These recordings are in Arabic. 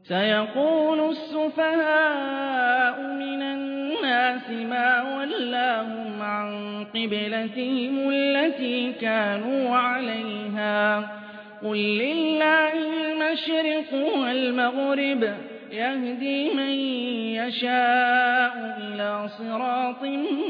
سيقول السفهاء من الناس ما ولاهم عن قبلتهم التي كانوا عليها قل لله المشرق والمغرب يهدي من يشاء إلى صراط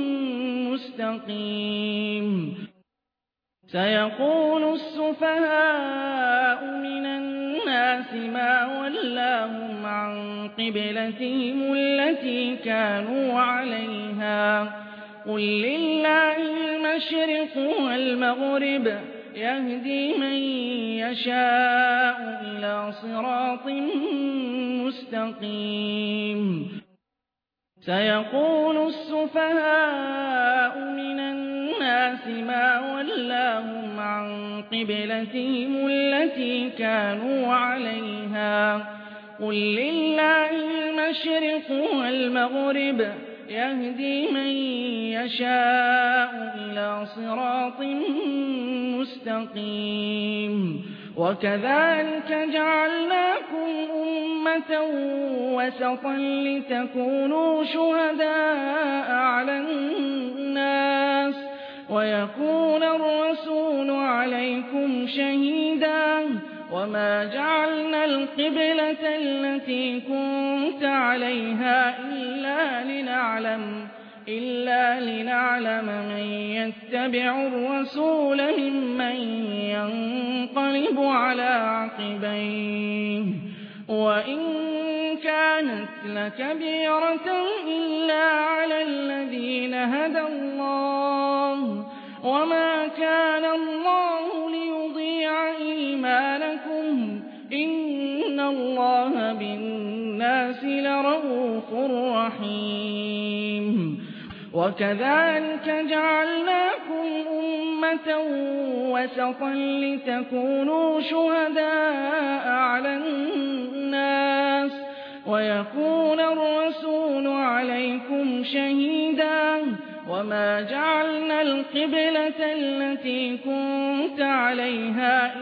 مستقيم سيقول السفهاء من الناس ما ولاهم عن قبلتهم التي كانوا عليها قل لله المشرق والمغرب يهدي من يشاء إلى صراط مستقيم سيقول السفهاء من الناس ما ولاهم عن قبلتهم التي كانوا عليها قل لله المشرق والمغرب يهدي من يشاء إلى صراط مستقيم وكذلك جعلناكم أمة وسطا لتكونوا شهداء على الناس ويكون الرسول عليكم شهيدا وما جعلنا القبلة التي كنت عليها إلا لنعلم من يتبع الرسول ممن ينقلب على عقبيه وإن كانت لكبيرة إلا على الذين هدى الله وما كان الله ليضيع إيمانكم إن الله بالناس لرءوف رحيم وكذلك جعلناكم أمة وسطا لتكونوا شهداء على الناس ويكون الرسول عليكم شهيدا وما جعلنا القبلة التي كنت عليها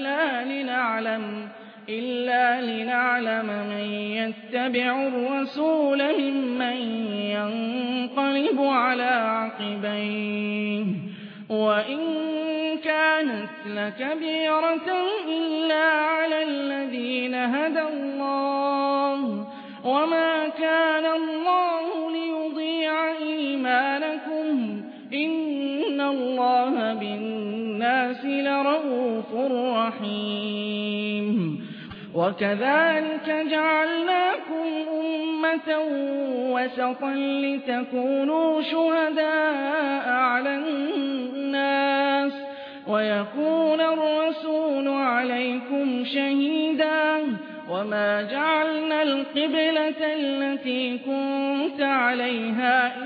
إلا لنعلم من يتبع الرسول ممن ينقلب على عقبيه وإن كانت لكبيرة إلا على الذين هدى الله وما كان الله ليضيع إيمانكم إن الله بالناس لرءوف رحيم وكذلك جعلناكم أمة وسطا لتكونوا شهداء على الناس ويكون الرسول عليكم شهيدا وما جعلنا القبلة التي كنت عليها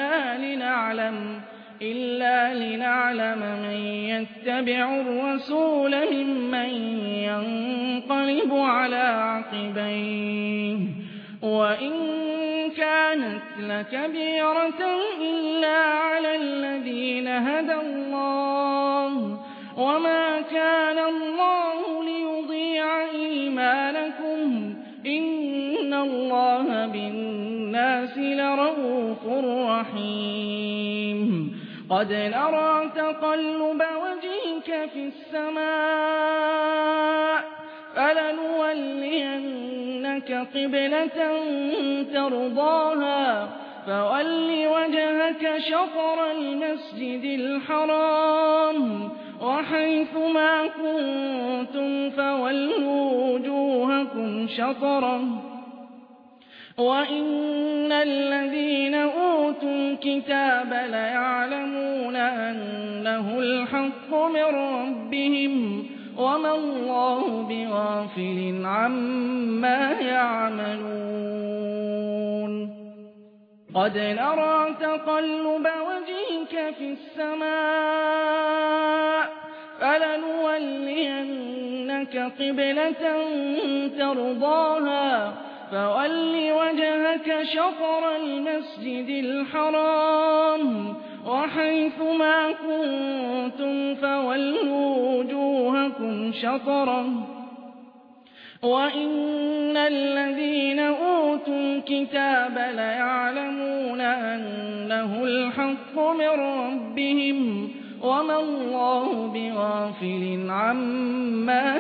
إلا لنعلم من يتبع الرسول ممن ينقلب على عقبيه وإن كانت لكبيرة إلا على الذين هدى الله وما كان الله ليضيع إيمانكم إن الله بالناس لرءوف رحيم قد نرى تقلب وجهك في السماء فلنولينك قبلة ترضاها فول وجهك شطر المسجد الحرام وحيث ما كنتم فولوا وجوهكم شطره وإن الذين أوتوا الكتاب ليعلمون أنه الحق من ربهم وما الله بغافل عما يعملون قد نرى تقلب وجهك في السماء فلنولينك قبلة ترضاها فول وجهك شطر المسجد الحرام وحيث ما كنتم فولوا وجوهكم شطره وَإِنَّ الَّذِينَ أُوتُوا الْكِتَابَ لَيَعْلَمُونَ أَنَّهُ الْحَقُّ مِن رَّبِّهِمْ وَمَا اللَّهُ بِغَافِلٍ عَمَّا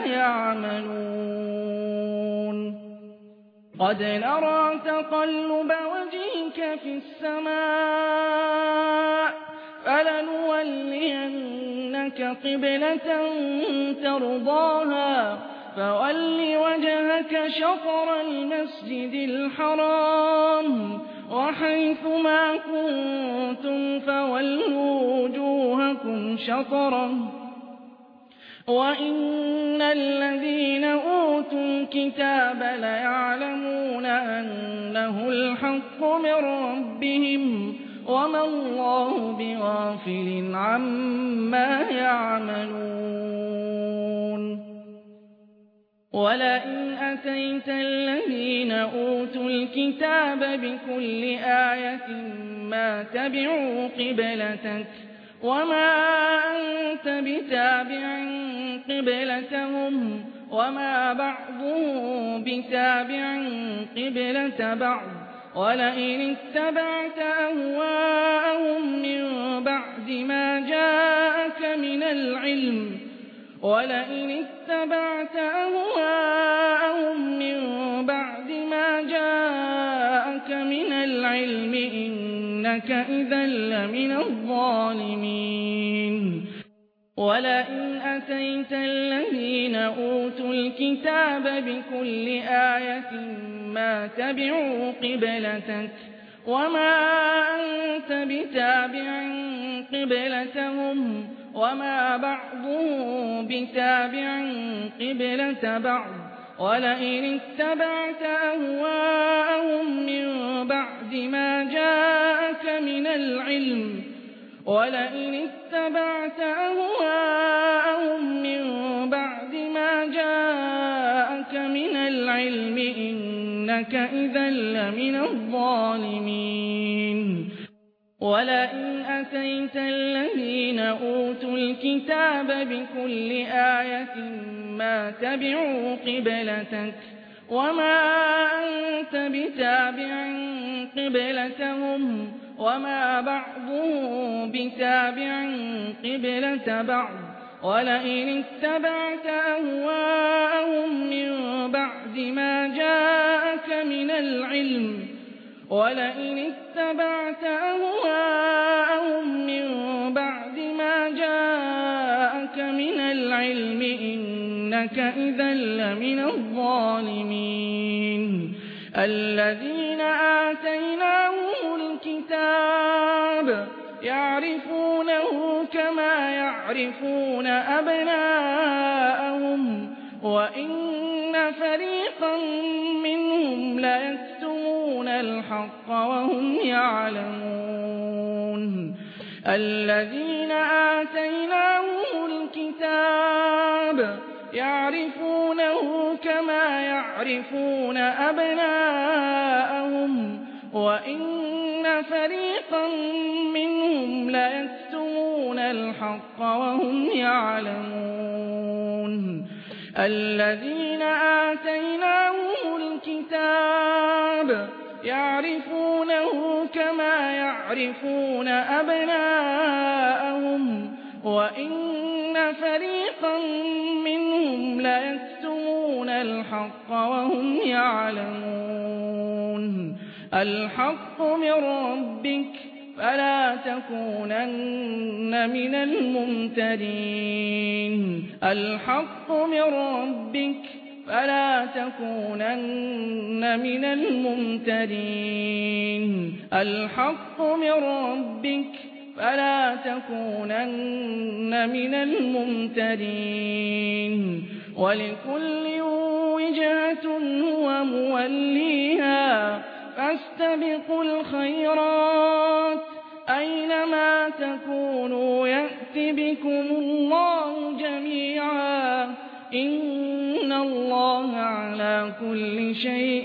يَعْمَلُونَ قَدْ نَرَىٰ تَقَلُّبَ وَجْهِكَ فِي السَّمَاءِ فَلَنُوَلِّيَنَّكَ قِبْلَةً تَرْضَاهَا فَوَلِّ وَجْهَكَ شَطْرَ الْمَسْجِدِ الْحَرَامِ وَحَيْثُ مَا كُنتُمْ فَوَلُّوا وُجُوهَكُمْ شَطْرَهُ وَإِنَّ الَّذِينَ أُوتُوا الْكِتَابَ لَيَعْلَمُونَ أَنَّهُ الْحَقُّ مِن رَّبِّهِمْ وَمَا اللَّهُ بِغَافِلٍ عَمَّا يَعْمَلُونَ وَلَئِنْ أَتَيْتَ الَّذِينَ أُوتُوا الْكِتَابَ بِكُلِّ آيَةٍ مَّا تَبِعُوا قِبْلَتَكَ وَمَا أَنتَ بِتَابِعٍ قِبْلَتَهُمْ وَمَا بَعْضُهُم بِتَابِعٍ قِبْلَةَ بَعْضٍ وَلَئِنِ اتَّبَعْتَ أَهْوَاءَهُم مِّن بَعْدِ ما جاءك مِنَ الْعِلْمِ إِنَّكَ إِذًا لَّمِنَ الظَّالِمِينَ وَلَئِنْ أَتَيْتَ الَّذِينَ أُوتُوا الْكِتَابَ بِكُلِّ آيَةٍ مَّا تَبِعُوا قِبْلَتَكَ وَمَا أَنتَ بِتَابِعٍ قِبْلَتَهُمْ وَمَا بَعْضُهُم بِتَابِعٍ قِبْلَةَ بَعْضٍ وَلَئِنِ اتَّبَعْتَ أَهْوَاءَهُم مِّن بَعْدِ ما جاءك مِنَ الْعِلْمِ إِنَّكَ إِذًا لَّمِنَ الظَّالِمِينَ وَلَئِنْ أَتَيْتَ الَّذِينَ أُوتُوا الْكِتَابَ بِكُلِّ آيَةٍ مَّا تَبِعُوا قِبْلَتَكَ وَمَا أَنتَ بِتَابِعٍ قِبْلَتَهُمْ وَمَا بَعْضُهُم بِتَابِعٍ قِبْلَةَ بَعْضٍ وَلَئِنِ اتَّبَعْتَ أَهْوَاءَهُم مِّن بَعْدِ ما جاءك مِنَ الْعِلْمِ إِنَّكَ إِذًا لَّمِنَ الظَّالِمِينَ الَّذِينَ آتَيْنَاهُمُ الْكِتَابَ يَعْرِفُونَهُ كَمَا يَعْرِفُونَ أَبْنَاءَهُمْ وَإِنَّ فَرِيقًا مِّنْهُمْ لَيَكْتُمُونَ الْحَقَّ وَهُمْ يَعْلَمُونَ الَّذِينَ آتَيْنَاهُمُ الْكِتَابَ يَعْرِفُونَهُ كَمَا يَعْرِفُونَ أَبْنَاءَهُمْ وَإِنَّ فَرِيقًا مِّنْهُمْ لَيَكْتُمُونَ الْحَقَّ وَهُمْ يَعْلَمُونَ الَّذِينَ آتَيْنَاهُمُ الْكِتَابَ يَعْرِفُونَهُ كَمَا يَعْرِفُونَ أَبْنَاءَهُمْ وَإِنَّ فَرِيقًا مِّنْهُمْ لَيَكْتُمُونَ الْحَقَّ وَهُمْ يَعْلَمُونَ الْحَقُّ مِن رَّبِّكَ فَلَا تَكُونَنَّ مِنَ الْمُمْتَرِينَ الْحَقُّ مِن رَّبِّكَ فَلَا تَكُونَنَّ مِنَ الْمُمْتَرِينَ الْحَقُّ مِن رَّبِّكَ فَلَا تَكُونَنَّ مِنَ الْمُمْتَرِينَ وَلِكُلٍّ وِجْهَةٌ هُوَ مُوَلِّيهَا فَاسْتَبِقُوا الْخَيْرَاتِ أَيْنَمَا تَكُونُوا يَأْتِ بِكُمُ اللَّهُ جَمِيعًا إِنَّ اللَّهَ عَلَىٰ كُلِّ شَيْءٍ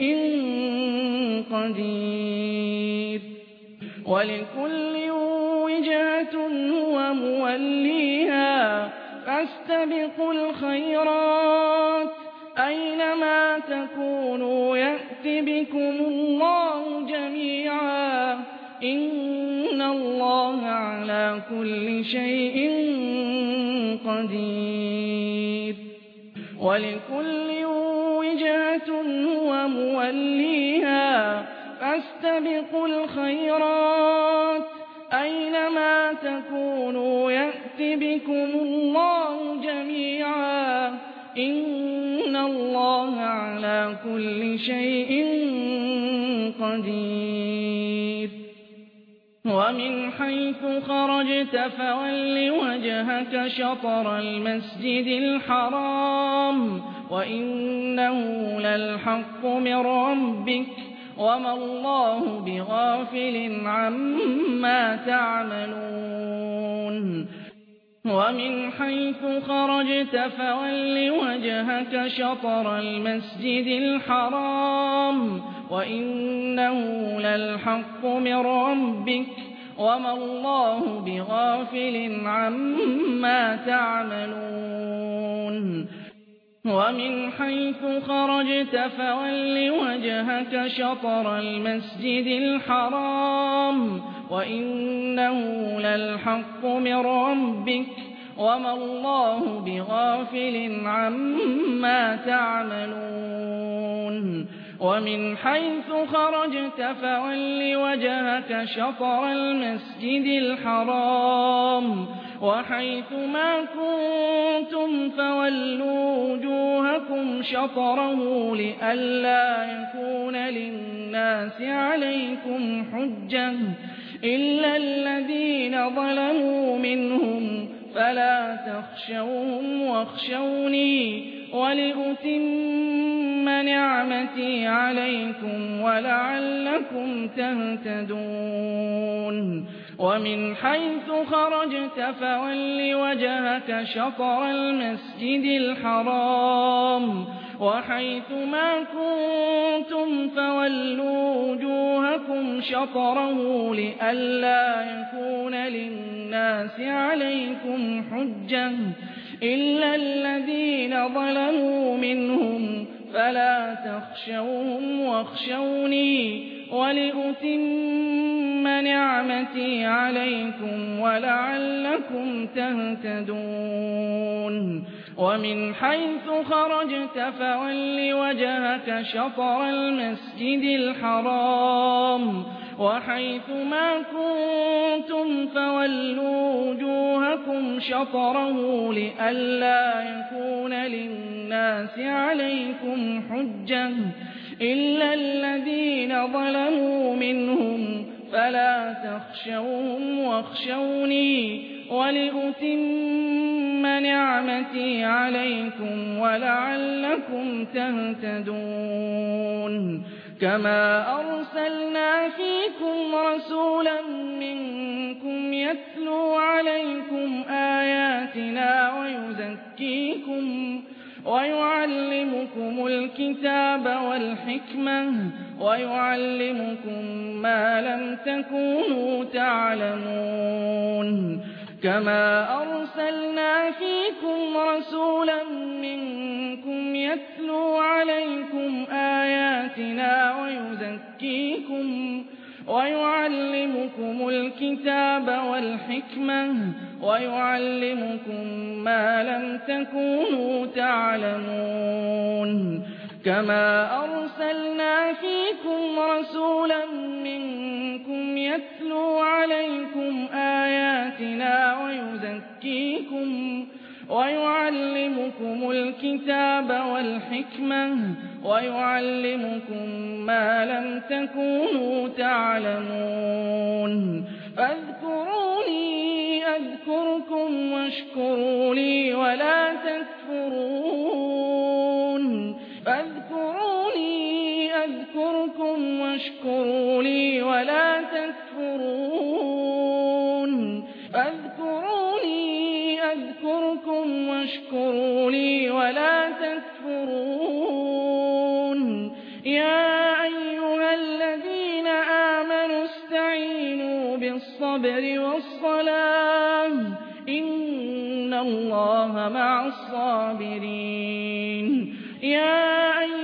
قَدِيرٌ وَلِكُلٍّ وِجْهَةٌ هُوَ مُوَلِّيهَا فَاسْتَبِقُوا الْخَيْرَاتِ أَيْنَمَا أينما تكونوا يأت بكم الله جميعا إن الله على كل شيء قدير ولكل وجهة هو موليها فاستبقوا الخيرات أينما تكونوا يأت بكم الله جميعا إن الله على كل شيء قدير ومن حيث خرجت فول وجهك شطر المسجد الحرام وإنه للحق من ربك وما الله بغافل عما تعملون ومن حيث خرجت فول وجهك شطر المسجد الحرام وإنه للحق من ربك وما الله بغافل عما تعملون ومن حيث خرجت فول وجهك شطر المسجد الحرام وإنه للحق من ربك وما الله بغافل عما تعملون ومن حيث خرجت فول وجهك شطر المسجد الحرام وحيث ما كنتم فولوا وجوهكم شطره لئلا يكون للناس عليكم حجة إلا الذين ظلموا منهم فلا تخشوهم واخشوني ولأتم نعمتي عليكم ولعلكم تهتدون ومن حيث خرجت فول وجهك شطر المسجد الحرام وحيث ما كنتم فولوا وجوهكم شطره لئلا يكون للناس عليكم حجة إلا الذين ظلموا منهم فلا تخشوهم واخشوني ولأتم نعمتي عليكم ولعلكم تهتدون ومن حيث خرجت فول وجهك شطر المسجد الحرام وحيث ما كنتم فولوا وجوهكم شطره لئلا يكون للناس عليكم حجة إلا الذين ظلموا منهم فلا تخشوهم واخشوني ولأتم نعمتي عليكم ولعلكم تهتدون كما أرسلنا فيكم رسولا منكم يتلو عليكم آياتنا ويزكيكم ويعلمكم الكتاب والحكمة ويعلمكم ما لم تكونوا تعلمون كما أرسلنا فيكم رسولا منكم يتلو عليكم آياتنا ويزكيكم ويعلمكم الكتاب والحكمة ويعلمكم ما لم تكونوا تعلمون كما أرسلنا فيكم رسولا منكم يتلو عليكم آياتنا ويزكيكم ويعلمكم الكتاب والحكمة ويعلمكم ما لم تكونوا تعلمون فاذكروني أذكركم واشكروا لي ولا تكفرون فاذكروني أذكركم واشكروا لي ولا تكفرون فاذكروني أذكركم واشكروا لي ولا تكفرون يا أيها الذين آمنوا استعينوا بالصبر والصلاة إن الله مع الصابرين يا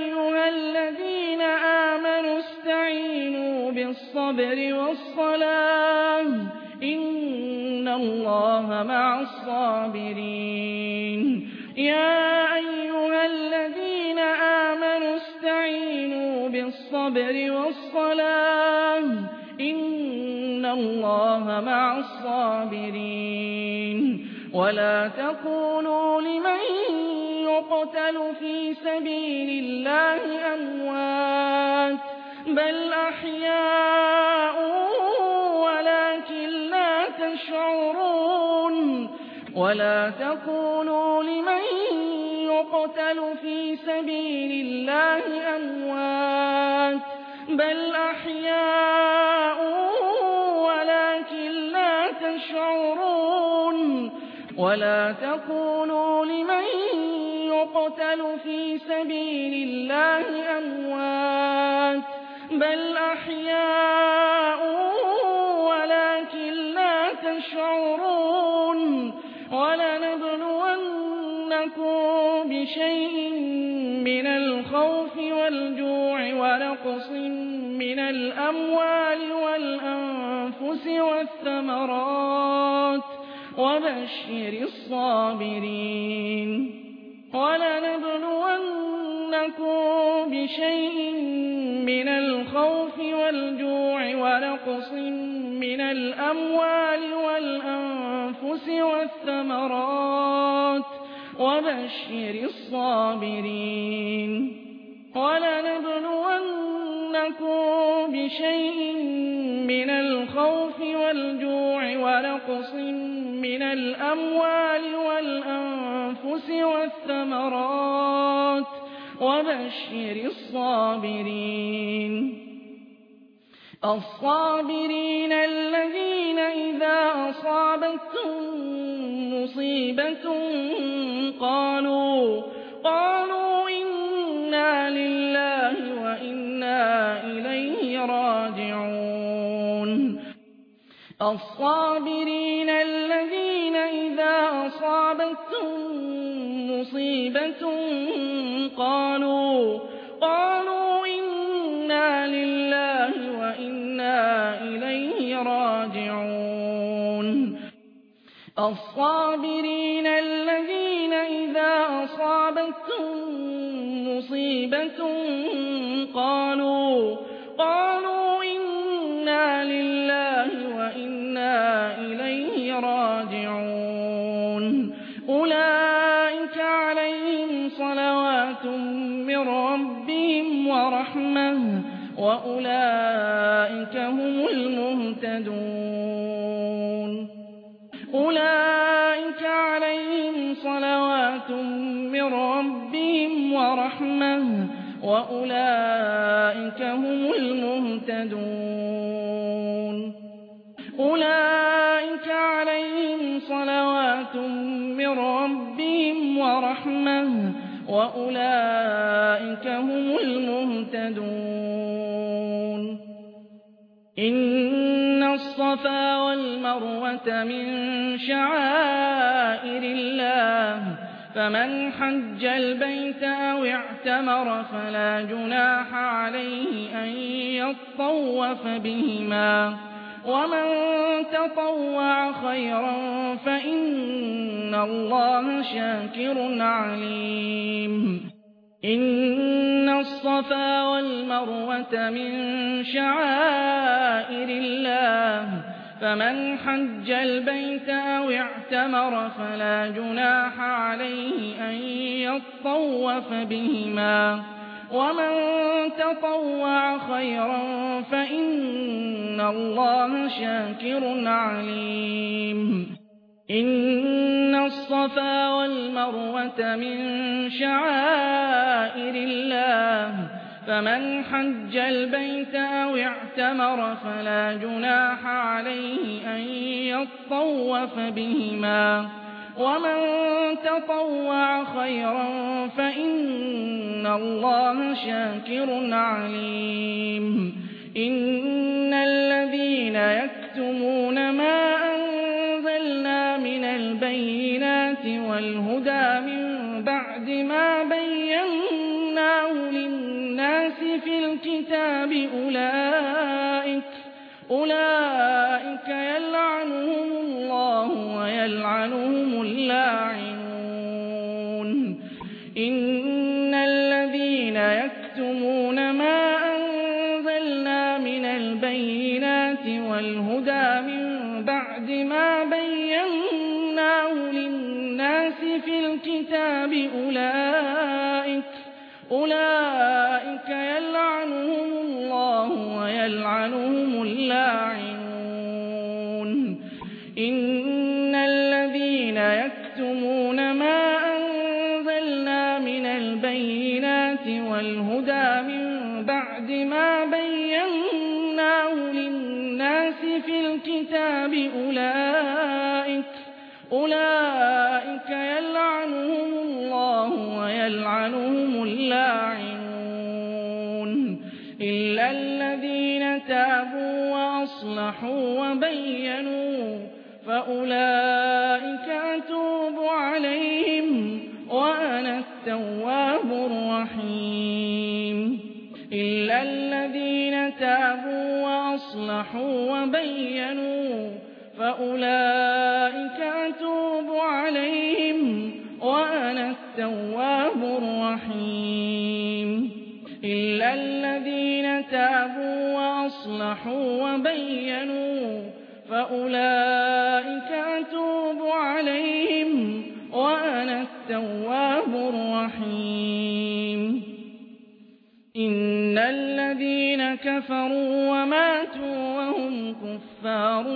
بالصبر والصلاة إن الله مع الصابرين يا أيها الذين آمنوا استعينوا بالصبر والصلاة إن الله مع الصابرين ولا تقولوا لمن يقتل في سبيل الله أموات بل أحياء ولكن لا تشعرون ولا تقولوا لمن يقتل في سبيل الله أموات بل أحياء ولكن لا تشعرون ولا تقولوا لمن يقتل في سبيل الله أموات بل أحياء ولكن لا تشعرون ولنبلونكم بشيء من الخوف والجوع ونقص من الأموال والأنفس والثمرات وبشر الصابرين ولنبلونكم بشيء من الخوف والجوع ونقص من الأموال والأنفس والثمرات وبشر الصابرين ولنبلونكم بشيء من الخوف والجوع ونقص من الأموال والأنفس والثمرات وبشر الصابرين الصابرين الذين إذا أصابتهم مصيبة قالوا إنا لله وإنا إليه راجعون الصابرين الذين إذا أصابتهم مصيبة قالوا إنا لله وإنا إليه راجعون الصابرين الذين إذا أصابتهم مصيبة قالوا إنا لله وإنا إليه راجعون أولئك عليهم صلوات من ربهم ورحمة وأولئك هم المهتدون أولئك عليهم صلوات من ربهم ورحمة وأولئك هم المهتدون أولئك عليهم صلوات من ربهم ورحمة وأولئك هم المهتدون إن الصفا والمروة من شعائر الله فمن حج البيت أو اعتمر فلا جناح عليه أن يطوف بهما ومن تطوع خيرا فإن الله شاكر عليم إن الصفا والمروة من شعائر الله فمن حج البيت أو اعتمر فلا جناح عليه أن يطوف بهما ومن تطوع خيرا فإن الله شاكر عليم إن الصفا والمروة من شعائر الله فمن حج البيت أو اعتمر فلا جناح عليه أن يطوف بهما ومن تطوع خيرا فإن الله شاكر عليم إن الذين يكتمون ما أنزلنا من البينات والهدى من بعد ما بيناه للناس في الكتاب أولئك يلعنهم الله ويلعنهم اللاعنون إن الذين يكتمون ما أنزلنا من البينات والهدى من بعد ما بيناه للناس في الكتاب أولئك يلعنهم الله ويلعنهم اللاعنون إن الذين يكتمون ما أنزلنا من البينات والهدى من بعد ما بيناه للناس في الكتاب أولئك يلعنهم الله ويلعنهم اللاعنون إلا الذين تابوا وأصلحوا وبينوا فأولئك أتوب عليهم وأنا التواب الرحيم إلا الذين تابوا وأصلحوا وبينوا فأولئك أتوب عليهم وأنا التواب الرحيم إلا الذين تابوا وأصلحوا وبينوا فأولئك أتوب عليهم وأنا التواب الرحيم إن الذين كفروا وماتوا وهم كفار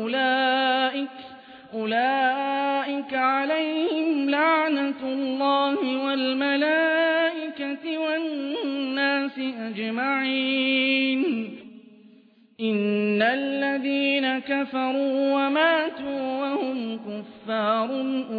أولئك عليهم لعنة الله والملائكة والناس أجمعين إن الذين كفروا وماتوا وهم كفار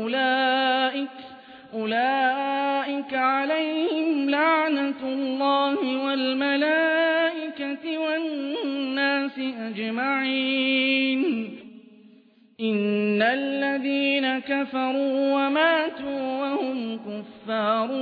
أولئك عليهم لعنة الله والملائكة والناس أجمعين إن الذين كفروا وماتوا وهم كفار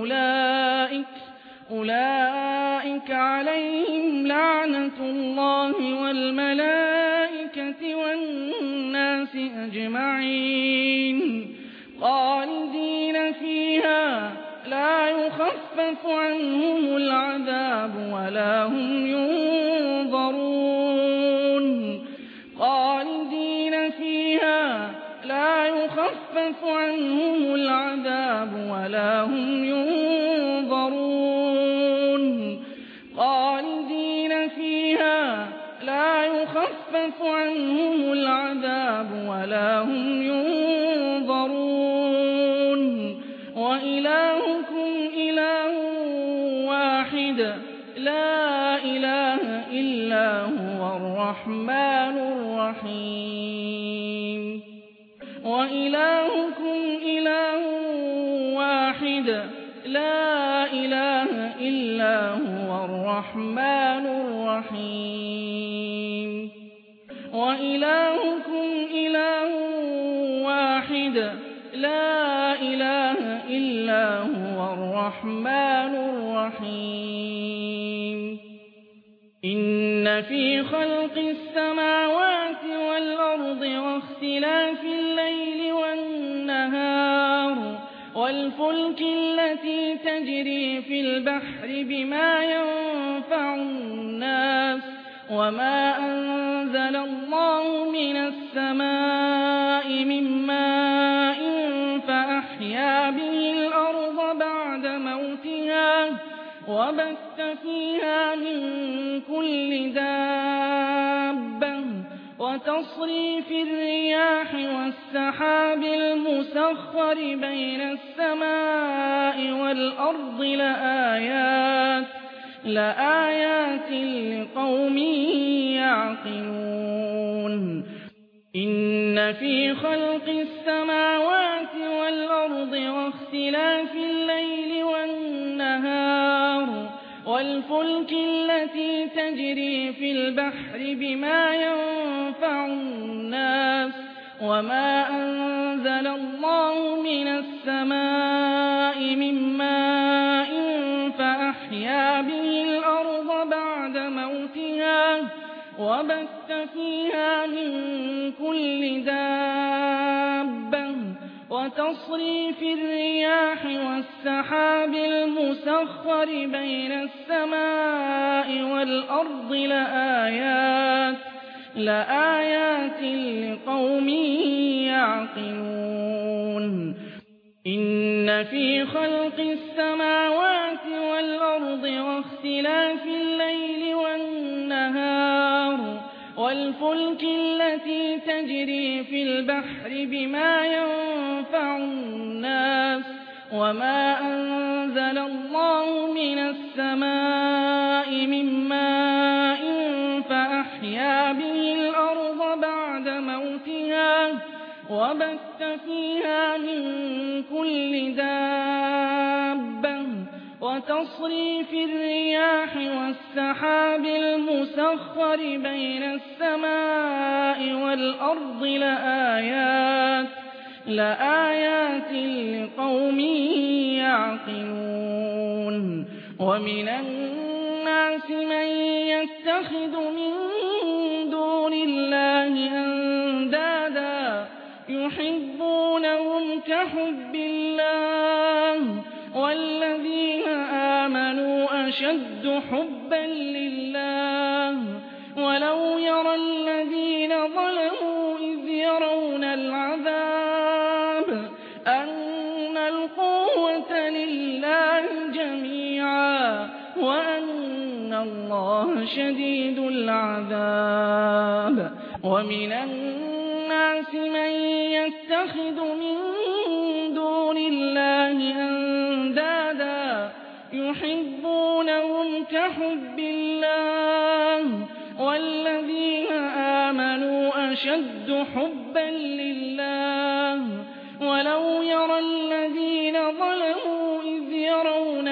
أولئك عليهم لعنة الله والملائكة والناس أجمعين خالدين فيها لا يخفف عنهم العذاب ولا هم ينظرون خالدين فيها لا يخفف عنهم العذاب ولا هم ينظرون خالدين فيها لا يخفف عنهم العذاب ولا هم ينظرون وإلهكم إله واحد لا إله إلا هو الرحمن الرحيم وإلهكم إله واحد لا إله إلا هو الرحمن الرحيم وإلهكم إله واحد لا إله إلا هو الرحمن الرحيم إن في خلق السماوات والأرض واختلاف الليل والنهار والفلك التي تجري في البحر بما ينفع الناس وما أنزل الله من السماء من ماء فأحيا به الأرض بعد موتها وبث فيها من كل دابة وتصريف الرياح والسحاب المسخر بين السماء والأرض لآيات لقوم يعقلون إن في خلق السماوات والأرض واختلاف الليل والنهار والفلك التي تجري في البحر بما ينفع الناس وما أنزل الله من السماء من ماء فأحيا به الأرض بعد موتها وبث فيها من كل دابة وتصريف الرياح والسحاب المسخر بين السماء والأرض لآيات لقوم يعقلون إن في خلق السماوات والأرض واختلاف الليل والنهار والفلك التي تجري في البحر بما ينفع الناس وما أنزل الله من السماء من ماء فأحيا به الأرض بعد موتها وبث فيها من كل دابة وتصريف الرياح والسحاب المسخر بين السماء والأرض لآيات لقوم يعقلون ومن الناس من يتخذ من دون الله أندادا يحبونهم كحب الله والذين آمنوا أشد حبا لله ولو يرى الذين ظلموا إذ يرون العذاب أن القوة لله جميعا وأن الله شديد العذاب ومن الناس من يتخذ من دون الله أندادا يحبونهم كحب الله والذين آمنوا أشد حبا لله ولو يرى الذين ظلموا إذ يرون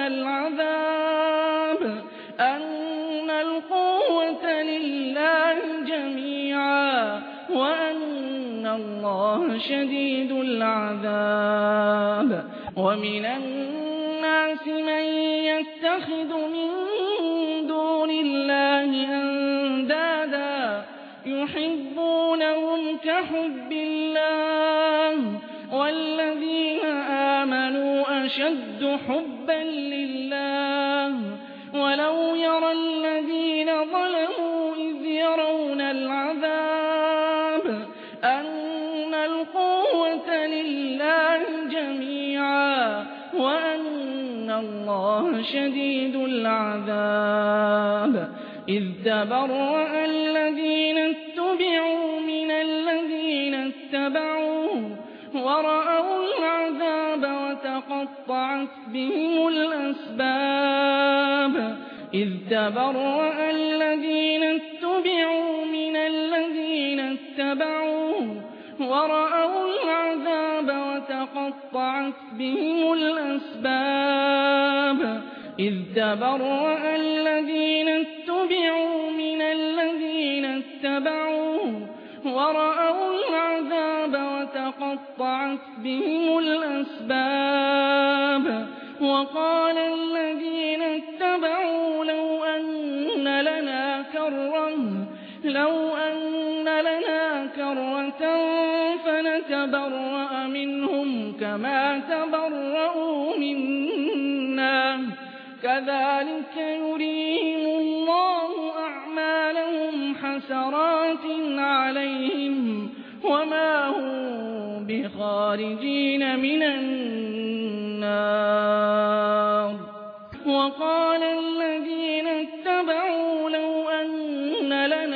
العذاب أن القوة لله جميعا وأن الله شديد العذاب ومن الناس من يتخذ من دون الله أندادا يحبونهم كحب الله والذين آمنوا أشد حبا لله ولو يرى الذين ظلموا إذ يرون العذاب أن القوة لله جميعا وأن الله شديد العذاب إذ تبرأ الذين اتبعوا من الذين اتبعوا ورأوا العذاب وتقطعت بهم الأسباب إذ تبرأ الذين اتبعوا من الذين اتبعوا ورأوا العذاب وتقطعت بهم الأسباب إذ تبرأ الذين اتبعوا من الذين اتبعوا ورأوا العذاب وتقطعت بهم الأسباب وقال الذين اتبعوا لو أن لنا كرة فنتبرأ منهم كما تبرأوا منا كذلك يريهم الله أعمالهم حسرات عليهم وما هم بخارجين من النار وقال الذين اتبعوا لو أن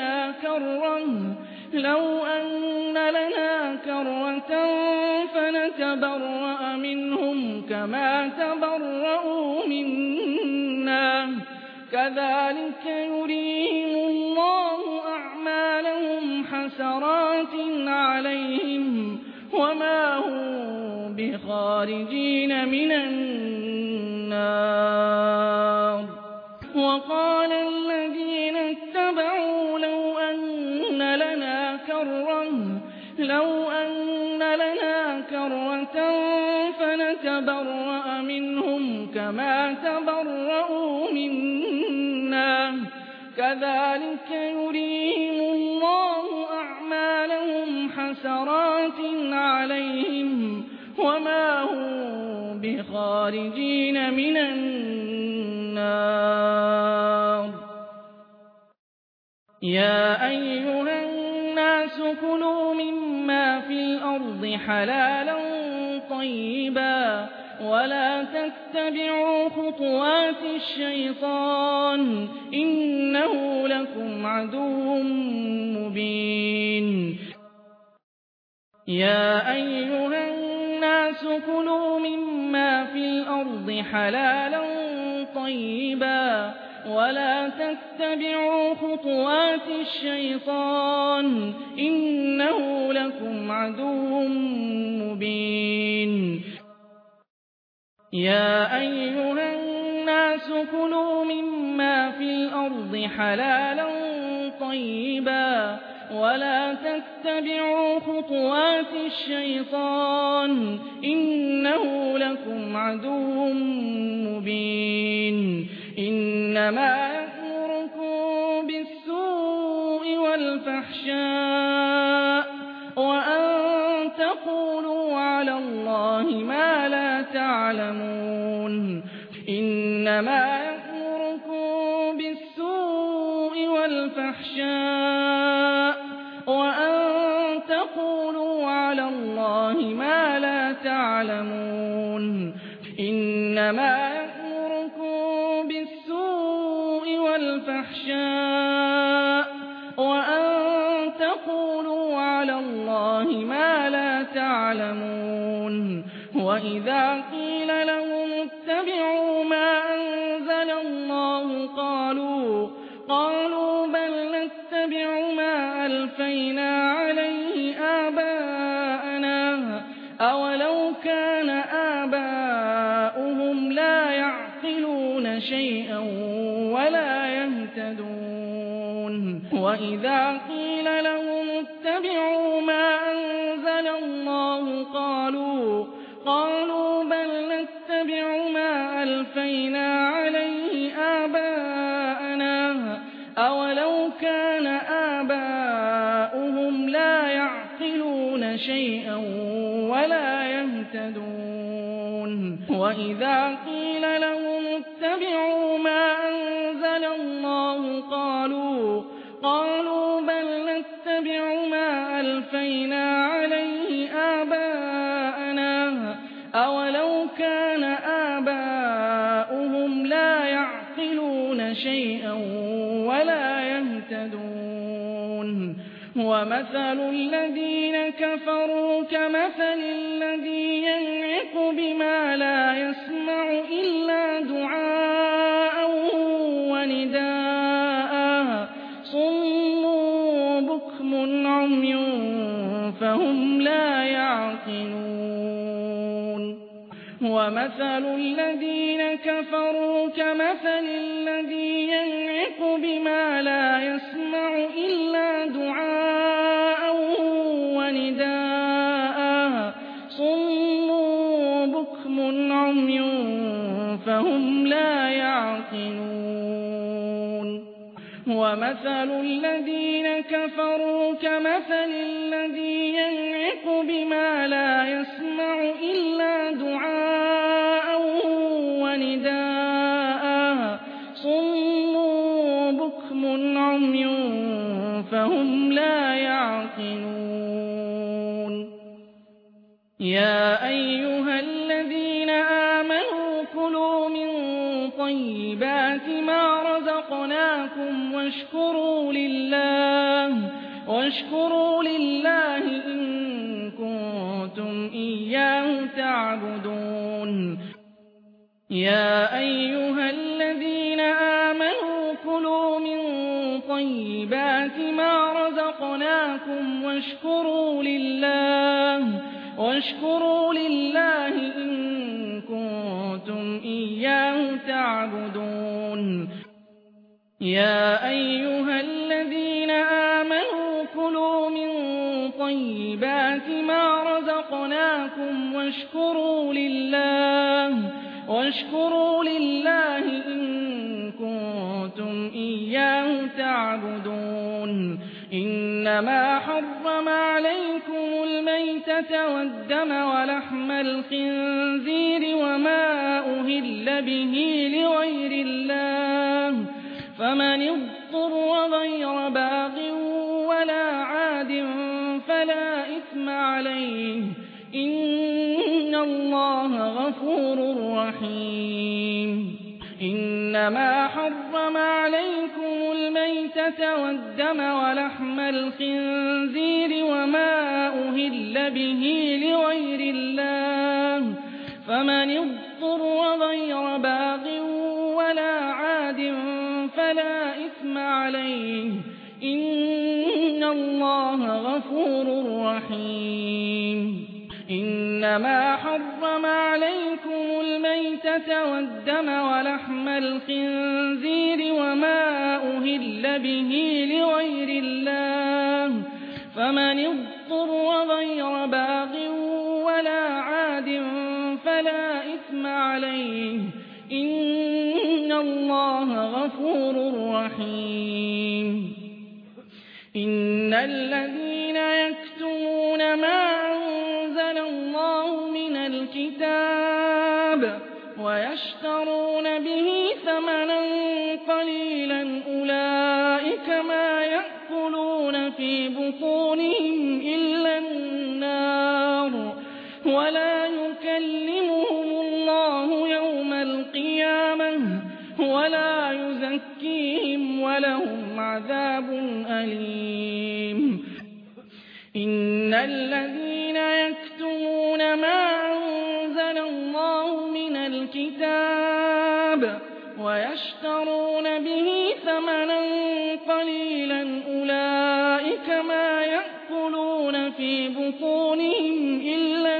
لنا كرة فنتبرأ منهم كما تبرأوا منا كذلك يريهم الله أعمالهم حسرات عليهم وما هم بخارجين من النار وقال الذين اتبعوا لو أن لنا كرة فنتبرأ منهم كما تبرأوا منا كذلك يريهم الله أعمالهم حسرات عليهم وما هم بخارجين من النار. يا أيها الناس كلوا مما في الأرض حلالا طيبا ولا تتبعوا خطوات الشيطان إنه لكم عدو مبين. يا أيها الناس كلوا مما في الأرض حلالا طيبا ولا تتبعوا خطوات الشيطان إنه لكم عدو مبين. يا أيها الناس كلوا مما في الأرض حلالا طيبا ولا تتبعوا خطوات الشيطان إنه لكم عدو مبين. إنما يأمركم بالسوء والفحشاء وأن تقولوا على الله ما لا تعلمون. إنما يأمركم بالسوء والفحشاء وأن تقولوا على الله ما لا تعلمون. إنما يأمركم بالسوء والفحشاء وأن تقولوا على الله ما لا تعلمون. وإذا قيل لهم اتبعوا ما أنزل الله قالوا بل نتبع ما ألفينا عليه آباءنا أولو كان آباؤهم لا يعقلون شيئا ولا يهتدون. وإذا قيل لهم اتبعوا ما أنزل الله قالوا بل نتبع ما ألفينا عليه آباءنا أولو كان آباؤهم لا يعقلون شيئا ولا يهتدون. وإذا قيل لهم اتبعوا ما أنزل الله قالوا بل نتبع ما ألفينا عليه آباءنا أولو كان آباؤهم لا يعقلون شيئا ولا يهتدون. ومثل الذين كفروا كمثل الذي ينعق بما لا يسمع إلا دعاء ونداء صم بكم عمي فهم لا يعقلون. ومثل الذين كفروا كمثل الذي ينعق بما لا يسمع إلا دعاء ونداء صم بكم عمي فهم لا يعقلون. ومثل الذين كفروا كمثل الذي ينعق بما لا يسمع إلا دعاء ونداء صم بكم عمي فهم لا يعقلون. يا أيها الذين آمنوا كلوا من طيبات ما رزقناكم واشكروا لله إن كنتم إياه تعبدون. يا أيها الذين آمنوا كلوا من طيبات ما رزقناكم واشكروا لله إن كنتم إياه تعبدون. يا أيها الذين آمنوا كلوا من طيبات ما رزقناكم واشكروا لله إن كنتم إياه إياه تعبدون إنما حرم عليكم الميتة والدم ولحم الخنزير وما أهل به لغير الله فمن اضطر غير باغ ولا عاد فلا إثم عليه إن الله غفور رحيم إنما حرم عليكم الميتة والدم ولحم الخنزير وما أهل به لغير الله فمن اضطر غير باغ ولا عاد فلا إثم عليه إن الله غفور رحيم إنما حرم عليكم الميتة والدم ولحم الخنزير وما أهل به لغير الله فمن اضطر غير باغ ولا عاد فلا إثم عليه إن الله غفور رحيم إن الذين يكتمون ما أنزل الله من الكتاب ويشترون به ثمنا قليلا أولئك ما يأكلون في بطونهم إلا النار ولا يكلمهم الله يوم القيامة ولا يزكيهم ولهم عذاب أليم إن الذين يكتمون ما أنزل الله من الكتاب ويشترون به ثمنا قليلا أولئك ما يأكلون في بطونهم إلا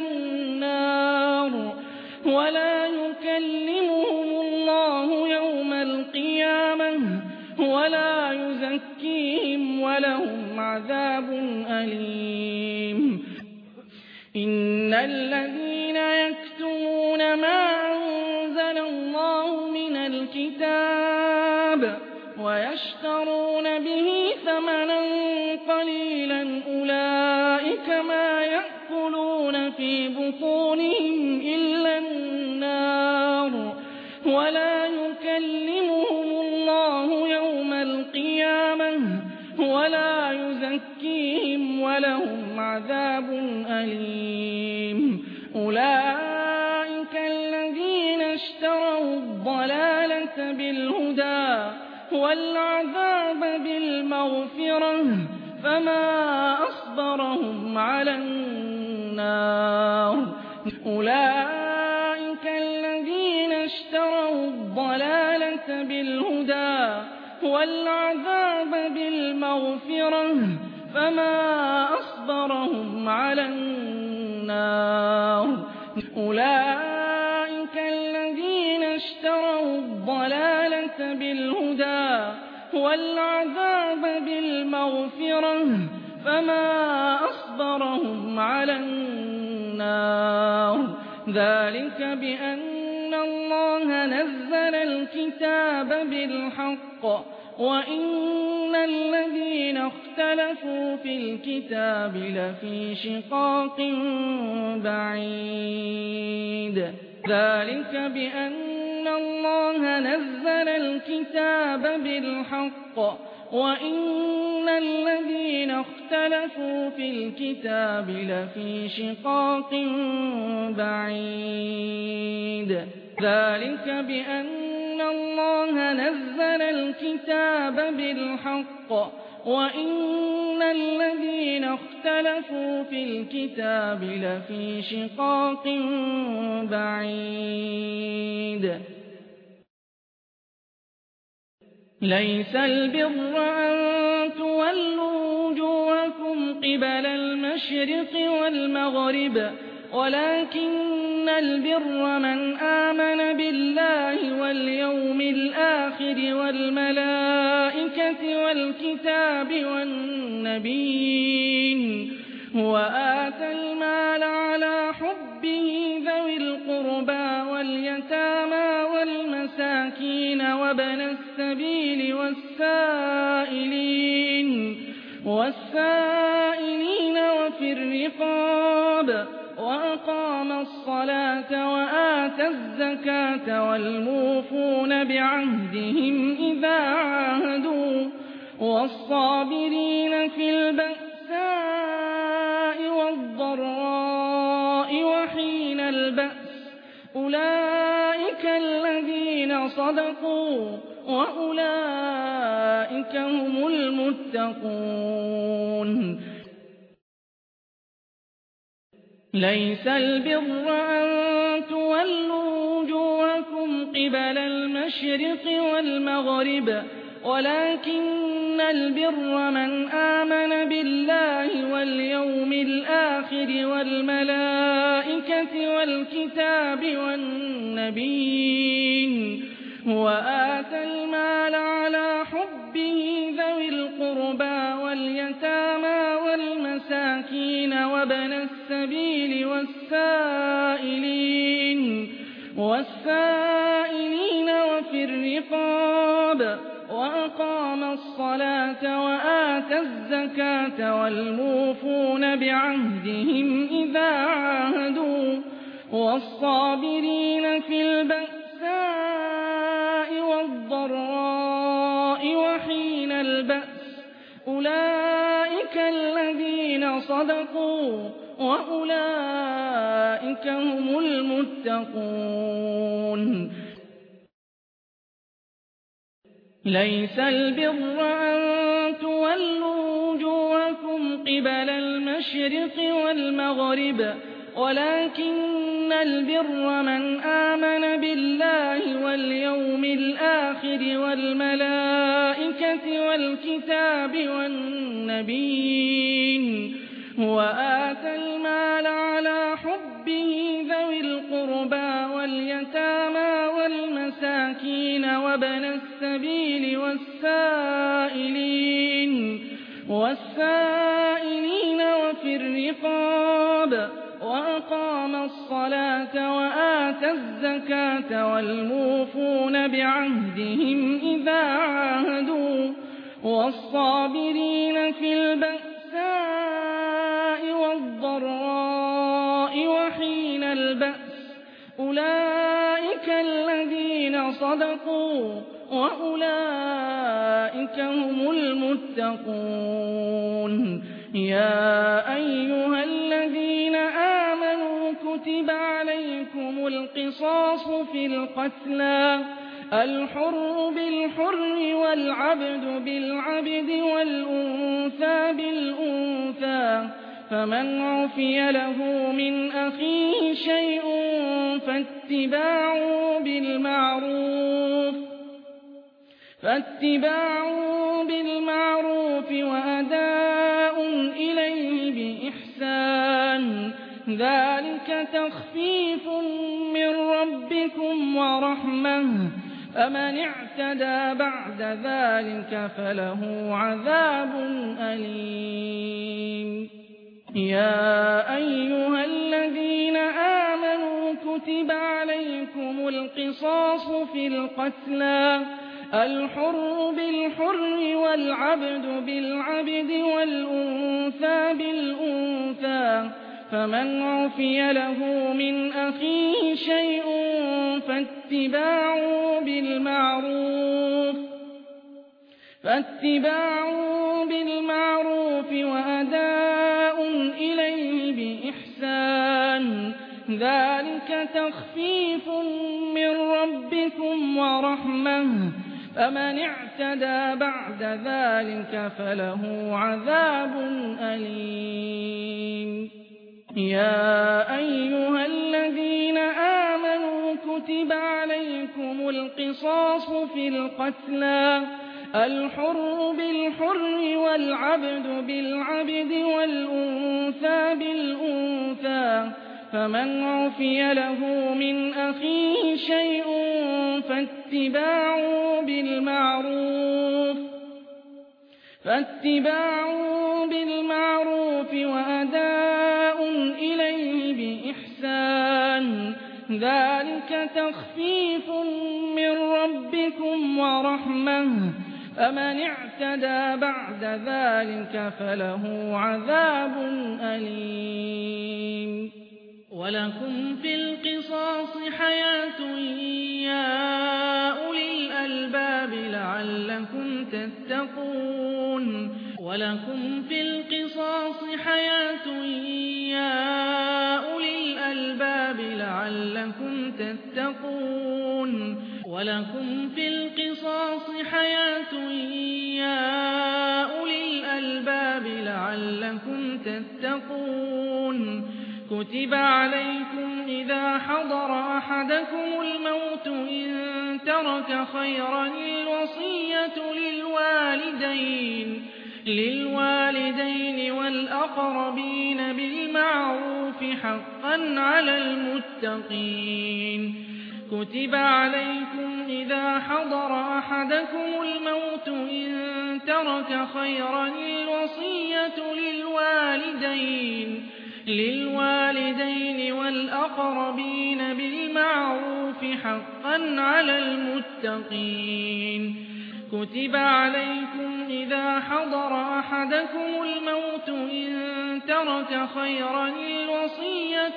النار ولا يكلمهم الله يوم القيامة ولا يزكيهم ولهم عذاب أليم إن الذين يكتمون ما أنزل الله من الكتاب ويشترون به ثمنا قليلا أولئك ما يأكلون في بطونهم إلا النار ولا يكلمهم الله يوم القيامة ولا يزكيهم ولهم عذاب أليم أولئك الذين اشتروا الضلالة بالهدى والعذاب بالمغفرة فما أصبرهم على النار أولئك الذين اشتروا الضلالة بالهدى والعذاب بالمغفرة فما أصبرهم على النار أولئك الذين اشتروا الضلالة بالهدى والعذاب بالمغفرة فما أصبرهم على النار ذلك بأن الله نزل الكتاب بالحق وإن الذين اختلفوا في الكتاب لفي شقاق بعيد ذلك بأن الله نزل الكتاب بالحق وإن الذين اختلفوا في الكتاب لفي شقاق بعيد ذلك بأن الله نزل الكتاب بالحق وإن الذين اختلفوا في الكتاب لفي شقاق بعيد ليس البر أن تولوا وجوهكم قبل المشرق والمغرب ولكن البر من آمن بالله واليوم الآخر والملائكة والكتاب والنبيين وآتى المال على حبه ذوي القربى واليتامى والمساكين والمساكين وابن السبيل والسائلين وفي الرقاب وأقام الصلاة وآتى الزكاة والموفون بعهدهم إذا عاهدوا والصابرين في البأساء والضراء وحين البأس أولئك الذين صدقوا وأولئك هم المتقون. ليس البر أن تولوا وجوهكم قبل المشرق والمغرب ولكن البر من آمن بالله واليوم الآخر والملائكة والكتاب والنبيين وآتى المال على حبه ذوي القربى واليتامى والمساكين وابن السبيل والسائلين وفي الرقاب وأقام الصلاة وآتى الزكاة والموفون بعهدهم إذا عاهدوا والصابرين في البأساء والضراء وحين البأس أولئك الذين صدقوا وأولئك هم المتقون. ليس البر أن تولوا وجوهكم قبل المشرق والمغرب ولكن البر من آمن بالله واليوم الآخر والملائكة والكتاب والنبيين وآتى المال على حبه ذوي القربى واليتامى والمساكين وابن السبيل والسائلين وفي الرقاب وأقام الصلاة وآتى الزكاة والموفون بعهدهم إذا عاهدوا والصابرين في البأساء والضراء وحين البأس أولئك الذين صدقوا وأولئك هم المتقون. يا أيها الذين آمنوا كتب عليكم القصاص في القتلى الحر بالحر والعبد بالعبد والأنثى بالأنثى فمن عفي له من أخيه شيء فاتباع بالمعروف وأداء إليه بإحسان ذلك تخفيف من ربكم ورحمة فمن اعتدى بعد ذلك فله عذاب أليم. يا أيها الذين آمنوا كتب عليكم القصاص في القتلى الحر بالحر والعبد بالعبد والأنثى بالأنثى فمن عفي له من أخيه شيء فاتباع بالمعروف وأداء إليه بإحسان ذلك تخفيف من ربكم ورحمة فمن اعتدى بعد ذلك فله عذاب أليم. يا أيها الذين آمنوا كتب عليكم القصاص في القتلى الحر بالحر والعبد بالعبد والأنثى بالأنثى فمن عفي له من أخيه شيء فاتباع بالمعروف وأداء إليه بإحسان ذلك تخفيف من ربكم ورحمة فمن اعتدى بعد ذلك فله عذاب أليم ولكم في القصاص حياة يا أولي الألباب لعلكم تتقون ولكم في القصاص حياة يا أولي الألباب لعلكم تتقون ولكم في القصاص حياة يا أولي الألباب لعلكم تتقون كتب عليكم إذا حضر أحدكم الموت إن ترك خيرا الوصية للوالدين والأقربين بالمعروف حقا على المتقين كتب عليكم إذا حضر أحدكم الموت إن ترك خيرا الوصية للوالدين والأقربين بالمعروف حقا على المتقين كتب عليكم إذا حضر أحدكم الموت إن ترك خيرا الوصية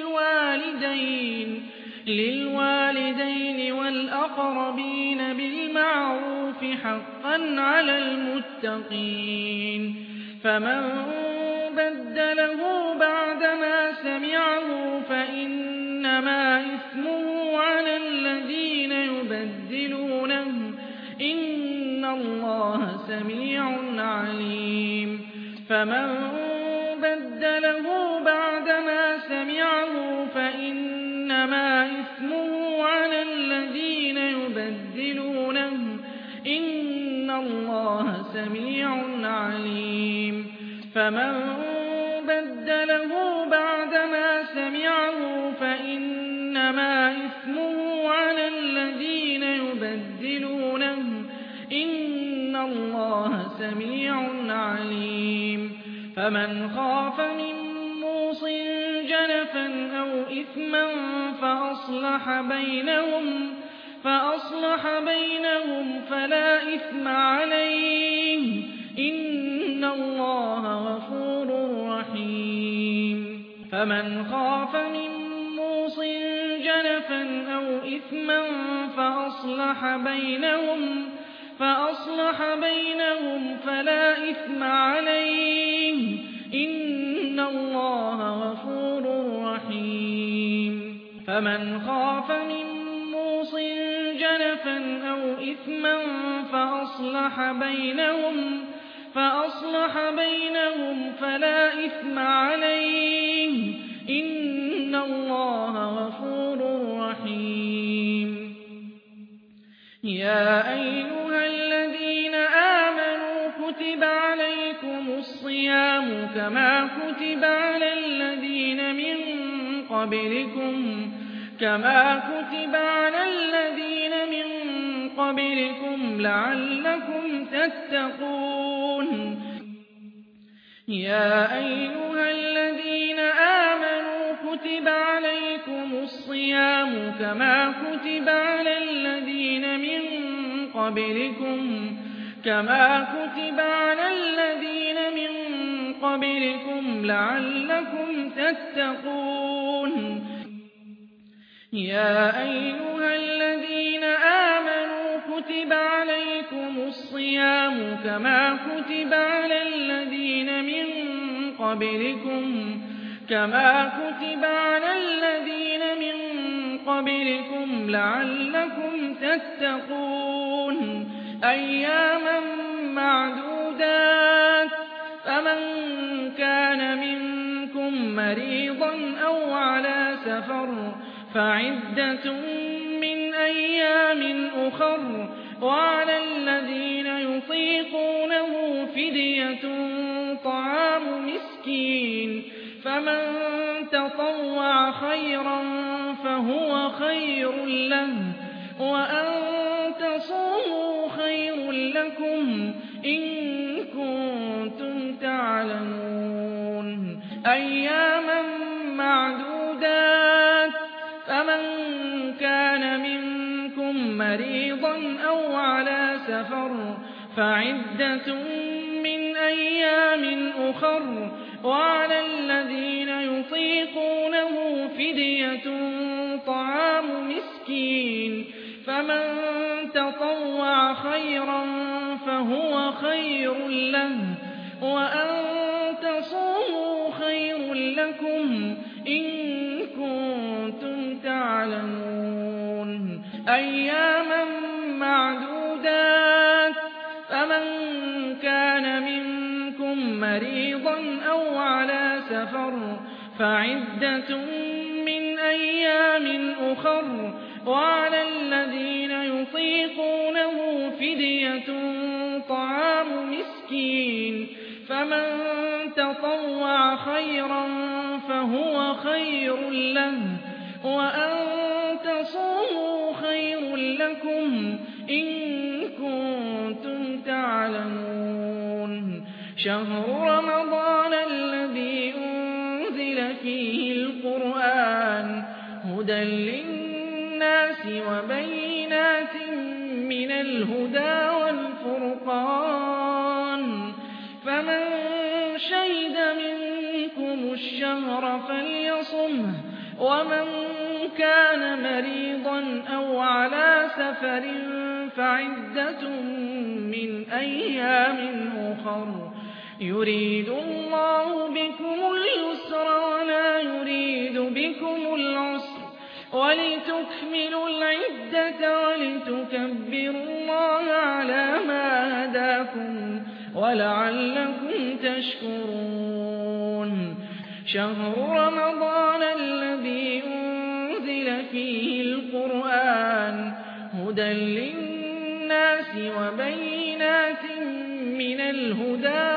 للوالدين والأقربين بالمعروف حقا على المتقين فمن بدله بعدما سمعه فإنما إثمه على الذين يبدلونه إن الله سميع عليم فمن بدله بعدما سمعه فإنما إثمه على الذين يبدلونه إن الله سميع عليم فمن بدله بعدما سمعه فإنما إثمه على الذين يبدلونه إن الله سميع عليم فمن خاف من موصٍ جنفا أو إثما فأصلح بينهم فلا إثم عليه إن الله غفور رحيم فمن خاف من موصٍ جنفا أو إثما فأصلح بينهم فلا إثم عليه إن الله غفور رحيم فمن خاف من موصٍ جنفا أو إثما فأصلح بينهم فلا إثم عليه إن الله غفور رحيم يا أيها الذين آمنوا كتب عليكم الصيام كما كتب على الذين من قبلكم لعلكم تتقون يا أيها الذين آمنوا كتب عليكم الصيام كما كتب على الذين من قبلكم لعلكم تتقون يا أيها الذين آمنوا كتب عليكم الصيام كما كتب على الذين من قبلكم لعلكم تتقون أياما معدودات فمن كان منكم مريضا أو على سفر فعدة من أيام أخر وعلى الذين يطيقونه فدية طعام مسكين فمن تطوع خيرا فهو خير له وأن تصوموا خير لكم إن كنتم تعلمون أياما معدودات فمن كان منكم مريضا أو على سفر فعدة من أيام أخر وعلى الذين يطيقونه فدية طعام مسكين فمن تطوع خيرا فهو خير له وأن تصوموا خير لكم إن كنتم تعلمون أياما معدودات فمن كان منكم مريضا أو على سفر فعدة من أيام أخر وعلى الذين يطيقونه فدية طعام مسكين فمن تطوع خيرا فهو خير له وأن تصوموا خير لكم إن كنتم تعلمون شهر رمضان الذي أنزل فيه القرآن هدى للناس وبينات من الهدى والفرقان فمن شهد منكم الشهر فليصمه ومن كان مريضا أو على سفر فعدة من أيام أخر يريد الله بكم اليسر ولا يريد بكم العسر ولتكملوا العدة ولتكبروا الله على ما هداكم ولعلكم تشكرون شهر رمضان الذي أنزل فيه القرآن هدى للناس وبينات من الهدى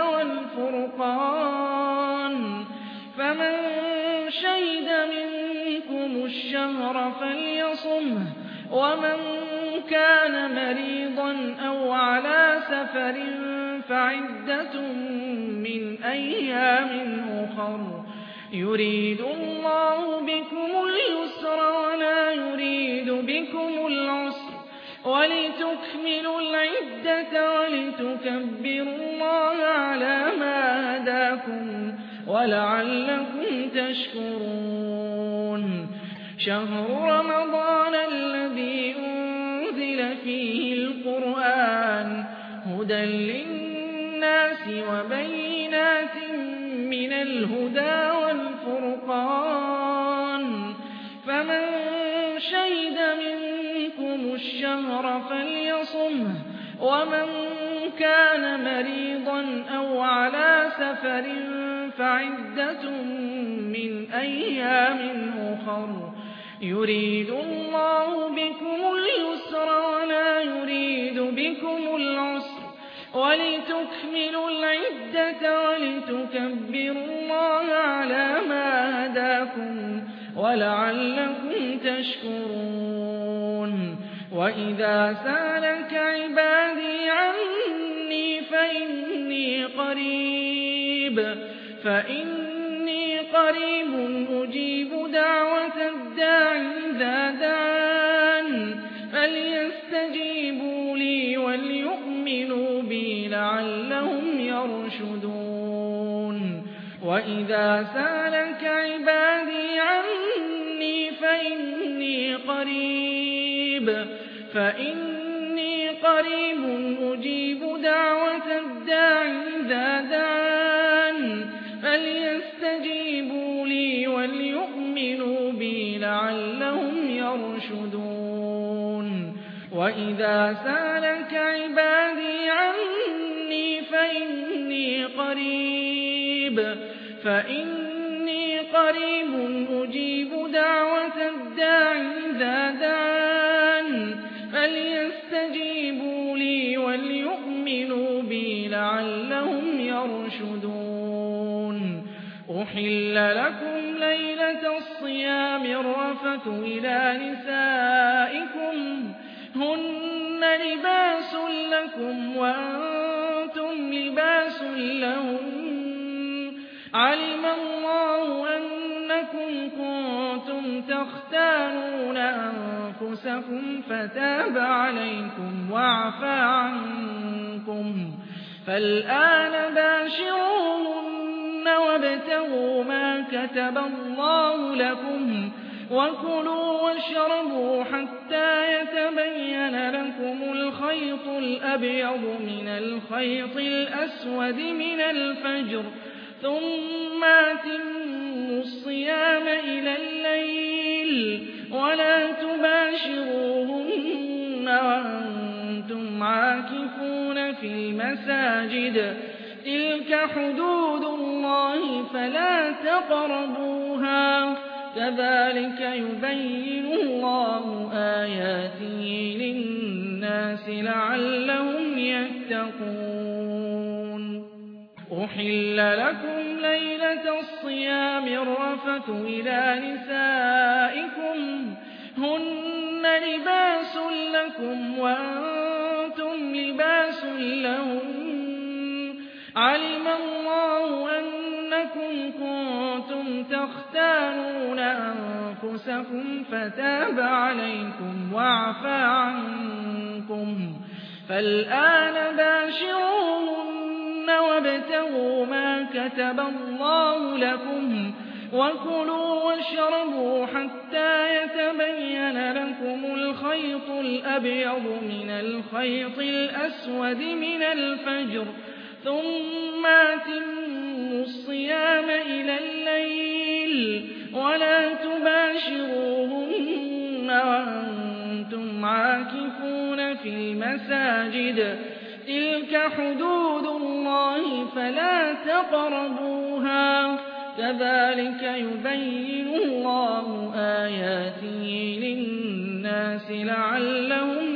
والفرقان فمن شهد منكم الشهر فليصمه ومن كان مريضا أو على سفر فعدة من أيام أخر يريد الله بكم اليسر ولا يريد بكم العسر ولتكملوا العدة ولتكبروا الله على ما هداكم ولعلكم تشكرون شهر رمضان الذي أنزل فيه القرآن هدى للناس وبينات من الهدى والفرقان فمن شهد منكم الشهر فليصمه ومن كان مريضا أو على سفر فعدة من أيام أخر يريد الله بكم اليسر ولا يريد بكم العسر ولتكملوا العدة ولتكبروا الله على ما هداكم ولعلكم تشكرون وإذا سألك عبادي عني فإني قريب أجيب دعوة الداع إذا دعان فليستجيبوا لي وليؤمنوا بي لعلهم يرشدون وإذا سألك عبادي عني فإني قريب أجيب دعوة الداع إذا دعان فليستجيبوا لي وليؤمنوا بي لعلهم يرشدون وإذا سألك عبادي عني فإني قريب أجيب دعوة الداع إذا دعان فليستجيبوا لي وليؤمنوا بي لعلهم يرشدون أحل لكم ليلة الصيام الرفث إلى نسائكم هن لباس لكم وأنتم لباس لهم علم الله أنكم كنتم تختانون أنفسكم فتاب عليكم وعفى عنكم فالآن باشروهن وابتغوا ما كتب الله لكم وكلوا واشربوا حتى يتبين لكم الخيط الأبيض من الخيط الأسود من الفجر ثم أتموا الصيام إلى الليل ولا تباشروهن وأنتم عاكفون في المساجد تلك حدود الله فلا تقربوها كذلك يبين الله آياته للناس لعلهم يتقون أحل لكم ليلة الصيام الرفث إلى نسائكم هن لباس لكم وأنتم لباس لهم علم الله أنكم كنتم تختانون أنفسكم فتاب عليكم وعفى عنكم فالآن باشروهن وابتغوا ما كتب الله لكم وكلوا واشربوا حتى يتبين لكم الخيط الأبيض من الخيط الأسود من الفجر ثم أتموا الصيام إلى الليل ولا تباشروهن وأنتم عاكفون في المساجد تلك حدود الله فلا تقربوها كذلك يبين الله آياته للناس لعلهم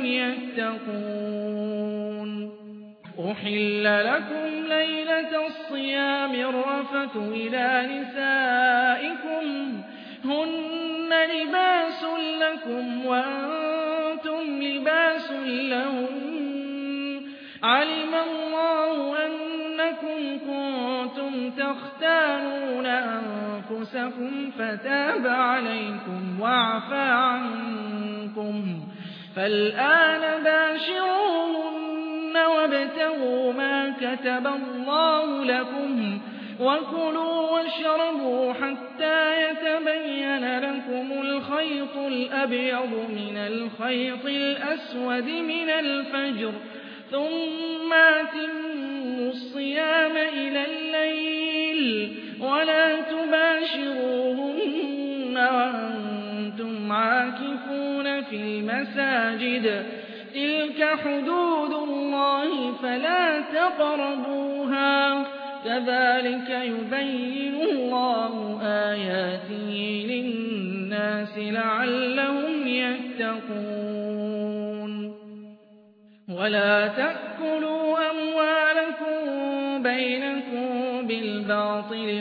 يتقون أحل لكم ليلة الصيام الرفث إلى نسائكم هن لباس لكم وأنتم لباس لهم علم الله أنكم كنتم تختانون أنفسكم فتاب عليكم وعفى عنكم فالآن باشروهن وابتغوا ما كتب الله لكم وكلوا واشربوا حتى يتبين لكم الخيط الأبيض من الخيط الأسود من الفجر ثم أتموا الصيام إلى الليل ولا تباشروهن وأنتم عاكفون في المساجد تلك حدود الله فلا تقربوها كذلك يبين الله آياته للناس لعلهم يتقون ولا تأكلوا أموالكم بينكم بالباطل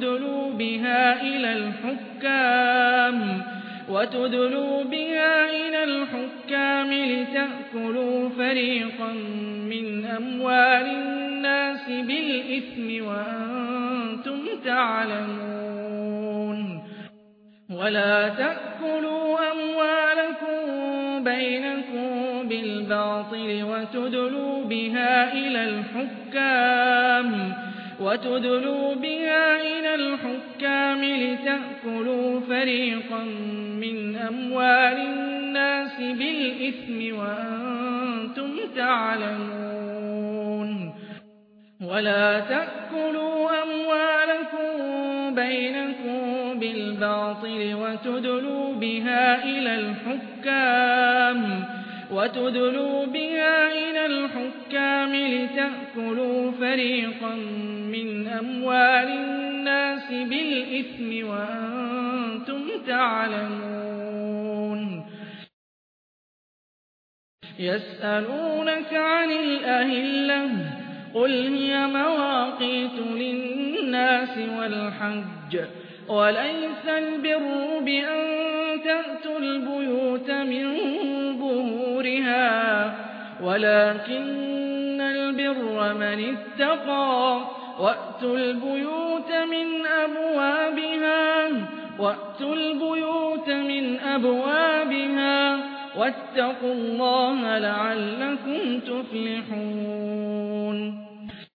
وتدلوا بها إلى الحكام لتأكلوا فريقا من أموال الناس بالإثم وأنتم تعلمون ولا تأكلوا أموالكم بينكم بالباطل وتدلوا بها إلى الحكام لتأكلوا فريقا من أموال الناس بالإثم وأنتم تعلمون ولا تأكلوا أموالكم بينكم بالباطل وتدلوا بها إلى الحكام لتأكلوا فريقا من أموال الناس بالإثم وأنتم تعلمون يسألونك عن الأهلة قل هي مواقيت للناس والحج وليس البر بأن تأتوا البيوت من ظهورها ولكن البر من اتقى وأتوا البيوت من أبوابها وَأْتُوا الْبُيُوتَ مِنْ أَبْوَابِهَا وَاتَّقُوا اللَّهَ لَعَلَّكُمْ تُفْلِحُونَ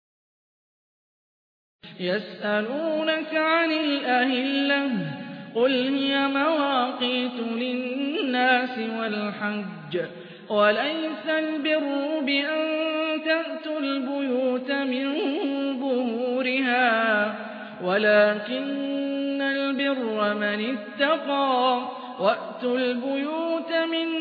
يَسْأَلُونَكَ عَنِ الْأَهِلَّةِ قُلْ هِيَ مَوَاقِيتُ لِلنَّاسِ وَالْحَجِّ ۗ وَلَيْسَ الْبِرُّ بِأَن تَأْتُوا الْبُيُوتَ مِن ظُهُورِهَا وَلَٰكِنَّ الْبِرَّ مَنِ اتَّقَىٰ وَأْتُوا الْبُيُوتَ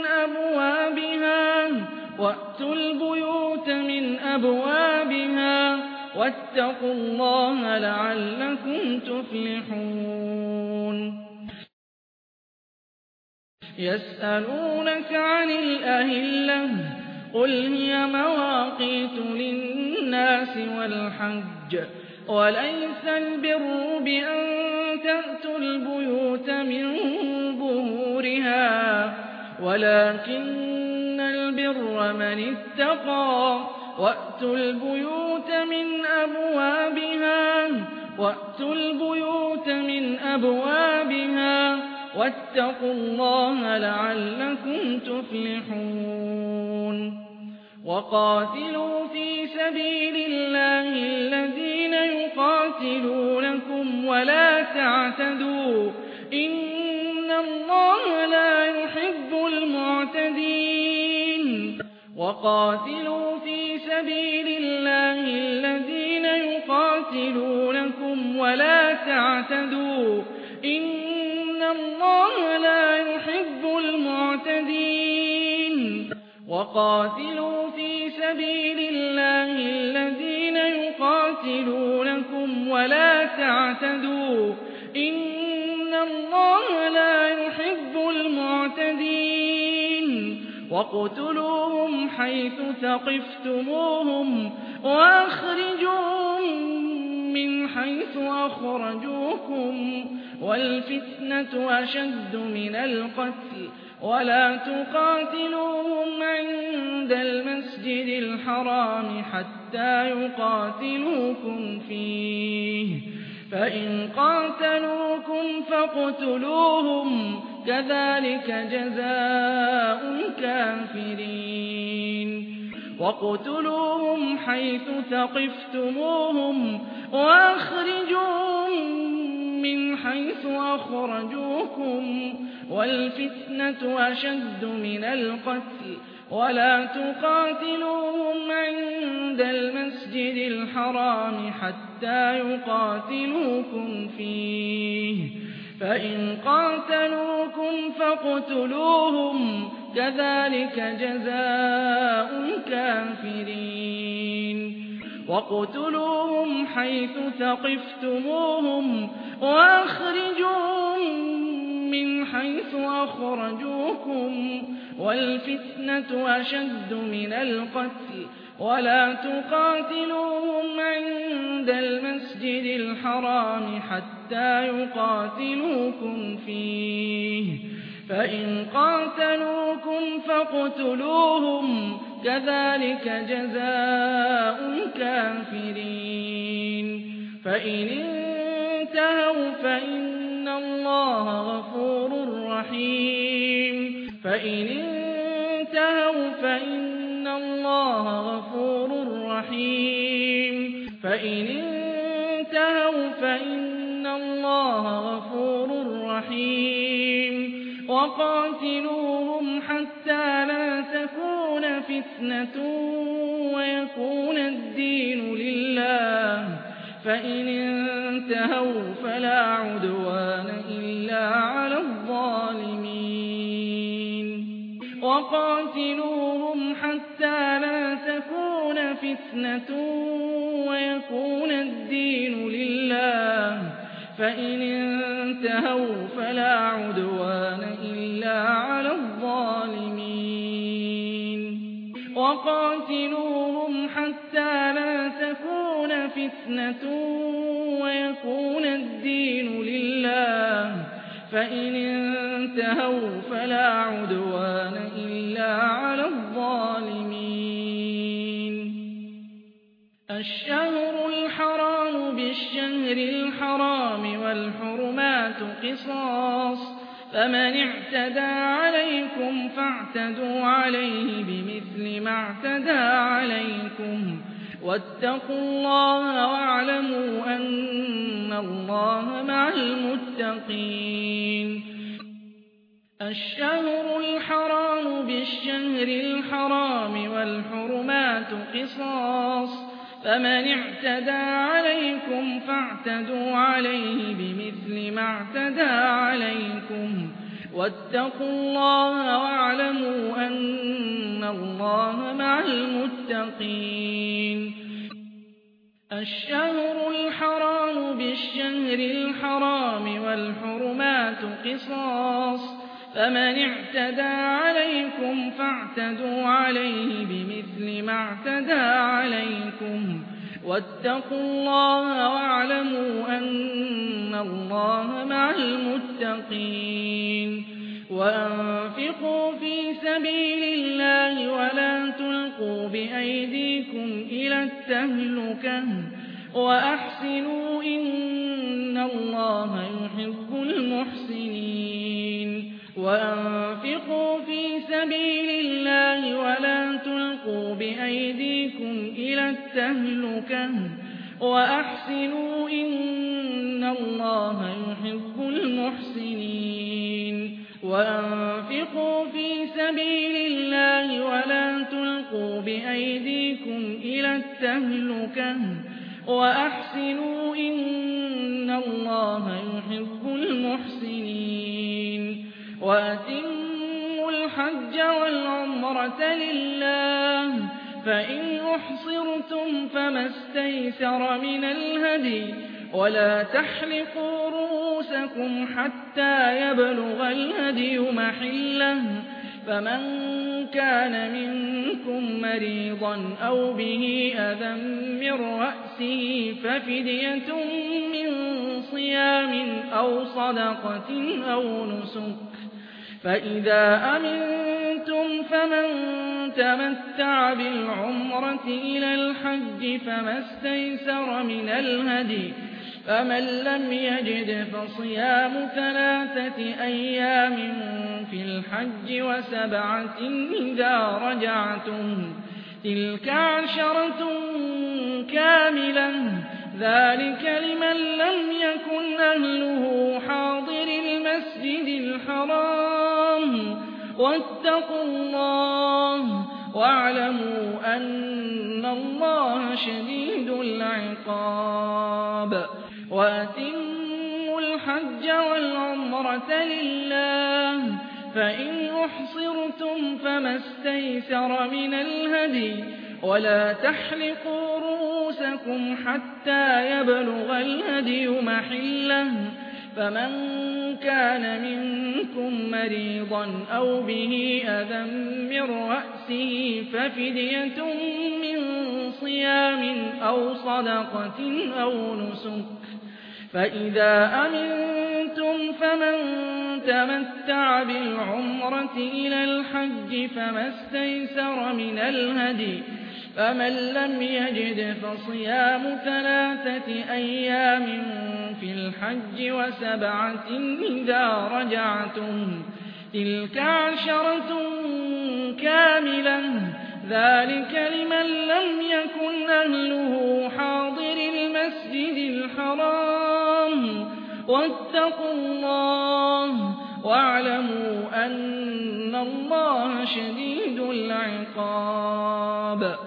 مِنْ أَبْوَابِهَا وَاتَّقُوا اللَّهَ لَعَلَّكُمْ تُفْلِحُونَ يَسْأَلُونَكَ عَنِ الْأَهِلَّةِ قُلْ هِيَ مَوَاقِيتُ لِلنَّاسِ وَالْحَجِّ ۗ وَلَيْسَ الْبِرُّ بِأَن تَأْتُوا الْبُيُوتَ مِن ظُهُورِهَا وَلَٰكِنَّ الْبِرَّ مَنِ اتَّقَىٰ وَأْتُوا الْبُيُوتَ مِنْ أَبْوَابِهَا وَاتَّقُوا اللَّهَ لَعَلَّكُمْ تُفْلِحُونَ وَقَاتِلُوا فِي سَبِيلِ اللَّهِ الَّذِينَ يُقَاتِلُونَكُمْ وَلَا تَعْتَدُوا ۚ إِنَّ اللَّهَ لَا يُحِبُّ الْمُعْتَدِينَ وَقَاتِلُوا فِي سَبِيلِ اللَّهِ الَّذِينَ يُقَاتِلُونَكُمْ وَلَا تَعْتَدُوا ۚ إِنَّ اللَّهَ لَا يُحِبُّ الْمُعْتَدِينَ وَقَاتِلُوا فِي سَبِيلِ اللَّهِ الَّذِينَ يُقَاتِلُونَكُمْ وَلَا تَعْتَدُوا ۚ إِنَّ اللَّهَ لَا يُحِبُّ الْمُعْتَدِينَ وَاقْتُلُوهُمْ حَيْثُ ثَقِفْتُمُوهُمْ وَأَخْرِجُوهُم مِّنْ حَيْثُ أَخْرَجُوكُمْ ۚ وَالْفِتْنَةُ أَشَدُّ مِنَ الْقَتْلِ ۚ وَلَا تُقَاتِلُوهُمْ عِندَ الْمَسْجِدِ الْحَرَامِ حَتَّىٰ يُقَاتِلُوكُمْ فِيهِ ۖ فَإِن قَاتَلُوكُمْ فَاقْتُلُوهُمْ ۗ كَذَٰلِكَ جَزَاءُ الْكَافِرِينَ وَاقْتُلُوهُمْ حَيْثُ ثَقِفْتُمُوهُمْ وَأَخْرِجُوهُم مِّنْ حَيْثُ أَخْرَجُوكُمْ ۚ وَالْفِتْنَةُ أَشَدُّ مِنَ الْقَتْلِ ۚ وَلَا تُقَاتِلُوهُمْ عِندَ الْمَسْجِدِ الْحَرَامِ حَتَّىٰ يُقَاتِلُوكُمْ فِيهِ ۖ فَإِن قَاتَلُوكُمْ فَاقْتُلُوهُمْ ۗ كَذَٰلِكَ جَزَاءُ الْكَافِرِينَ وَاقْتُلُوهُمْ حَيْثُ ثَقِفْتُمُوهُمْ وَأَخْرِجُوهُم مِّنْ حَيْثُ أَخْرَجُوكُمْ ۚ وَالْفِتْنَةُ أَشَدُّ مِنَ الْقَتْلِ ۚ وَلَا تُقَاتِلُوهُمْ عِندَ الْمَسْجِدِ الْحَرَامِ حَتَّىٰ يُقَاتِلُوكُمْ فِيهِ ۖ فَإِن قَاتَلُوكُمْ فَاقْتُلُوهُمْ ۗ كَذَٰلِكَ جَزَاءُ الْكَافِرِينَ فَإِنِ انتَهَوْا فَإِنَّ اللَّهَ غَفُورٌ رَّحِيمٌ فَإِنِ انتَهَوْا فَإِنَّ اللَّهَ غَفُورٌ رَّحِيمٌ فَإِنِ انتَهَوْا فَإِنَّ اللَّهَ غَفُورٌ رَّحِيمٌ وَقَاتِلُوهُمْ حَتَّىٰ لَا تَكُونَ فِتْنَةٌ وَيَكُونَ الدِّينُ لِلَّهِ ۖ فَإِنِ انتَهَوْا فَلَا عُدْوَانَ إِلَّا عَلَى الظَّالِمِينَ وَقَاتِلُوهُمْ حَتَّىٰ لَا تَكُونَ فِتْنَةٌ وَيَكُونَ الدِّينُ لِلَّهِ ۖ فَإِنِ انتَهَوْا فَلَا عُدْوَانَ إِلَّا عَلَى الظَّالِمِينَ وَقَاتِلُوهُمْ حَتَّىٰ لَا تَكُونَ فِتْنَةٌ وَيَكُونَ الدِّينُ لِلَّهِ ۖ فَإِنِ انتَهَوْا فَلَا عُدْوَانَ إِلَّا عَلَى الظَّالِمِينَ الشهر الحرام بالشهر الحرام والحرمات قصاص فمن اعتدى عليكم فاعتدوا عليه بمثل ما اعتدى عليكم واتقوا الله واعلموا أن الله مع المتقين الشهر الحرام بالشهر الحرام والحرمات قصاص فمن اعتدى عليكم فاعتدوا عليه بمثل ما اعتدى عليكم واتقوا الله واعلموا أن الله مع المتقين الشهر الحرام بالشهر الحرام والحرمات قصاص فمن اعتدى عليكم فاعتدوا عليه بمثل ما اعتدى عليكم واتقوا الله واعلموا أن الله مع المتقين وأنفقوا في سبيل الله ولا تلقوا بأيديكم إلى التهلكة وأحسنوا إن الله يحب المحسنين وأنفقوا في سبيل الله ولا تلقوا بأيديكم إلى التهلكة وأحسنوا إن الله يحب المحسنين وأنفقوا في سبيل الله ولا تلقوا بأيديكم إلى التهلكة وأحسنوا إن الله يحب المحسنين وأتموا الحج والعمرة لله فإن أحصرتم فما استيسر من الهدي ولا تحلقوا رؤوسكم حتى يبلغ الهدي محله فمن كان منكم مريضا أو به أذى من رأسه ففدية من صيام أو صدقة أو نسك فإذا أمنتم فمن تمتع بالعمرة إلى الحج فما استيسر من الهدي فمن لم يجد فصيام 3 أيام في الحج و7 إذا رجعتم تلك 10 كاملة ذلك لمن لم يكن أهله حاضر المسجد الحرام واتقوا الله واعلموا أن الله شديد العقاب وأتموا الحج والعمرة لله فإن أحصرتم فما استيسر من الهدي ولا تحلقوا رؤوسكم حتى يبلغ الهدي محله فمن كان منكم مريضا أو به أذى من رأسه ففدية من صيام أو صدقة أو نسك فإذا أمنتم فمن تمتع بالعمرة إلى الحج فما استيسر من الهدي فمن لم يجد فصيام 3 أيام في الحج و7 إذا رجعتم تلك 10 كاملة ذلك لمن لم يكن أهله حاضر المسجد الحرام واتقوا الله واعلموا أن الله شديد العقاب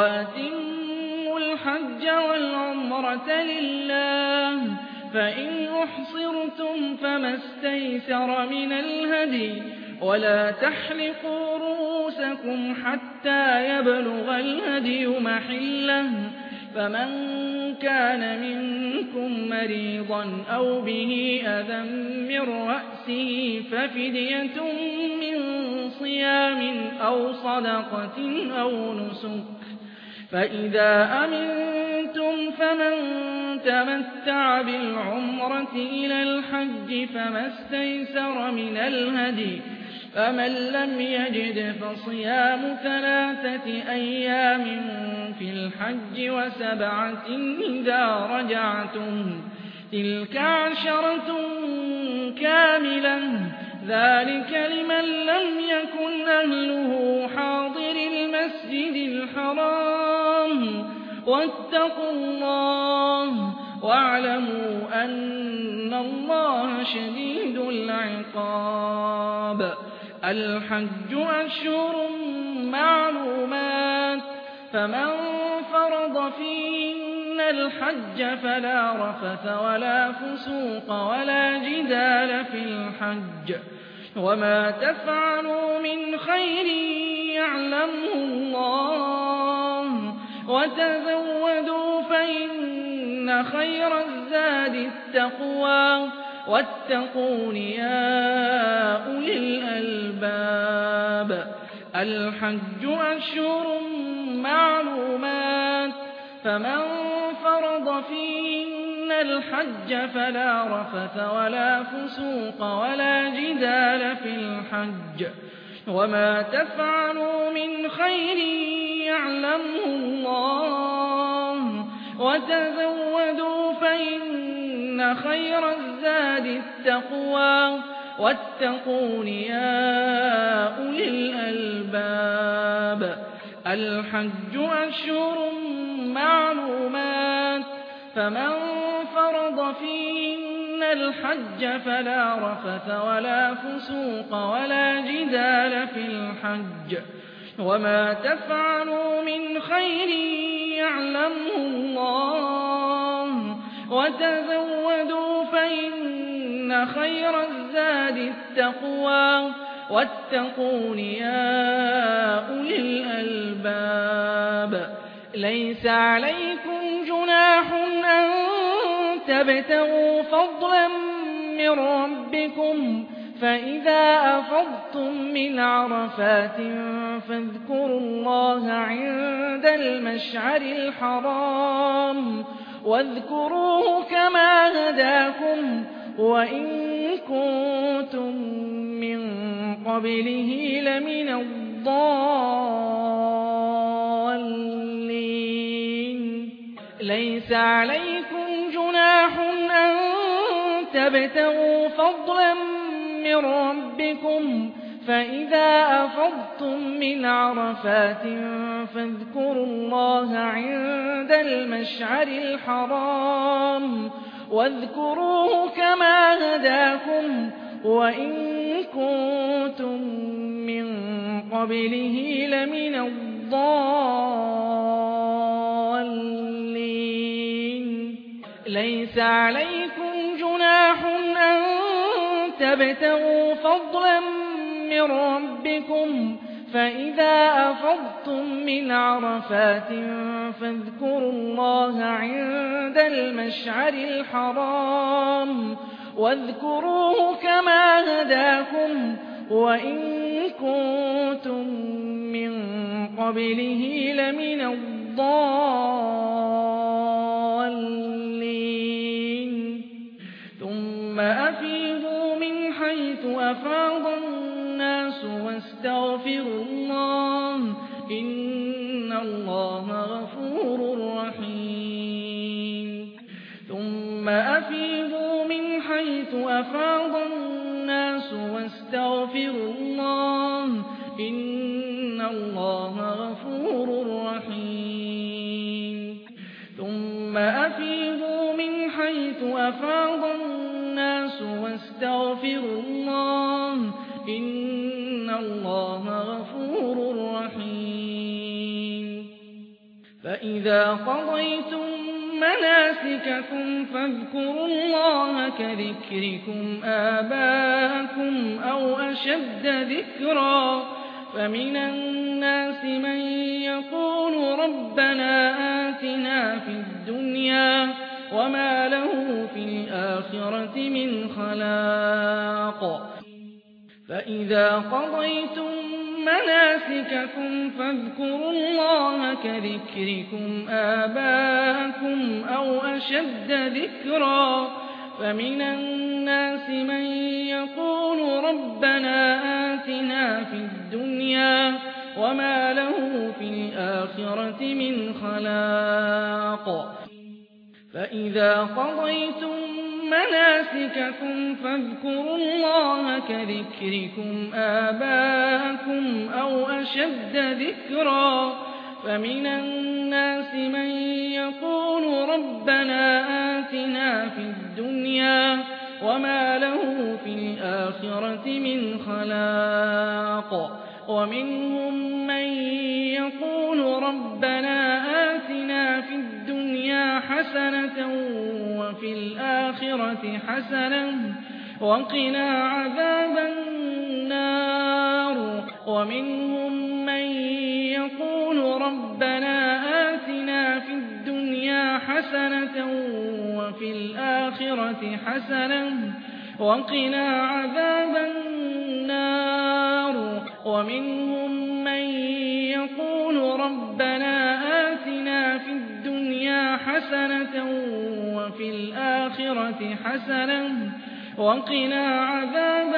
وأتموا الحج والعمرة لله فإن أحصرتم فما استيسر من الهدي ولا تحلقوا رؤوسكم حتى يبلغ الهدي محله فمن كان منكم مريضا أو به أذى من رأسه ففدية من صيام أو صدقة أو نسك فإذا أمنتم فمن تمتع بالعمرة إلى الحج فما استيسر من الهدي فمن لم يجد فصيام 3 أيام في الحج وسبعة إذا رجعتم تلك 10 كاملة ذلك لمن لم يكن أهله حاضر المسجد الحرام واتقوا الله واعلموا أن الله شديد العقاب. الحج أشهر معلومات فمن فرض فيهن الحج فلا رفث ولا فسوق ولا جدال في الحج وما تفعلوا من خير يعلمه الله وتزودوا فإن خير الزاد التقوى واتقون يا أولي الألباب. الحج أشهر معلومات فمن فرض فيهن الحج فلا رفث ولا فسوق ولا جدال في الحج وما تفعلوا من خير يعلمه الله وتزودوا فإن خير الزاد التقوى واتقون يا أولي الألباب. الحج أشهر معلومات فمن فرض فيهن الحج فلا رفث ولا فسوق ولا جدال في الحج وما تفعلوا من خير يعلمه الله وتزودوا فإن خير الزاد التقوى واتقون يا أولي الألباب. ليس عليكم جناح أن تبتغوا فضلا من ربكم فإذا أفضتم من عرفات فاذكروا الله عند المشعر الحرام واذكروه كما هداكم وإن كنتم من قبله لمن الضالين. ليس عليكم جناح أن تبتغوا فضلا من ربكم فإذا أفضتم من عرفات فاذكروا الله عند المشعر الحرام واذكروه كما هداكم وإن كنتم من قبله لمن الضالين. ليس عليكم جناح أن تبتغوا فضلا من ربكم فإذا أفضتم من عرفات فاذكروا الله عند المشعر الحرام واذكروه كما هداكم وإن كنتم من قبله لمن الضالين. ثم أفيضوا من حيث أفاض الناس واستغفروا الله إن الله غفور رحيم. ثم أفيضوا من حيث أفاض الناس واستغفروا الله إن الله غفور رحيم. ثم أفيضوا من حيث أفاض الناس واستغفروا الله إن الله غفور رحيم. فإذا قضيتم مناسككم فاذكروا الله كذكركم آباءكم أو أشد ذكرا فمن الناس من يقول ربنا آتنا في الدنيا وما له في الآخرة من خلاق. فإذا قضيتم مناسككم فاذكروا الله كذكركم آباءكم أو أشد ذكرا فمن الناس من يقول ربنا آتنا في الدنيا وما له في الآخرة من خلاق فإذا قضيتم مناسككم فاذكروا الله كذكركم آباءكم أو أشد ذكرا فمن الناس من يقول ربنا آتنا في الدنيا وما له في الآخرة من خلاق ومنهم من يقول ربنا آتنا في الدنيا حسنة وفي الآخرة حسنة وقنا عذاب النار ومنهم من يقول ربنا آتنا في الدنيا حسنة وفي الآخرة حسنة وقنا عذاب النار ومنهم من يقول ربنا آتنا في الدنيا حسنة وفي الآخرة حسنة وقنا عذاب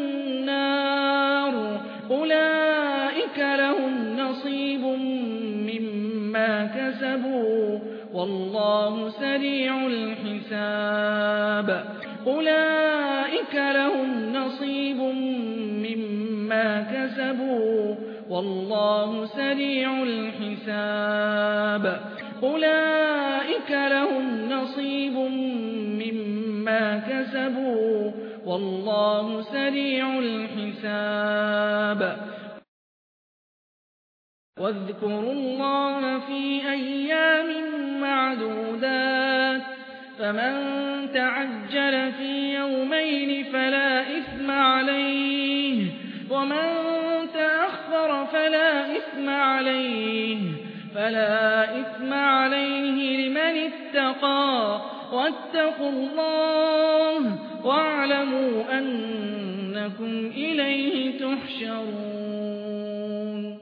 النار أولئك لهم نصيب مما كسبوا والله سريع الحساب أولئك لهم نصيب مما كسبوا والله سريع الحساب أولئك لهم نصيب مما كسبوا والله سريع الحساب واذكروا الله في أيام معدودات فمن تعجل في يومين فلا إثم عليه ومن تأخر فلا إثم عليه لمن اتقى واتقوا الله واعلموا أنكم إليه تحشرون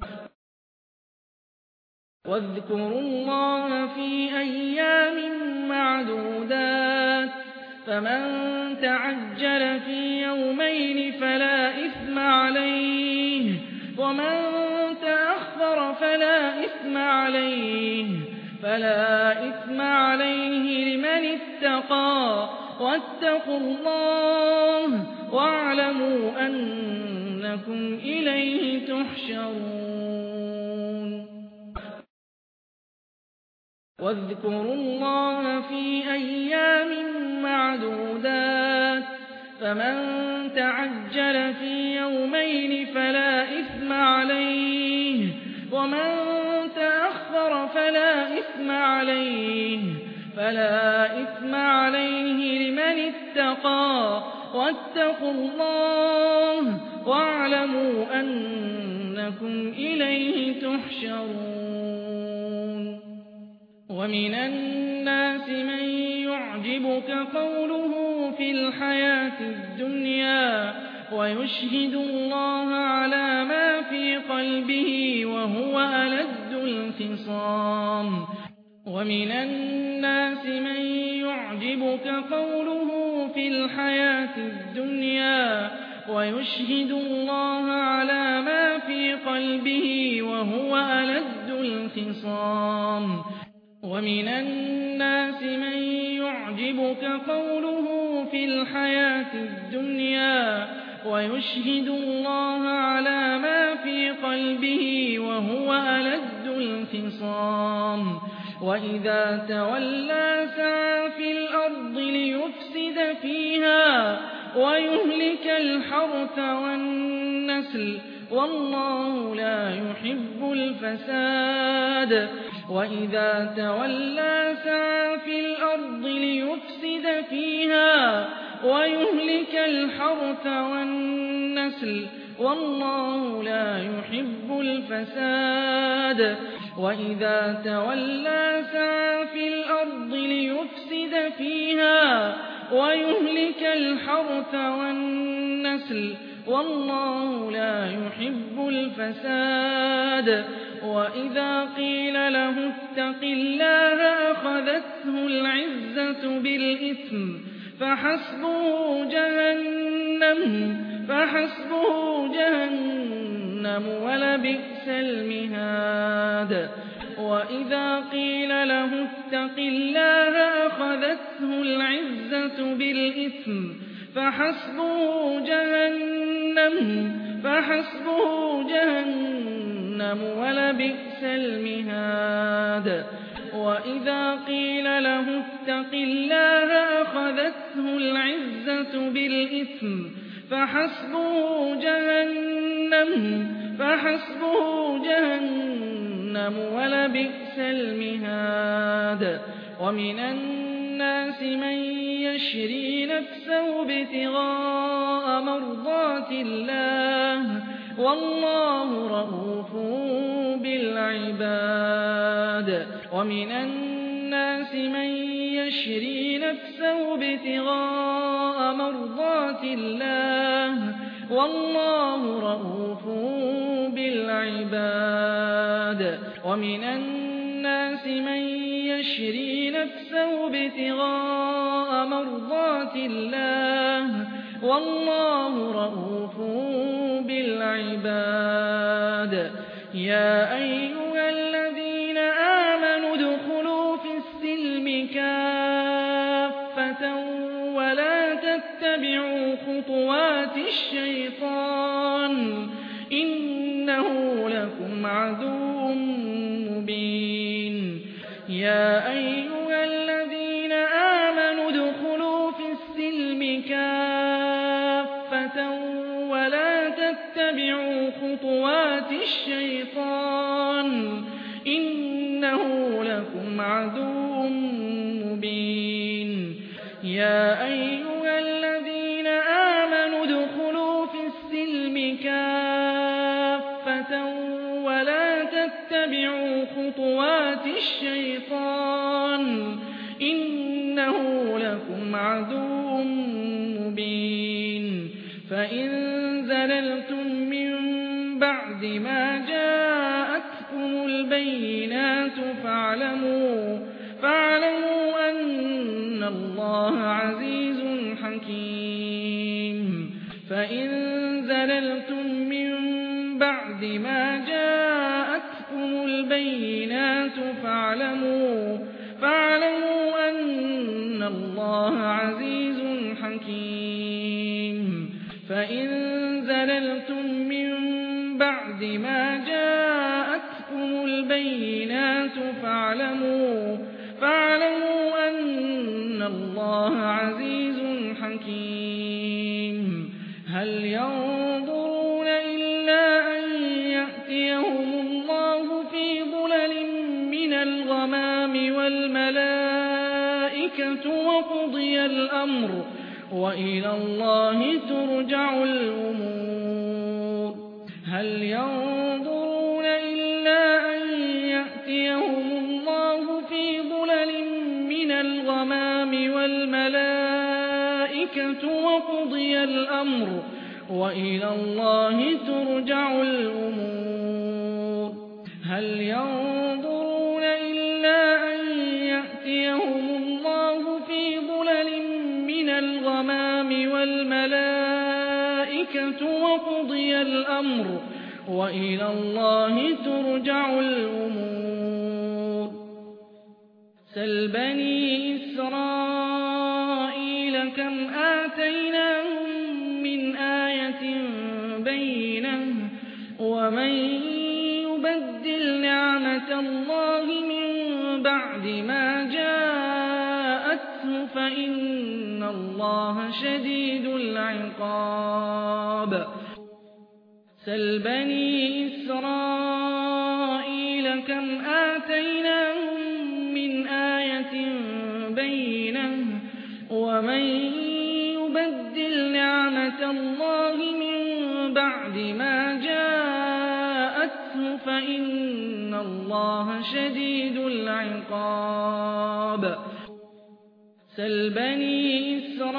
واذكروا الله في أيام معدودات فمن تعجل في يومين فلا إثم عليه ومن تأخر فلا إثم عليه لمن اتقى واتقوا الله واعلموا أنكم إليه تحشرون واذكروا الله في أيام معدودات فمن تعجل في يومين فلا إثم عليه ومن تأخر فلا إثم عليه لمن اتقى واتقوا الله واعلموا أنكم إليه تحشرون ومن الناس من يعجبك قوله في الحياة الدنيا ويشهد الله على ما في قلبه وهو ألد الخصام ومن الناس من يعجبك قوله في الحياة الدنيا ويشهد الله على ما في قلبه وهو ألد الخصام ومن الناس من يعجبك قوله في الحياة الدنيا ويشهد الله على ما في قلبه وهو ألد الخصام وإذا تولى سعى في الأرض ليفسد فيها ويهلك الحرث والنسل والله لا يحب الفساد وإذا تولى سعى في الأرض ليفسد فيها ويهلك الحرث والنسل والله لا يحب الفساد وإذا تولى سعى في الأرض ليفسد فيها ويهلك الحرث والنسل والله لا يحب الفساد وإذا قيل له اتق الله أخذته العزة بالإثم فحسبه جهنم ولبئس المهاد وإذا قيل له اتق الله أخذته العزة بالإثم فحسبه جهنم ولبئس المهاد وإذا قيل له اتق الله أخذته العزة بالإثم فحسبه جهنم ولبئس المهاد ومن الناس من يشري نفسه ابتغاء مرضات الله والله رءوف بالعباد ومن الناس من يشري نفسه ابتغاء مرضات الله والله رءوف بالعباد ومن الناس من يشري نفسه ابتغاء مرضات الله والله رءوف بالعباد يا أيها الذين آمنوا ادخلوا في السلم كافة ولا تتبعوا خطوات الشيطان إنه لكم عدو مبين يا أيها الذين آمنوا ادخلوا في السلم كافة ولا تتبعوا خطوات الشيطان إنه لكم عدو مبين يا أيها الذين آمنوا ادخلوا في السلم كافة ولا تتبعوا خطوات الشيطان إنه لكم عدو مبين فإن زللتم من بعد ما جاءتكم البينات فاعلموا أن الله عزيز حكيم فإن زللتم من بعد ما جاءتكم البينات فاعلموا أن الله عزيز حكيم فإن زللتم من بعد ما جاءتكم البينات فاعلموا أن الله عزيز حكيم هل ينظرون إلا أن يأتيهم الله في ظلل من الغمام والملائكة وقضي الأمر وإلى الله ترجع الأمور هل ينظرون إلا أن يأتيهم الله في ظلل من الغمام والملائكة وقضي الأمر وإلى الله ترجع الأمور هل ينظرون إلا أن يأتيهم الله في ظلل من الغمام والملائكة وقضي الأمر وإلى الله ترجع الأمور سل بني إسرائيل كم آتيناهم من آية بينة ومن يبدل نعمة الله من بعد ما جاءته فإن الله شديد العقاب سل بني إسرائيل كم آتيناهم من آية بينة ومن يبدل نعمة الله من بعد ما جاءته فإن الله شديد العقاب سل بني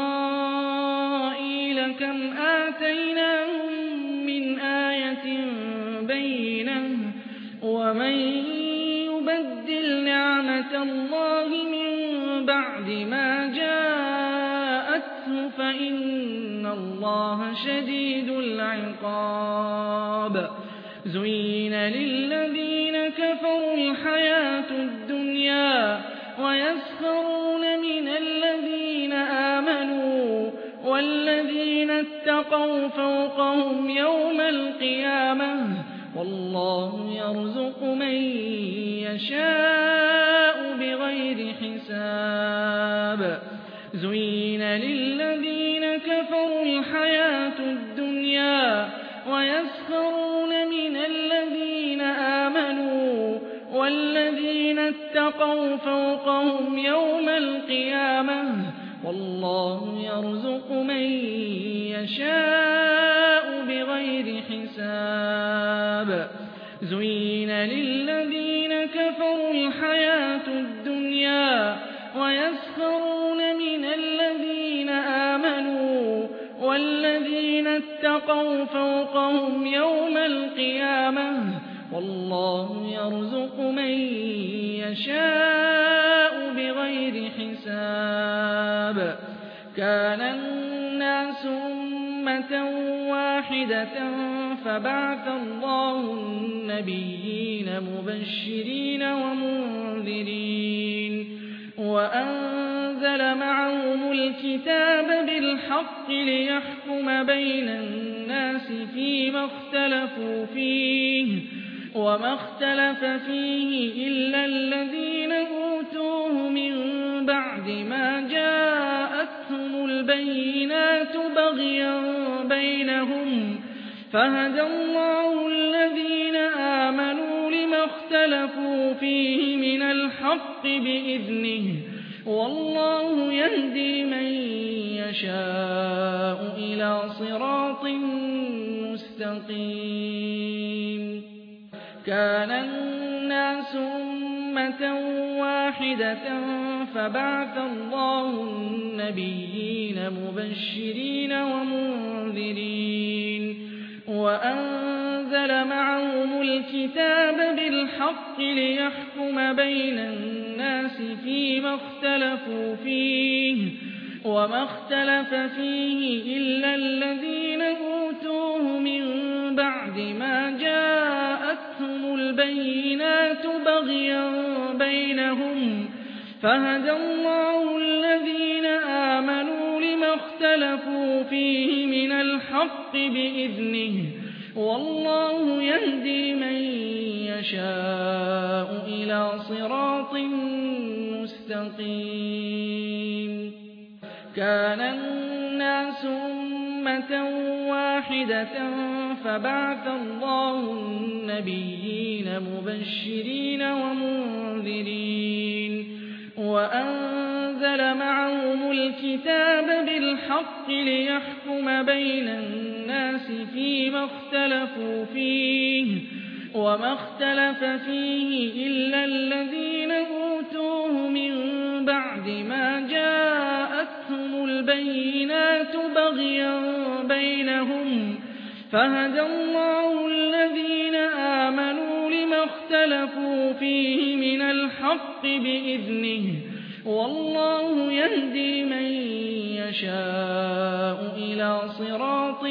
إسرائيل كم آتيناهم من آية بينة ومن يبدل نعمة الله من بعد ما جاءته فإن الله شديد العقاب زين للذين كفروا الحياة الدنيا ويسخرون من الذين آمنوا والذين اتقوا فوقهم يوم القيامة والله يرزق من يشاء بغير حساب زين للذين كفروا الحياة الدنيا ويسخرون من الذين آمنوا والذين اتقوا فوقهم يوم القيامة والله يرزق من يشاء بغير حساب زين للذين كفروا الحياة الدنيا ويسخرون من الذين آمنوا والذين اتقوا فوقهم يوم القيامة والله يرزق من يشاء بغير حساب كان الناس أمة واحدة فبعث الله النبيين مبشرين ومنذرين وأنزل معهم الكتاب بالحق ليحكم بين الناس فيما اختلفوا فيه وما اختلف فيه إلا الذين أوتوه من بعد ما جاءتهم البينات بغيا بينهم فهدى الله الذين آمنوا لما اختلفوا فيه من الحق بإذنه والله يهدي من يشاء إلى صراط مستقيم كان الناس أمة واحدة فبعث الله النبيين مبشرين ومنذرين وأنزل معهم الكتاب بالحق ليحكم بين الناس فيما اختلفوا فيه وما اختلف فيه إلا الذين أوتوه من بعد ما جاءتهم البينات بغيا بينهم فهدى الله الذين آمنوا لما اختلفوا فيه من الحق بإذنه والله يهدي من يشاء إلى صراط مستقيم كان الناس أمة واحدة فبعث الله النبيين مبشرين ومنذرين وأنزل معهم الكتاب بالحق ليحكم بين الناس فيما اختلفوا فيه وما اختلف فيه إلا الذين أوتوه من بعد ما جاءتهم البينات بغيا بينهم فهدى الله الذين آمنوا لما اختلفوا فيه من الحق بإذنه والله يهدي من يشاء إلى صراط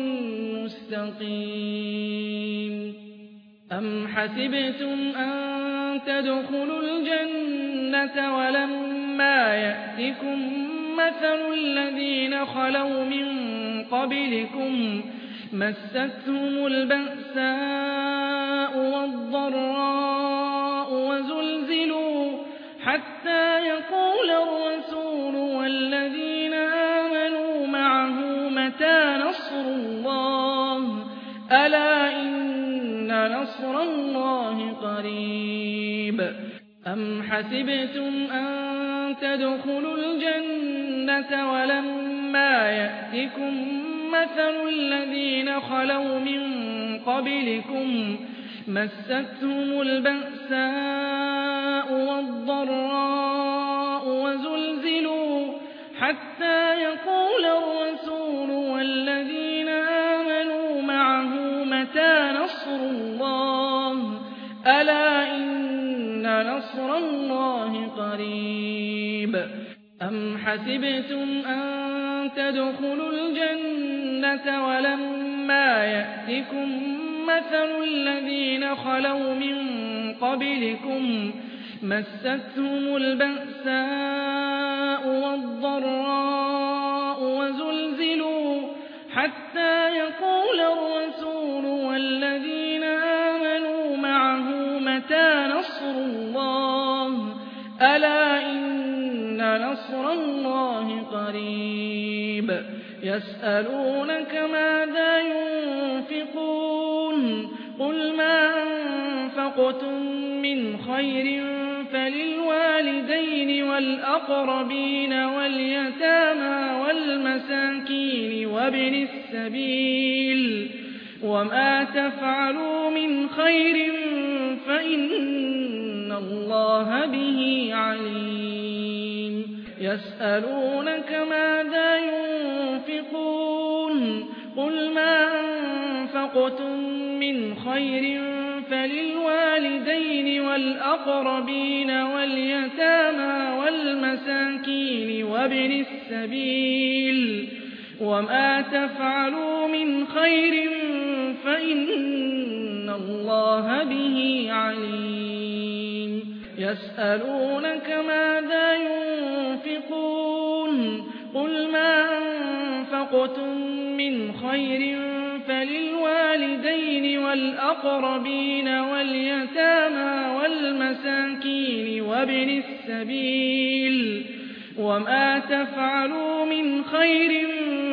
مستقيم أم حسبتم أن تدخلوا الجنة ولما يأتكم مثل الذين خلوا من قبلكم مستهم البأساء والضراء وزلزلوا حتى يقول الرسول والذين آمنوا معه متى نصر الله ألا إن نصر الله قريب أم حسبتم أن تدخلوا الجنة ولما يأتكم مثل الذين خلوا من قبلكم مستهم البأساء والضراء وزلزلوا حتى يقول الرسول والذين آمنوا معه متى نصر الله ألا إن نصر الله قريب أم حسبتم أن تدخلوا الجنة ولما يأتكم مثل الذين خلوا من قبلكم مستهم البأساء والضراء وزلزلوا حتى يقول الرسول والذين آمنوا معه متى نصر الله ألا إن نصر الله قريب يسألونك ماذا ينفقون قل ما أنفقتم من خير فللوالدين والأقربين واليتامى والمساكين وابن السبيل وما تفعلوا من خير فإن الله به عليم يسألونك ماذا ينفقون قل ما أنفقتم من خير فللوالدين والأقربين واليتامى والمساكين وابن السبيل وما تفعلوا من خير فإن الله به عليم يسألونك ماذا ينفقون قل ما أنفقتم من خير فللوالدين والأقربين واليتامى والمساكين وابن السبيل وما تفعلوا من خير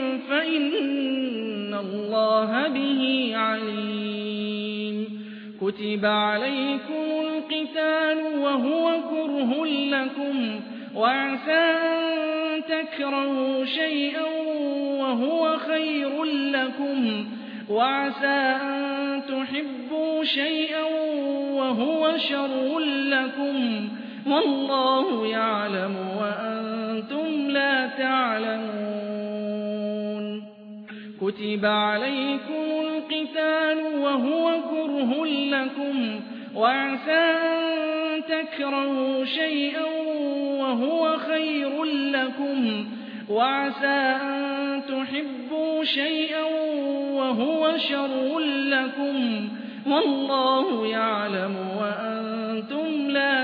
فإن الله به عليم كتب عليكم القتال وهو كره لكم وعسى أن تكرهوا شيئا وهو خير لكم وعسى أن تحبوا شيئا وهو شر لكم والله يعلم وأنتم لا تعلمون كتب عليكم القتال وهو كره لكم وعسى أن تكرهوا شيئا وهو خير لكم وعسى أن تحبوا شيئا وهو شر لكم والله يعلم وأنتم لا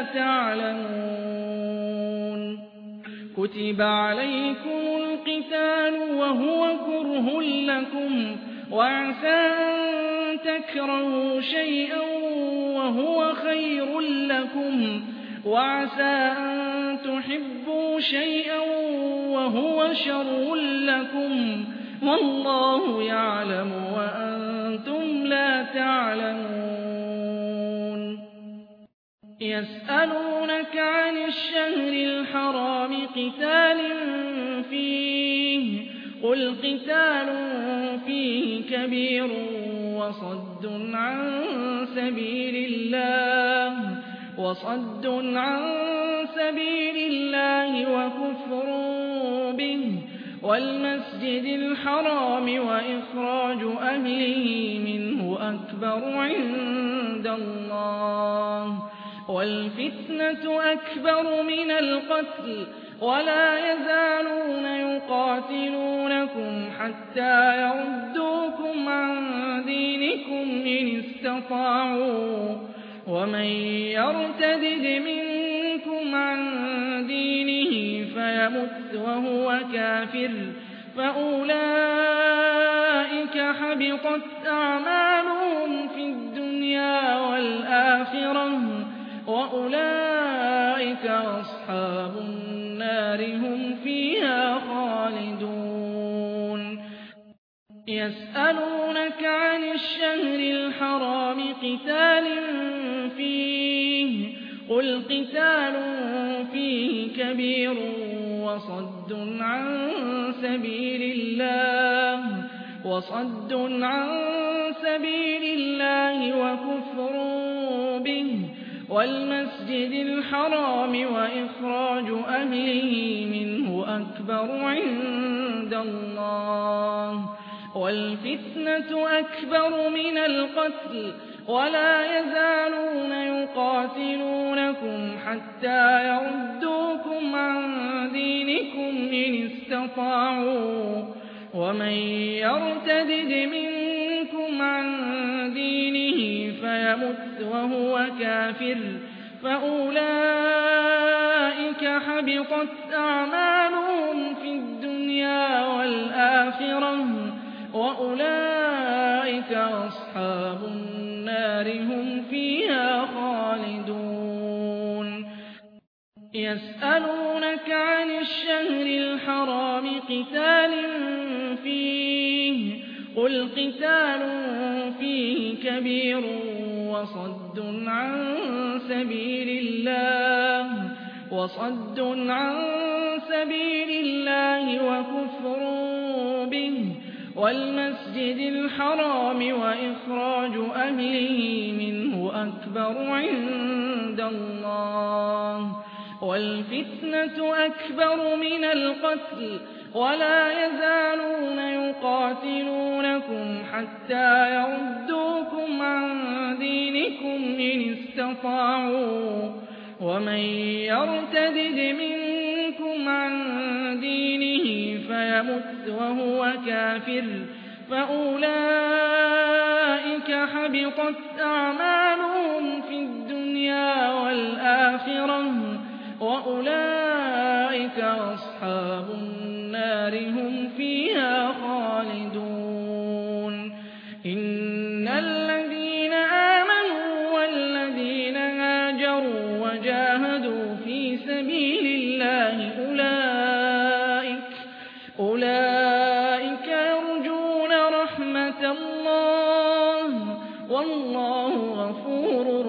تعلمون كتب عليكم القتال وهو كره لكم وعسى أن تكرهوا شيئا وهو خير لكم وعسى أن تحبوا شيئا وهو شر لكم والله يعلم وأنتم لا تعلمون يسألونك عن الشهر الحرام قتال فيه قل قتال فيه كبير وصد عن سبيل الله وكفر به والمسجد الحرام وإخراج أهله منه أكبر عند الله والفتنة أكبر من القتل ولا يزالون يقاتلونكم حتى يردوكم عن دينكم إن استطاعوا ومن يرتدد منكم عن دينه فيمت وهو كافر فأولئك حبطت أعمالهم في الدنيا والآخرة وأولئك أصحاب النار هم فيها خالدون يسألونك عن الشهر الحرام قتال فيه قل قتال فيه كبير وصد عن سبيل الله وكفر به والمسجد الحرام وإخراج أهله منه أكبر عند الله والفتنة أكبر من القتل ولا يزالون يقاتلونكم حتى يردوكم عن دينكم إن استطاعوا ومن يرتدد منكم عن دينه فيمت وهو كافر فأولئك حبطت أعمالهم في الدنيا والآخرة وأولئك أصحاب النار هم فيها خالدون يسألونك عن الشهر الحرام قتال فيه قل قتال فيه كبير وصد عن سبيل الله وكفر به والمسجد الحرام وإخراج أهله منه أكبر عند الله والفتنة أكبر من القتل ولا يزالون يقاتلونكم حتى يردوكم عن دينكم إن استطاعوا ومن يرتدد منكم عن دينه فيمت وهو كافر فأولئك حبطت أعمالهم في الدنيا والآخرة وأولئك أصحاب النار هم فيها خالدون إن الذين آمنوا والذين هاجروا وجاهدوا في سبيل الله أولئك يرجون رحمة الله والله غفور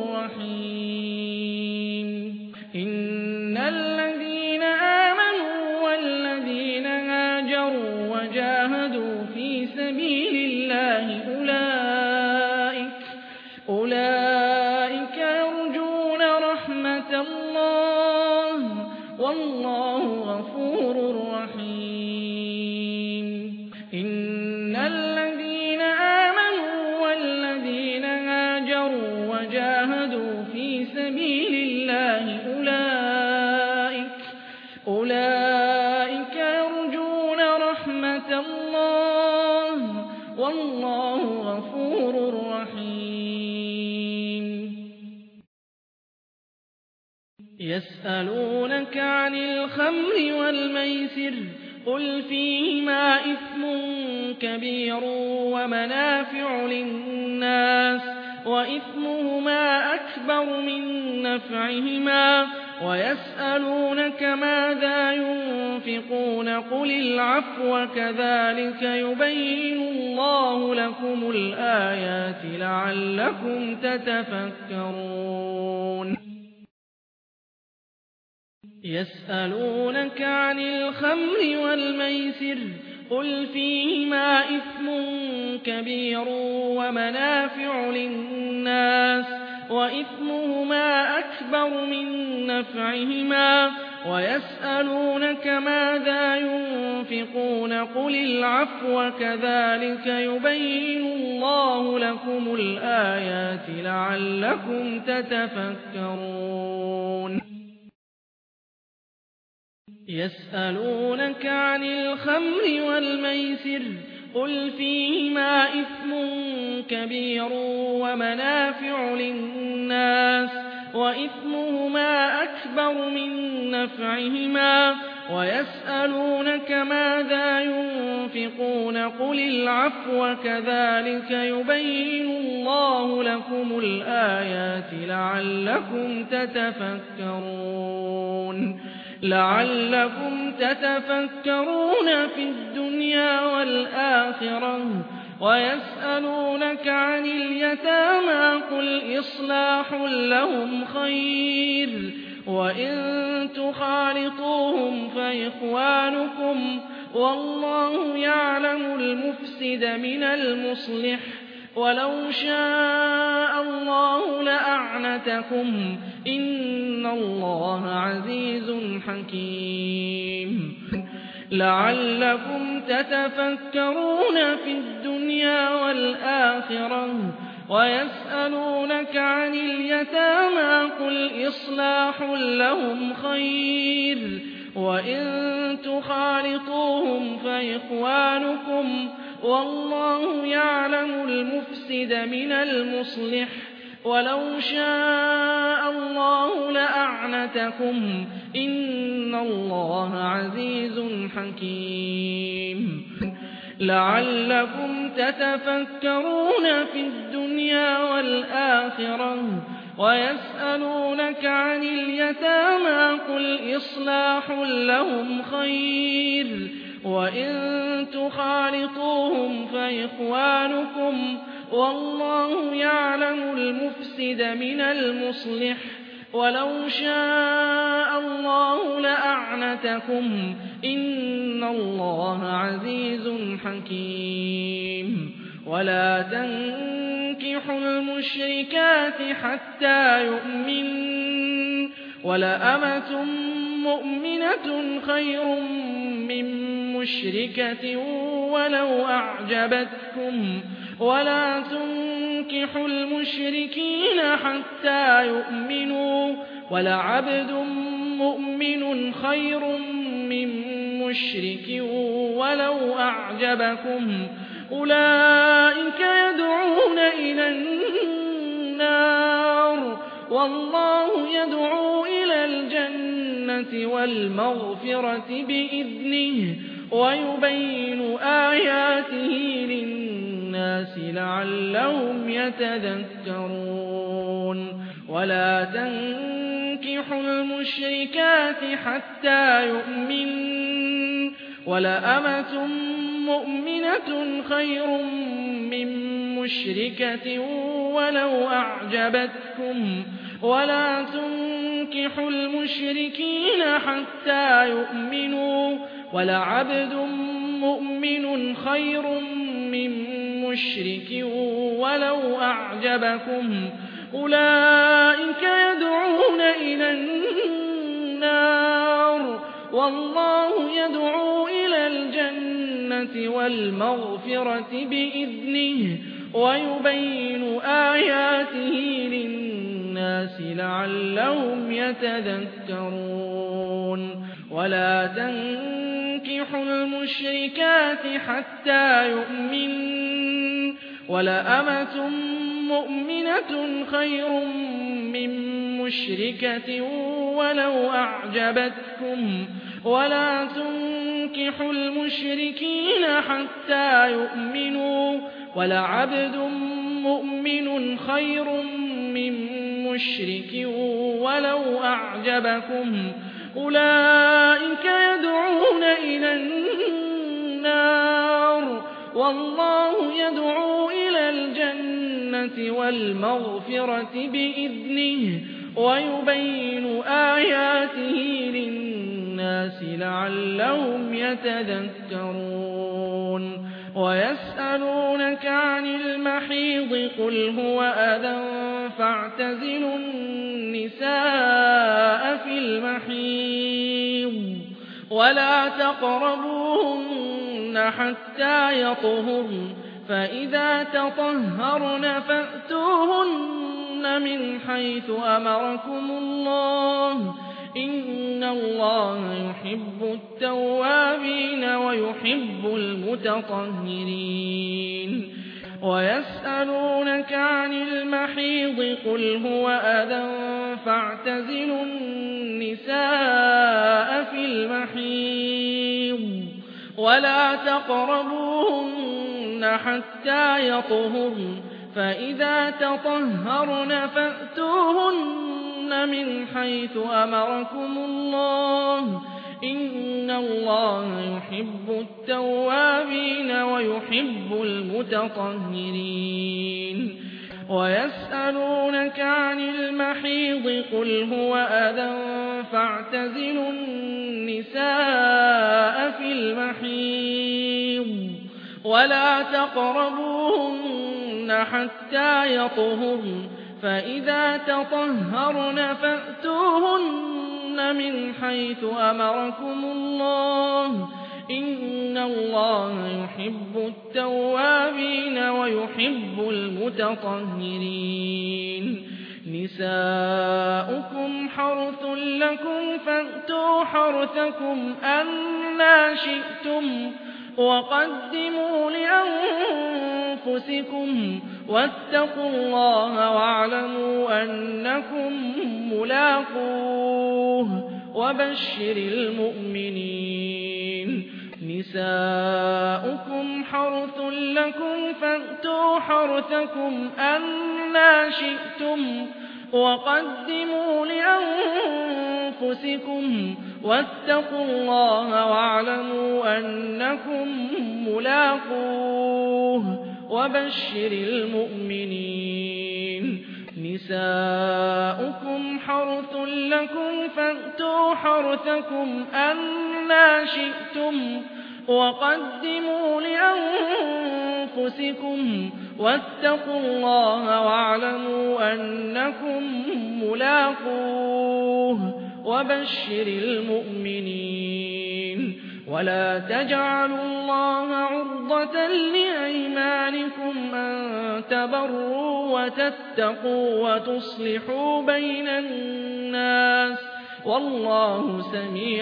رحيم إن الذين آمنوا والذين هاجروا وجاهدوا في سبيل الله أولئك يرجون رحمة الله والله غفور رحيم إن الذين آمنوا والذين هاجروا وجاهدوا في سبيل الله أولئك يرجون رحمة الله والله غفور رحيم يسألونك عن الخمر والميسر قل فيهما إثم كبير ومنافع للناس وإثمهما أكبر من نفعهما ويسألونك ماذا ينفقون قل العفو كذلك يبين الله لكم الآيات لعلكم تتفكرون يسألونك عن الخمر والميسر قل فيهما إثم كبير ومنافع للناس وإثمهما أكبر من نفعهما ويسألونك ماذا ينفقون قل العفو كذلك يبين الله لكم الآيات لعلكم تتفكرون يسألونك عن الخمر والميسر قل فيهما إثم كبير ومنافع للناس وإثمهما أكبر من نفعهما ويسألونك ماذا ينفقون قل العفو كذلك يبين الله لكم الآيات لعلكم تتفكرون في الدنيا والآخرة ويسألونك عن اليتامى قل إصلاح لهم خير وإن تخالطوهم فإخوانكم والله يعلم المفسد من المصلح ولو شاء الله لأعنتكم إن الله عزيز حكيم لعلكم تتفكرون في الدنيا والآخرة ويسألونك عن اليتامى قل إصلاح لهم خير وإن تخالطوهم فإخوانكم والله يعلم المفسد من المصلح ولو شاء الله لأعنتكم إن الله عزيز حكيم لعلكم تتفكرون في الدنيا والآخرة ويسألونك عن اليتامى قل إصلاح لهم خير وإن تخالطوهم فإخوانكم والله يعلم المفسد من المصلح ولو شاء الله لأعنتكم إن الله عزيز حكيم ولا تنكحوا المشركات حتى يؤمنوا ولأمة مؤمنة خير من مشركة ولو أعجبتكم ولا تنكحوا المشركين حتى يؤمنوا ولعبد مؤمن خير من مشرك ولو أعجبكم أولئك يدعون إلى النار والله يدعو إلى الجنة والمغفرة بإذنه ويبين آياته للناس لعلهم يتذكرون ولا تنكحوا المشركات حتى يؤمنوا ولأمة مؤمنة خير من مشركة ولو أعجبتكم ولا تنكحوا المشركين حتى يؤمنوا ولعبد مؤمن خير من مشرك ولو أعجبكم أولئك يدعون إلى النار والله يدعو إلى الجنة والمغفرة بإذنه ويبين آياته للناس لعلهم يتذكرون ولا تنكحوا المشركات حتى يؤمنوا ولأمة مؤمنة خير من مشركة ولو أعجبتكم ولا تنكحوا المشركين حتى يؤمنوا ولعبد مؤمن خير من مشرك ولو أعجبكم أولئك يدعون إلى النار والله يدعو إلى الجنة والمغفرة بإذنه ويبين آياته للناس لعلهم يتذكرون ويسألونك عن المحيض قل هو أذى فاعتزلوا النساء في المحيض ولا تقربوهن حتى يطهرن فإذا تطهرن فأتوهن من حيث أمركم الله إن الله يحب التوابين ويحب المتطهرين ويسألونك عن المحيض قل هو أذى فاعتزلوا النساء في المحيض ولا تقربوهن حتى يطهرن فإذا تطهرن فأتوهن من حيث أمركم الله إن الله يحب التوابين ويحب المتطهرين ويسألونك عن المحيض قل هو أذى فاعتزلوا النساء في المحيض ولا تقربوهن حتى يطهرن فإذا تطهرن فأتوهن من حيث أمركم الله إن الله يحب التوابين ويحب المتطهرين نساؤكم حرث لكم فأتوا حرثكم أنى شئتم وقدموا لأنفسكم واتقوا الله واعلموا أنكم ملاقوه وبشر المؤمنين نساؤكم حرث لكم فأتوا حرثكم أنى شئتم وقدموا لأنفسكم واتقوا الله واعلموا أنكم ملاقوه وبشر المؤمنين نساؤكم حرث لكم فأتوا حرثكم أنى شئتم وقدموا لأنفسكم واتقوا الله واعلموا أنكم ملاقوه وبشر المؤمنين ولا تجعلوا الله عرضة لأيمانكم أن تبروا وتتقوا وتصلحوا بين الناس والله سميع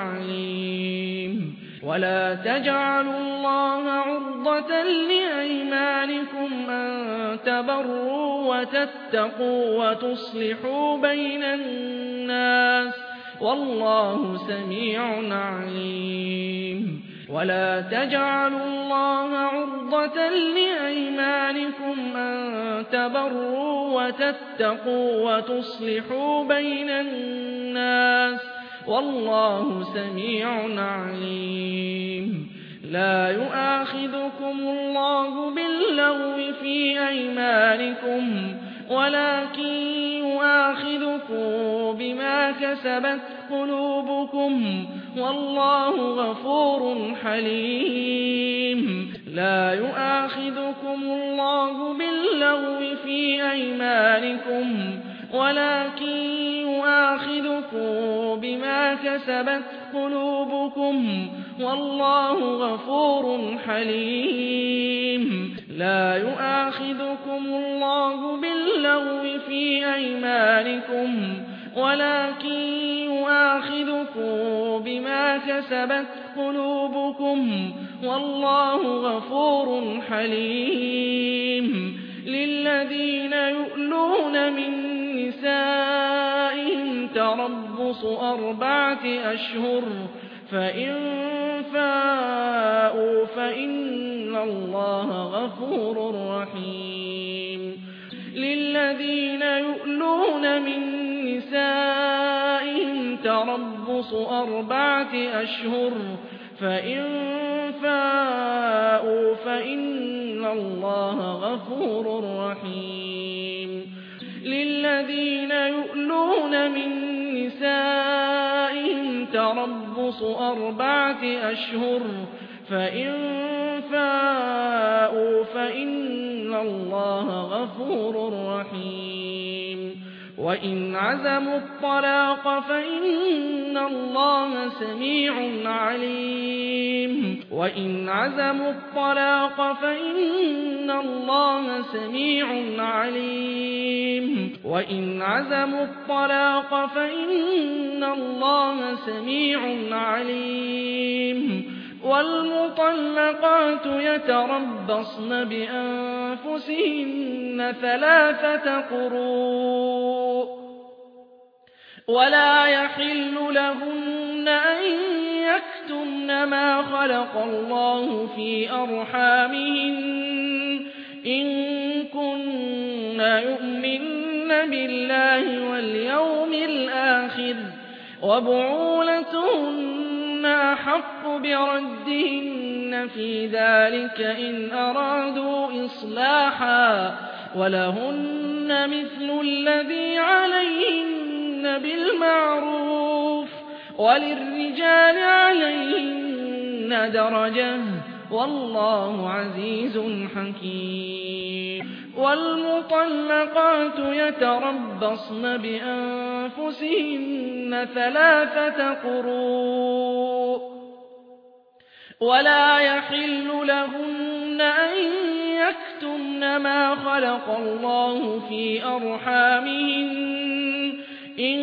عليم ولا تجعلوا الله عرضة لأيمانكم أن تبروا وتتقوا وتصلحوا بين الناس والله سميع عليم ولا تجعلوا الله عرضة لأيمانكم أن تبروا وتتقوا وتصلحوا بين الناس والله سميع عليم لا يؤاخذكم الله باللغو في أيمانكم ولكن يؤاخذكم بما كسبت قلوبكم والله غفور حليم لا يؤاخذكم الله باللغو في أيمانكم ولكن يؤاخذكم بما كسبت قلوبكم والله غفور حليم لا يؤاخذكم الله باللغو في أيمانكم ولكن يؤاخذكم بما كسبت قلوبكم والله غفور حليم للذين يؤلون من نسائهم تربص 4 أشهر فإن فاءوا فإن الله غفور رحيم للذين يؤلون من نسائهم تربص 4 أشهر فإن فاءوا فإن الله غفور رحيم للذين يؤلون من نسائهم تربص 4 أشهر فإن فاءوا فإن الله غفور رحيم وإن عزموا الطلاق فإن الله سميع عليم وإن عزموا الطلاق فإن الله سميع عليم وإن عزموا الطلاق فإن الله سميع عليم والمطلقات يتربصن بأنفسهن 3 قروء ولا يحل لهن أن يكتمن ما خلق الله في أرحامهن إن كن يؤمن بالله واليوم الآخر وبعولتهن أحق بردهن في ذلك إن أرادوا إصلاحا ولهن مثل الذي عليهن بالمعروف وللرجال عليهن درجة والله عزيز حكيم والمطلقات يتربصن بأنفسهن 3 قروء ولا يحل لهن أن يكتمن ما خلق الله في أرحامهن إن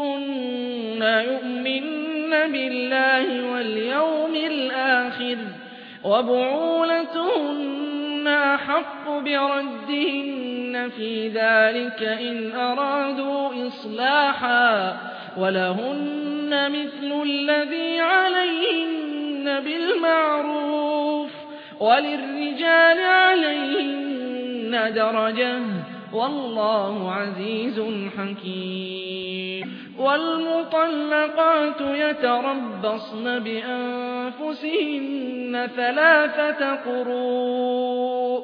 كن يؤمن بالله واليوم الآخر وبعولتهن أحق بردهن في ذلك إن أرادوا إصلاحا ولهن مثل الذي عليهن بالمعروف وللرجال عليهن درجة والله عزيز حكيم والمطلقات يتربصن بأنفسهن 3 قروء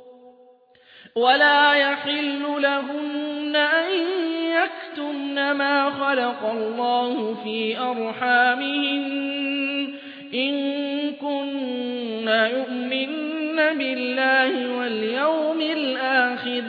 ولا يحل لهن أن يكتمن ما خلق الله في أرحامهن إن كن يؤمن بالله واليوم الآخر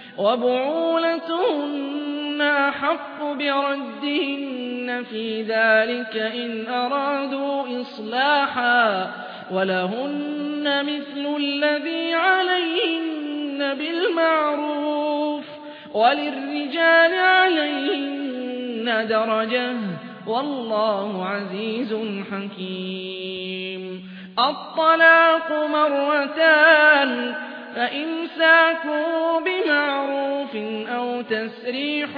وبعولتهن أحق بردهن في ذلك إن أرادوا إصلاحا ولهن مثل الذي عليهن بالمعروف وللرجال عليهن درجة والله عزيز حكيم الطلاق مرتان فإمساك بمعروف أو تسريح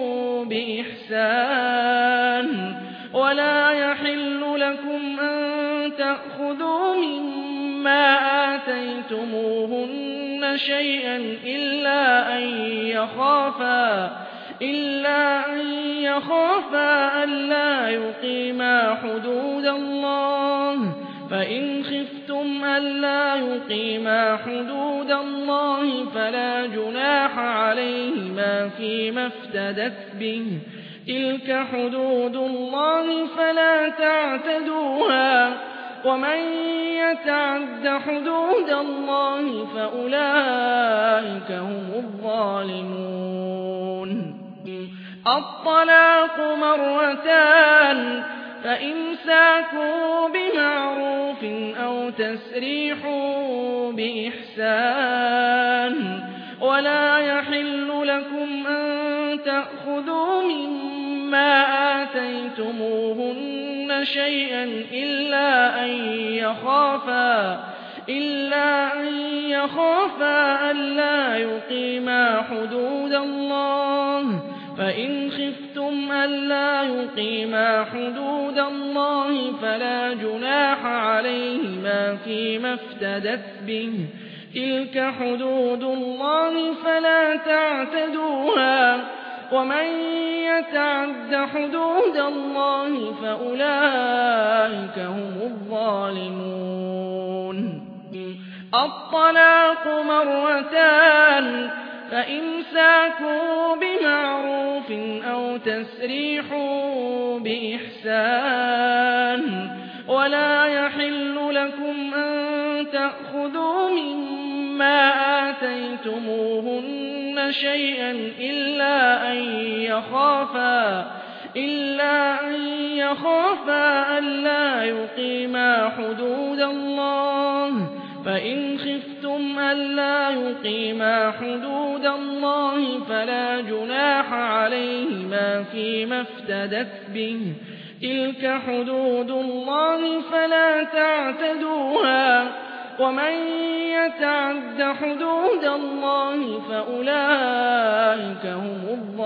بإحسان ولا يحل لكم أن تأخذوا مما آتيتموهن شيئا إلا أن يخافا ألا يقيما حدود الله فإن خفتم ألا يقيما حدود الله فلا جناح عليهما فيما افتدت به تلك حدود الله فلا تعتدوها ومن يتعد حدود الله فأولئك هم الظالمون الطلاق مرتان فإمساك بمعروف أو تسريح بإحسان ولا يحل لكم أن تأخذوا مما آتيتموهن شيئا إلا أن يخافا ألا يقيما حدود الله فإن خفتم ألا يقيما حدود الله فلا جناح عليهما فيما افتدت به تلك حدود الله فلا تعتدوها ومن يتعد حدود الله فأولئك هم الظالمون الطلاق مرتان فإمساك بمعروف أو تسريح بإحسان ولا يحل لكم أن تأخذوا مما آتيتموهن شيئا إلا أن يخافا ألا يقيما حدود الله فإن خفتم ألا يقيما حدود الله فلا جناح عليهما فيما افتدت به تلك حدود الله فلا تعتدوها ومن يتعد حدود الله فأولئك هم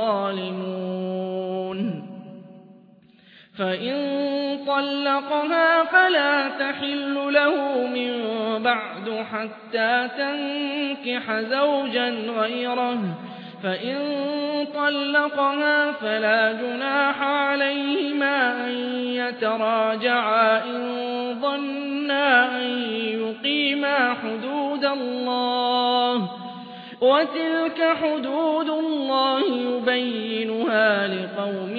الظالمون فإن طلقها فلا تحل له من بعد حتى تنكح زوجا غيره فإن طلقها فلا جناح عليهما أن يتراجعا إن ظنا أن يقيما حدود الله وتلك حدود الله يبينها لقوم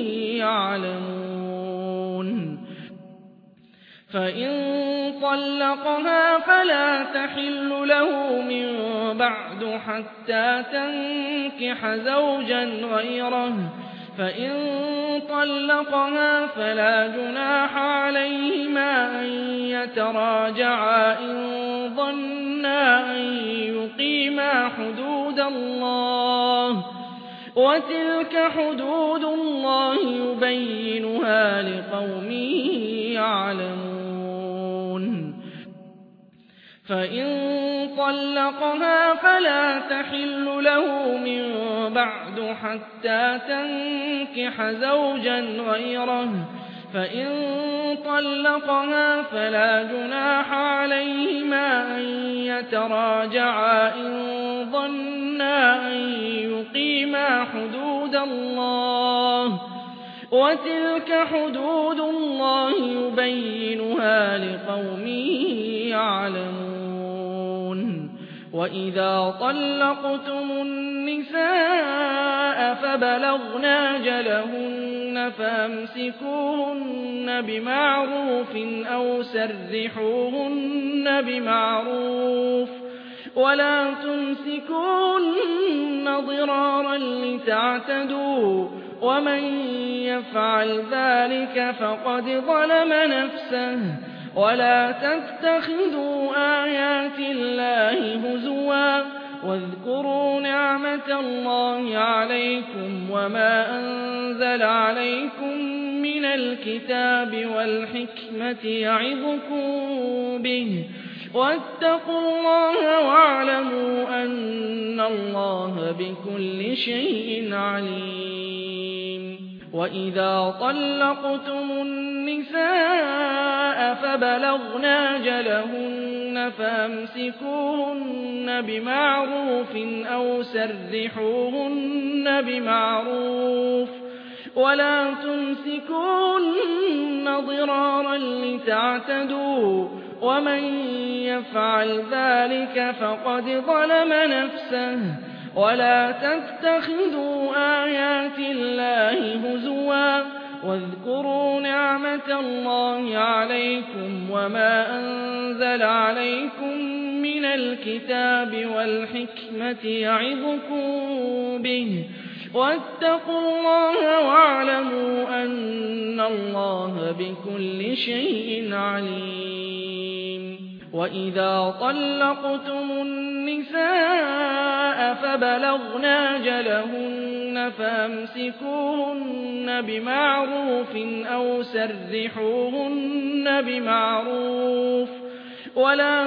يعلمون فإن طلقها فلا تحل له من بعد حتى تنكح زوجا غيره فإن طلقها فلا جناح عليهما أن يتراجعا إن ظنا أن يقيما حدود الله وتلك حدود الله يبينها لقوم يعلمون فإن طلقها فلا تحل له من بعد حتى تنكح زوجا غيره فإن طلقها فلا جناح عليهما أن يتراجعا إن ظنا أن يقيما حدود الله وتلك حدود الله يبينها لقوم يعلمون وإذا طلقتم النساء فبلغن أجلهن فامسكوهن بمعروف أو سرحوهن بمعروف ولا تمسكوهن ضرارا لتعتدوا ومن يفعل ذلك فقد ظلم نفسه ولا تتخذوا آيات الله هزوا واذكروا نعمة الله عليكم وما أنزل عليكم من الكتاب والحكمة يعظكم به واتقوا الله واعلموا أن الله بكل شيء عليم وإذا طلقتم النساء فبلغن أجلهن فامسكوهن بمعروف أو سرحوهن بمعروف ولا تمسكوهن ضرارا لتعتدوا ومن يفعل ذلك فقد ظلم نفسه ولا تتخذوا آيات الله هزوا واذكروا نعمة الله عليكم وما أنزل عليكم من الكتاب والحكمة يعظكم به واتقوا الله واعلموا أن الله بكل شيء عليم وإذا طلقتم النساء فبلغن أجلهن فامسكوهن بمعروف أو سرحوهن بمعروف ولا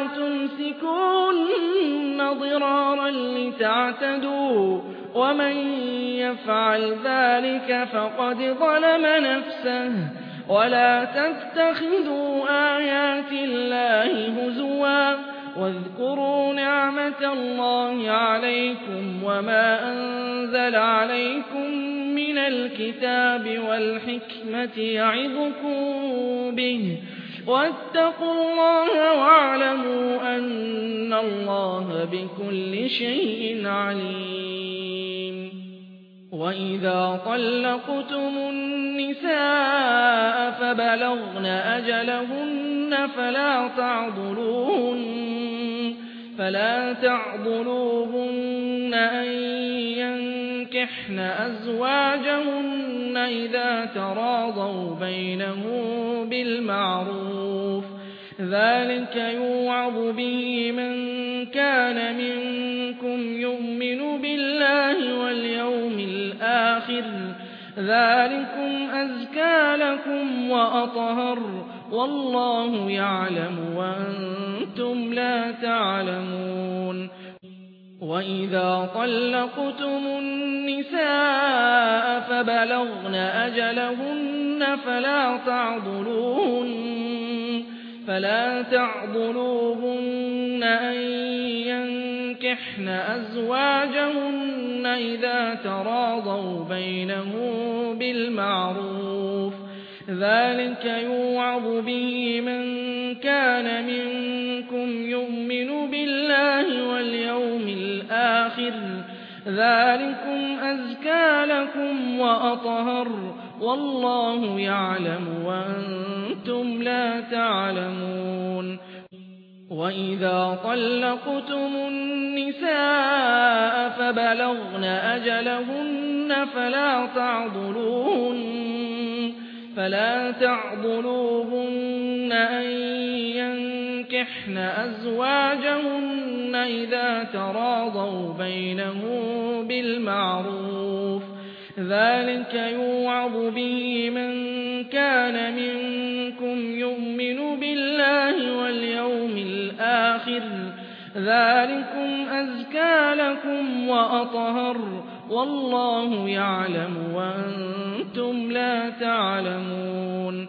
تمسكوهن ضرارا لتعتدوا ومن يفعل ذلك فقد ظلم نفسه ولا تتخذوا آيات الله هزوا واذكروا نعمة الله عليكم وما أنزل عليكم من الكتاب والحكمة يعظكم به واتقوا الله واعلموا أن الله بكل شيء عليم وإذا طلقتم النساء فبلغن أجلهن فلا تعضلوهن أن ينكحن أزواجهن إذا تراضوا بينهم بالمعروف ذلك يوعظ به من كان منكم يؤمن بالله واليوم الآخر ذلكم أزكى لكم وأطهر والله يعلم وأنتم لا تعلمون وإذا طلقتم النساء فبلغن أجلهن فلا تعضلوهن أن ينكحن أزواجهن إذا تراضوا بينهم بالمعروف ذلك يوعظ به من كان منكم يؤمن بالله واليوم الآخر ذلكم أزكى لكم وأطهر والله يعلم وأنتم لا تعلمون وإذا طلقتم النساء فبلغن أجلهن فلا تعضلوهن أن ينكحن أزواجهن إذا تراضوا بينهم بالمعروف ذلك يوعظ به من كان منكم يؤمن بالله واليوم الآخر الآخر ذلكم أزكى لكم وأطهر والله يعلم وأنتم لا تعلمون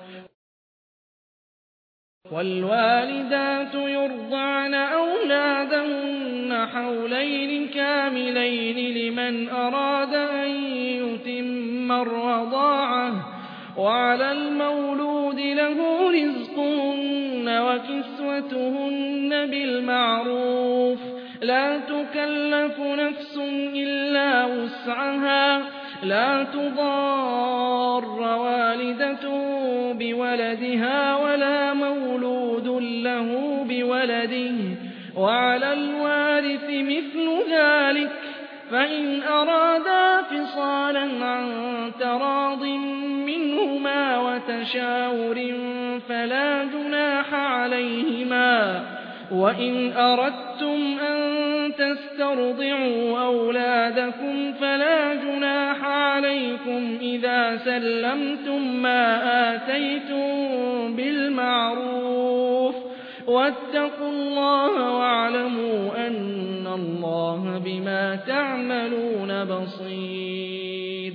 والوالدات يرضعن أولادهن حولين كاملين لمن أراد أن يتم الرضاعة وعلى المولود له رزقهن وكسوتهن بالمعروف لا تكلف نفس إلا وسعها لا تضار والدة بولدها ولا مولود له بولده وعلى الوارث مثل ذلك فإن أرادا فصالا عن تراض منهما وتشاور فلا جناح عليهما وإن أردتم أن تسترضعوا أولادكم فلا جناح عليكم إذا سلمتم ما آتيتم بالمعروف واتقوا الله واعلموا أن الله بما تعملون بصير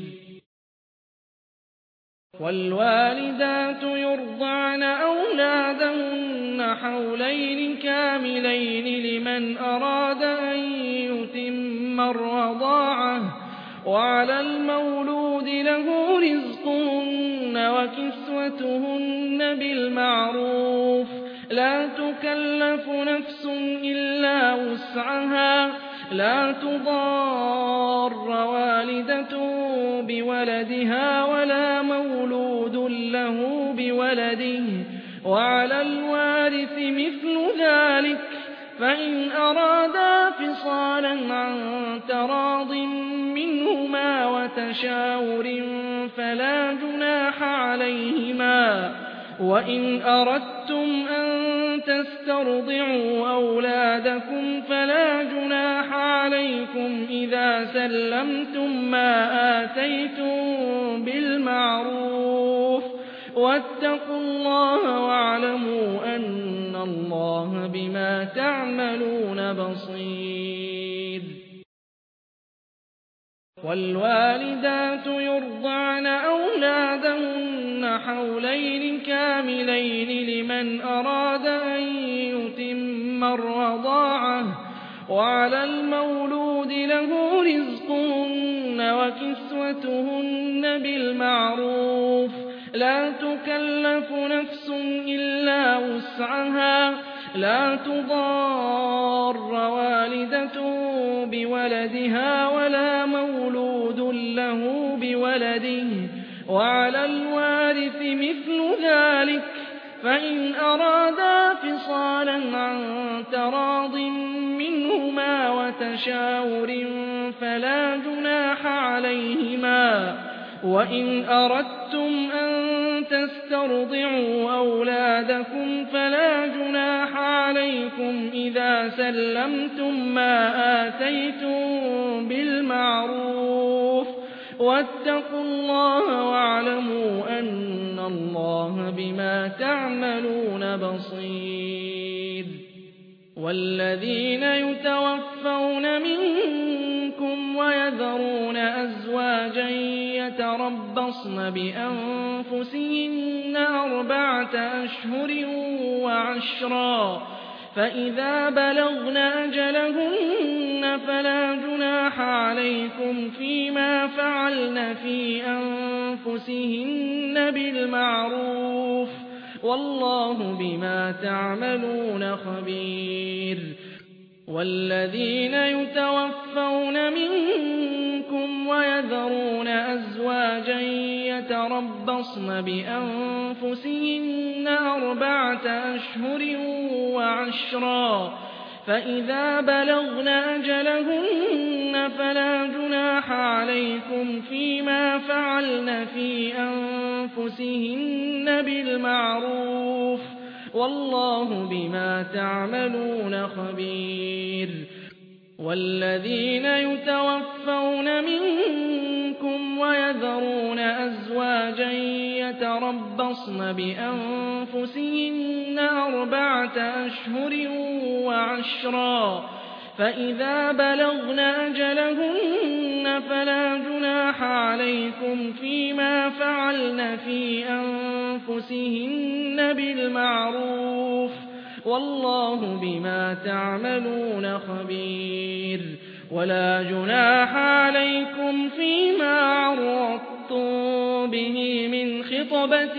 والوالدات يرضعن أولادهن حولين كاملين لمن أراد أن يتم الرضاعة وعلى المولود له رزقهن وكسوتهن بالمعروف لا تكلف نفس إلا وسعها لا تضار والدة بولدها ولا مولود له بولده وعلى الوارث مثل ذلك فإن أرادا فصالا عن تراض منهما وتشاور فلا جناح عليهما وإن أردتم أن تسترضعوا أولادكم فلا جناح عليكم إذا سلمتم ما آتيتم بالمعروف واتقوا الله واعلموا أن الله بما تعملون بصير والوالدات يرضعن أولادهن حولين كاملين لمن أراد أن يتم الرضاعة وعلى المولود له رزقهن وكسوتهن بالمعروف لا تكلف نفس إلا وسعها لا تضار والدة بولدها ولا مولود له بولده وعلى الوارث مثل ذلك فإن أرادا فصالا عن تراض منهما وتشاور فلا جناح عليهما وإن أردتم أن تسترضعوا أولادكم فلا جناح عليكم إذا سلمتم ما آتيتم بالمعروف واتقوا الله واعلموا أن الله بما تعملون بصير والذين يتوفون منكم ويذرون أزواجا يتربصن بأنفسهن 4 أشهر وعشرا فإذا بلغن أجلهن فلا جناح عليكم فيما فعلن في أنفسهن بالمعروف والله بما تعملون خبير والذين يتوفون منكم ويذرون أزواجا يتربصن بأنفسهن 4 أشهر وعشرا فإذا بلغن أجلهن فلا جناح عليكم فيما فعلن في أنفسهن بالمعروف والله بما تعملون خبير والذين يتوفون منكم ويذرون أزواجا يتربصن بأنفسهن 4 أشهر وعشرا، فإذا بلغن أجلهن فلا جناح عليكم فيما فعلن في أنفسهن بالمعروف، والله بما تعملون خبير. ولا جناح عليكم فيما عرضتم به من خطبة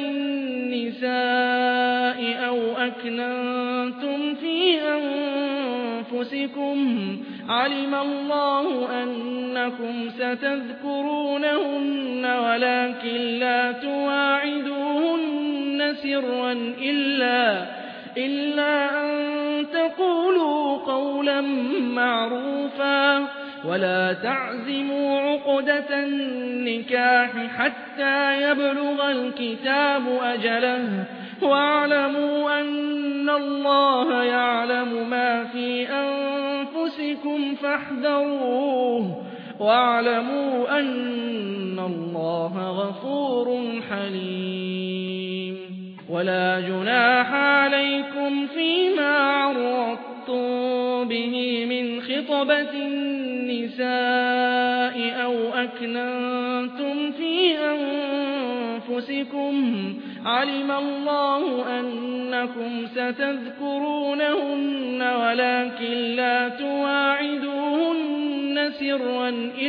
النساء أو أكننتم في أنفسكم، علم الله أنكم ستذكرونهن ولكن لا تواعدوهن سرا إلا أن تقولوا قولا معروفا، ولا تعزموا عقدة النكاح حتى يبلغ الكتاب أجله، واعلموا أن الله يعلم ما في أنفسكم فاحذروه، واعلموا أن الله غفور حليم. ولا جناح عليكم فيما عرضتم به من خطبة النساء أو أكننتم في أنفسكم، علم الله أنكم ستذكرونهن ولكن لا تواعدوهن سرا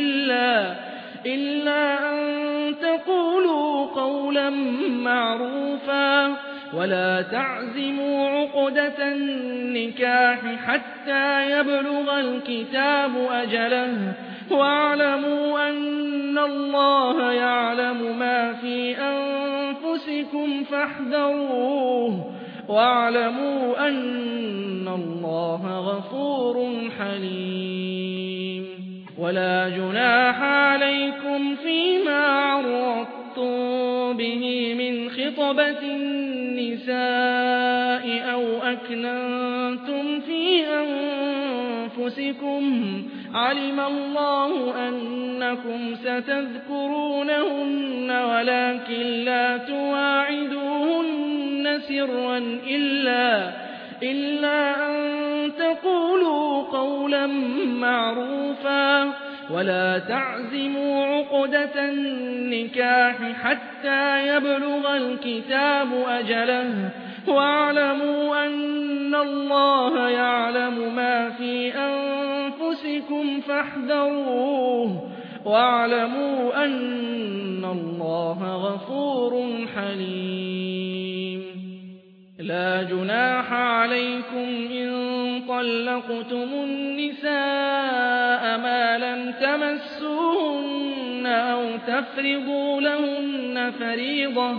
إلا أن تقولوا قولا معروفا، ولا تعزموا عقدة النكاح حتى يبلغ الكتاب أجله، واعلموا أن الله يعلم ما في أنفسكم فاحذروه، واعلموا أن الله غفور حليم. ولا جناح عليكم فيما عرضتم به من خطبة النساء أو أكننتم في أنفسكم، علم الله أنكم ستذكرونهن ولكن لا تواعدوهن سرا إلا أن تقولوا قولا معروفا، ولا تعزموا عقدة النكاح حتى يبلغ الكتاب أجله، واعلموا أن الله يعلم ما في أنفسكم فاحذروه، واعلموا أن الله غفور حليم. لا جناح عليكم إن طلقتم النساء ما لم تمسوهن أو تفرضوا لهن فريضة،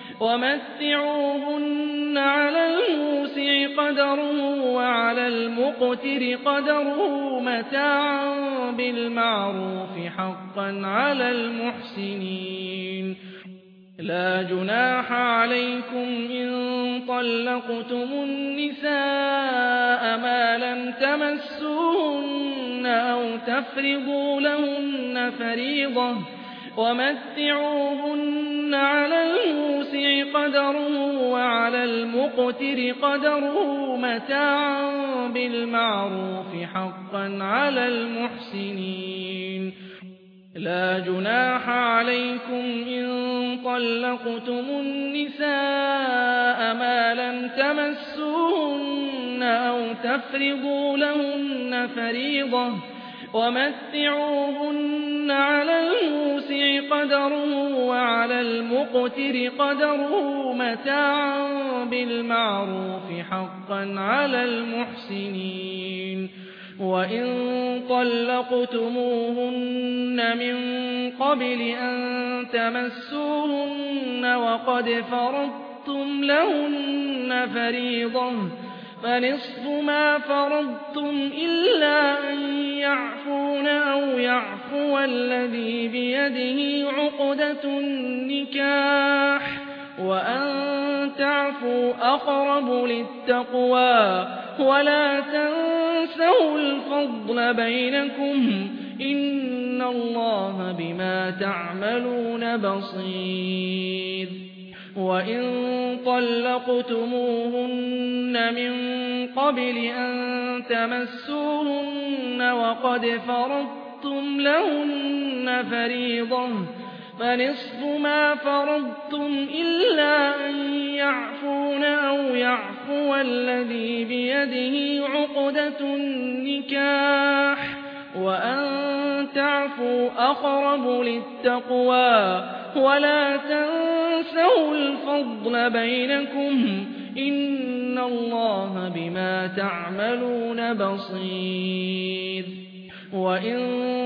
ومتعوهن على الموسع قدره وعلى المقتر قدره متاعا بالمعروف حقا على المحسنين. لا جناح عليكم إن طلقتم النساء ما لم تمسوهن أو تفرضوا لهن فريضة، ومتعوهن على الموسع قدره وعلى المقتر قدره متاعا بالمعروف حقا على المحسنين. لا جناح عليكم إن طلقتم النساء ما لم تمسوهن أو تفرضوا لهن فريضة، ومتعوهن على الموسع قدره وعلى المقتر قدره متاعا بالمعروف حقا على المحسنين. وإن طلقتموهن من قبل أن تمسوهن وقد فرضتم لهن فريضة فنصف ما فرضتم إلا أن يعفون أو يعفو الذي بيده عقدة النكاح، وأن تعفوا أقرب للتقوى، ولا تنسوا الفضل بينكم، إن الله بما تعملون بصير. وإن طلقتموهن من قبل أن تمسوهن وقد فرضتم لهن فريضة فنصف ما فرضتم إلا أن يعفون أو يعفو الذي بيده عقدة النكاح وأن تعفوا أقرب للتقوى ولا تنسوا الفضل بينكم إن الله بما تعملون بصير وإن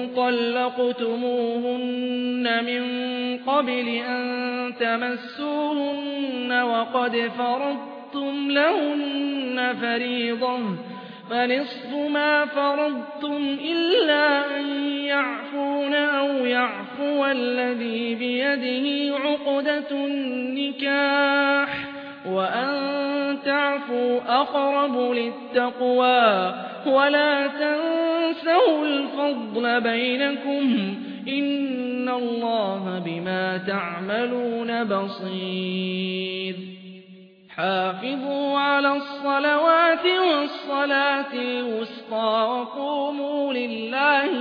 طلقتموهن من قبل أن تمسوهن وقد فرضتم لهن فريضة فنصف ما فرضتم إلا أن يعفون أو يعفو الذي بيده عقدة النكاح وأن تعفوا أقرب للتقوى ولا تنسوا الفضل بينكم إن الله بما تعملون بصير حافظوا على الصلوات والصلاة الوسطى وقوموا لله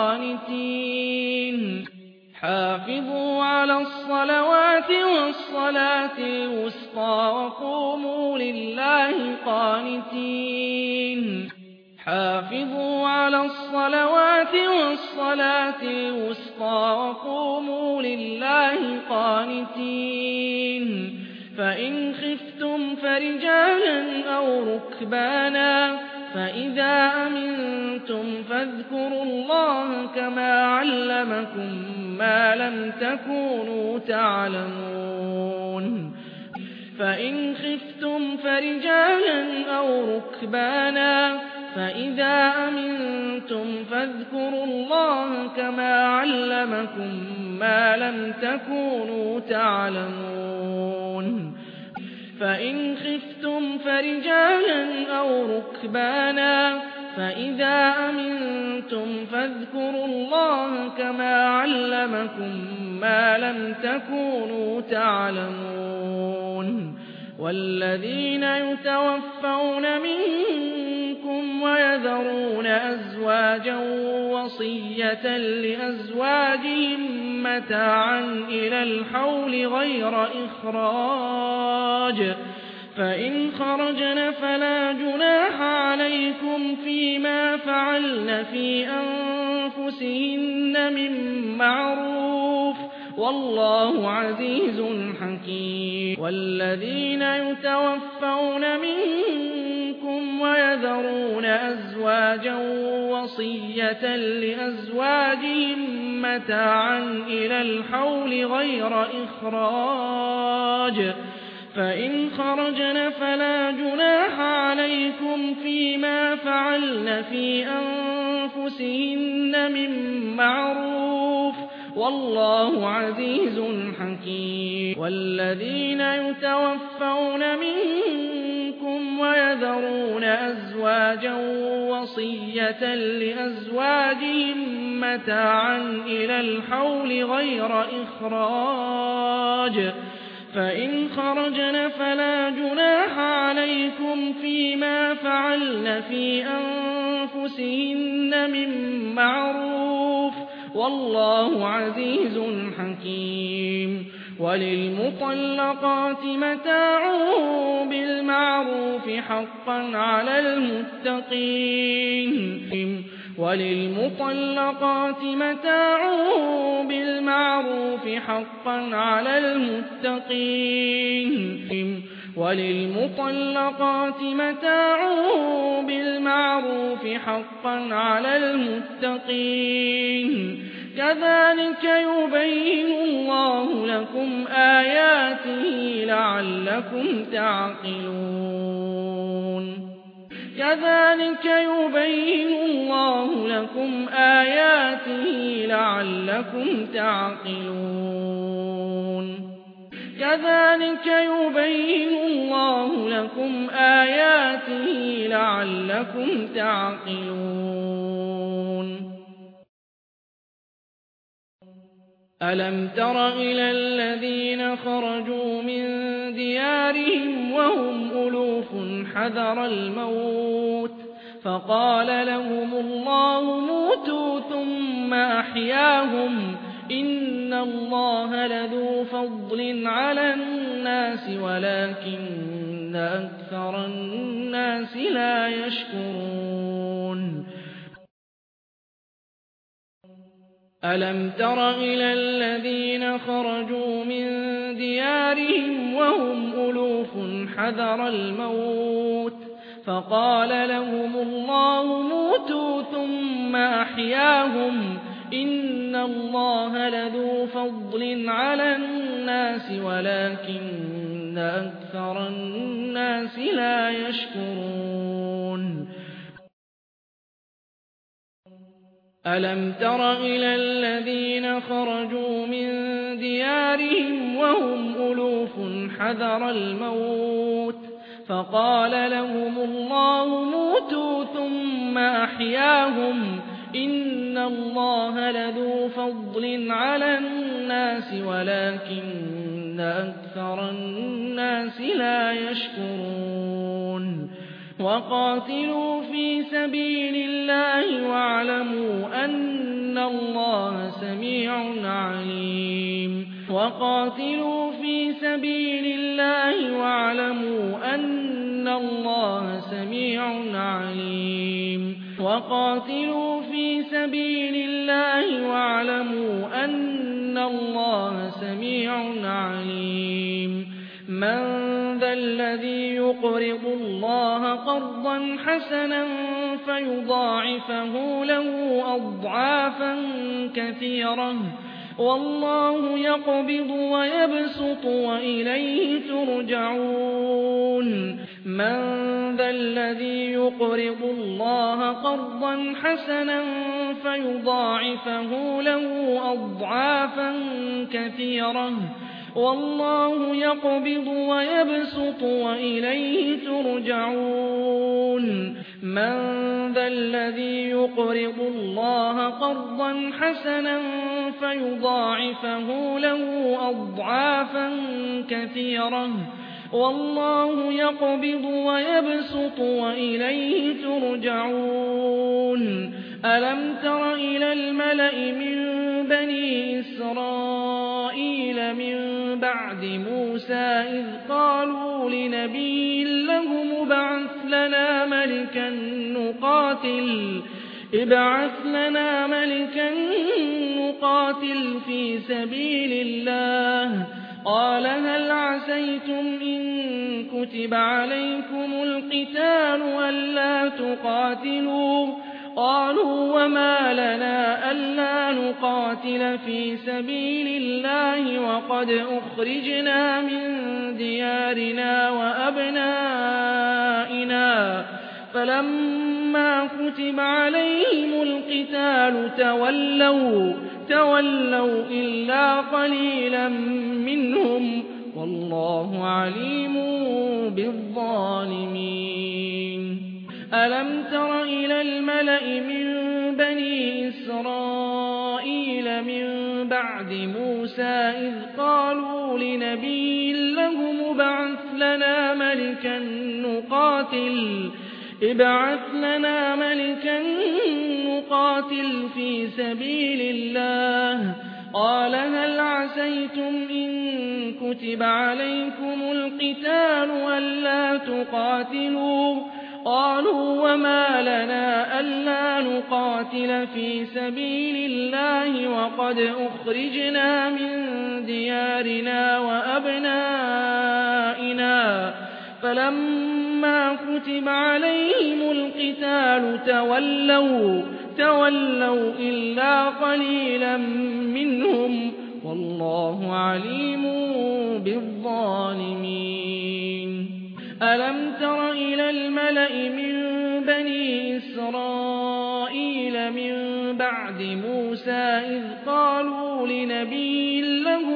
قانتين حافظوا على الصلوات والصلاة الوسطى وقوموا لله قانتين حافظوا على الصلوات والصلاة الوسطى وقوموا لله قانتين فإن خفتم فرجالا أو ركبانا فإذا أمنتم فاذكروا الله كما علمكم ما لم تكونوا تعلمون فإن خفتم فرجالا أو ركبانا فإذا أمنتم فاذكروا الله كما علمكم ما لم تكونوا تعلمون فإن خفتم فرجالا أو ركبانا فإذا أمنتم فاذكروا الله كما علمكم ما لم تكونوا تعلمون والذين يتوفون منكم ويذرون أزواجا وصية لأزواجهم متاعا إلى الحول غير إخراج فإن خرجن فلا جناح عليكم فيما فعلن في أنفسهن من معروف والله عزيز حكيم والذين يتوفون منكم ويذرون أزواجا وصية لأزواجهم متاعا إلى الحول غير إخراج فإن خرجن فلا جناح عليكم فيما فعلن في أنفسهن من معروف والله عزيز حكيم والذين يتوفون منكم ويذرون أزواجا وصية لأزواجهم متاعا إلى الحول غير إخراج فإن خرجن فلا جناح عليكم فيما فعلن في أنفسهن من معروف والله عزيز حكيم وللمطلقات متاع بالمعروف حقا على المتقين وللمطلقات متاع بالمعروف حقا على المتقين وللمطلقات متاع بالمعروف حقا على المتقين كذلك يبين الله لكم آياته لعلكم تعقلون كذلك يبين الله لكم آياته لعلكم تعقلون كذلك يبين الله لكم آياته لعلكم تعقلون ألم تر إلى الذين خرجوا من ديارهم وهم ألوف حذر الموت فقال لهم الله موتوا ثم أحياهم إن الله لذو فضل على الناس ولكن أكثر الناس لا يشكرون ألم تر إلى الذين خرجوا من ديارهم وهم ألوف حذر الموت فقال لهم الله موتوا ثم أحياهم إن الله لذو فضل على الناس ولكن أكثر الناس لا يشكرون ألم تر إلى الذين خرجوا من ديارهم وهم ألوف حذر الموت فقال لهم الله موتوا ثم أحياهم إن الله لذو فضل على الناس ولكن أكثر الناس لا يشكرون وقاتلوا في سبيل الله واعلموا أن الله سميع عليم وقاتلوا في سبيل الله واعلموا أن الله سميع عليم وقاتلوا في سبيل الله واعلموا أن الله سميع عليم من ذا الذي يقرض الله قرضا حسنا فيضاعفه له أضعافا كثيرة والله يقبض ويبسط وإليه ترجعون من ذا الذي يقرض الله قرضا حسنا فيضاعفه له أضعافا كثيرة والله يقبض ويبسط وإليه ترجعون من ذا الذي يقرض الله قرضا حسنا فيضاعفه له أضعافا كثيرة والله يقبض ويبسط وإليه ترجعون ألم تر إلى الملأ من بني إسرائيل من بعد موسى إذ قالوا لنبي له ابعث لنا ملكا نقاتل في سبيل الله قال هل عسيتم إن كتب عليكم القتال ألا تقاتلوا قالوا وما لنا ألا نقاتل في سبيل الله وقد أخرجنا من ديارنا وأبنائنا فلما كتب عليهم القتال تولوا إلا قليلا منهم والله عليم بالظالمين ألم تر إلى الملأ من بني إسرائيل من بعد موسى إذ قالوا لنبي له ابعث لنا ملكا نقاتل في سبيل الله قال هل عسيتم إن كتب عليكم القتال ألا تقاتلوا قالوا وما لنا ألا نقاتل في سبيل الله وقد أخرجنا من ديارنا وأبنائنا فلما كتب عليهم القتال تولوا إلا قليلا منهم والله عليم بالظالمين ألم تر إلى الملأ من بني إسرائيل من بعد موسى إذ قالوا لنبي له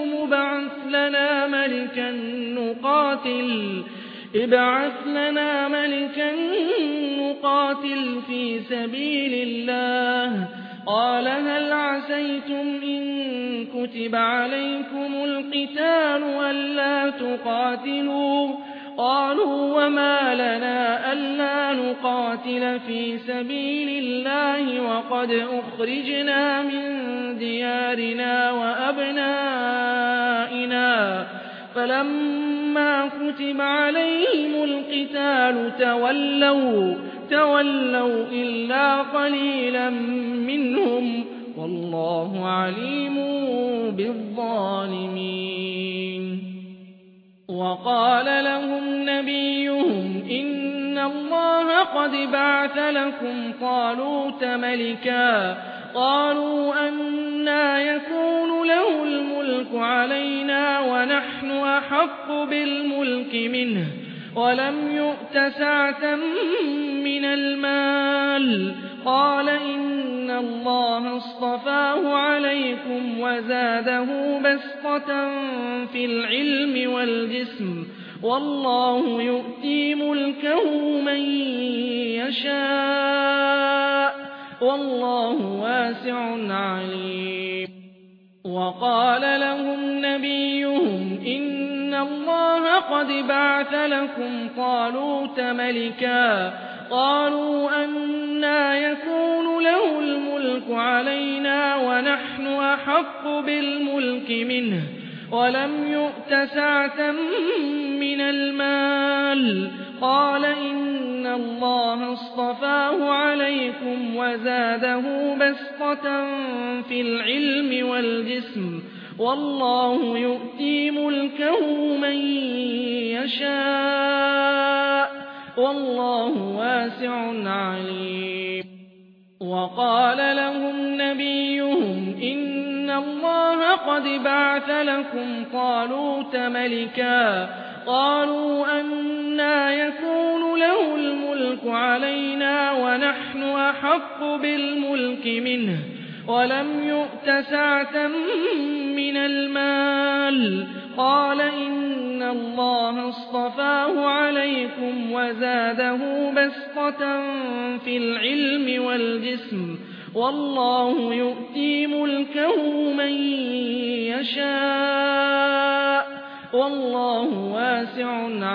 ابعث لنا ملكا نقاتل في سبيل الله قال هل عسيتم إن كتب عليكم القتال ألا تقاتلوا قالوا وما لنا ألا نقاتل في سبيل الله وقد أخرجنا من ديارنا وأبنائنا فلما كتب عليهم القتال تولوا إلا قليلا منهم والله عليم بالظالمين وقال لهم نبيهم إن الله قد بعث لكم طالوت ملكا قالوا أنى يكون له الملك علينا ونحن أحق بالملك منه ولم يؤت سعة من المال قال إن الله اصطفاه عليكم وزاده بسطة في العلم والجسم والله يؤتي ملكه من يشاء والله واسع عليم وقال لهم نبيهم إن الله قد بعث لكم طالوت ملكا قالوا أنى يكون له الملك علينا ونحن أحق بالملك منه ولم يؤت سعة من المال قال إن الله اصطفاه عليكم وزاده بسطة في العلم والجسم والله يؤتي ملكه من يشاء والله واسع عليم وقال لهم نبيهم إن الله قد بعث لكم طالوت ملكا قالوا أنى يكون له الملك علينا ونحن أحق بالملك منه ولم يؤت سعة من المال قال إن الله اصطفاه عليكم وزاده بسطة في العلم والجسم والله يؤتي ملكه من يشاء والله واسع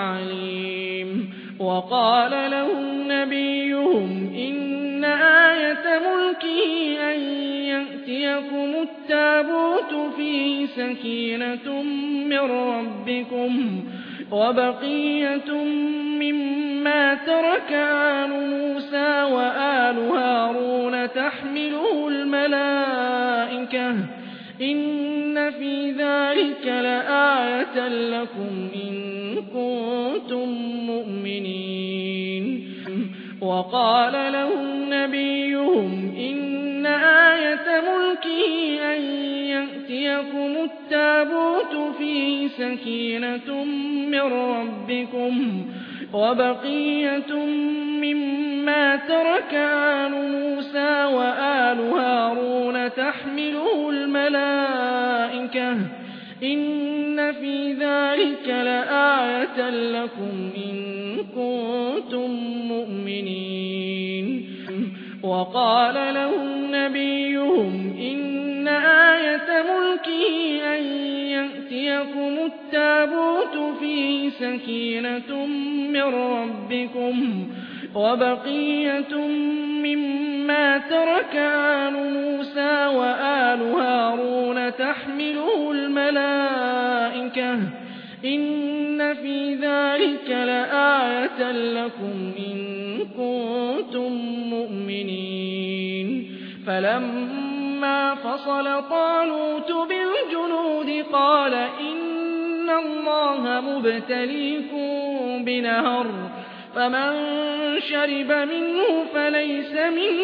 عليم وقال لهم نبيهم إن آية ملكه أن يأتيكم التابوت فيه سكينة من ربكم وبقية مما ترك آل موسى وآل هارون تحمله الملائكة إن في ذلك لآية لكم إن كنتم مؤمنين وقال لهم نبيهم إن آية ملكه أن يأتيكم التابوت فيه سكينة من ربكم وبقية مما ترك آل موسى وآل هارون تحمله الملائكة إن في ذلك لآية لكم إن كنتم مؤمنين وقال لهم نبيهم إن آية ملكه أن يأتيكم التابوت فيه سكينة من ربكم وبقية مما ترك آل موسى وآل هارون تحمله الملائكة إن في ذلك لآية لكم إن كنتم مؤمنين فلما فصل طالوت بالجنود قال إن الله مبتليكم بنهر فمن شرب منه فليس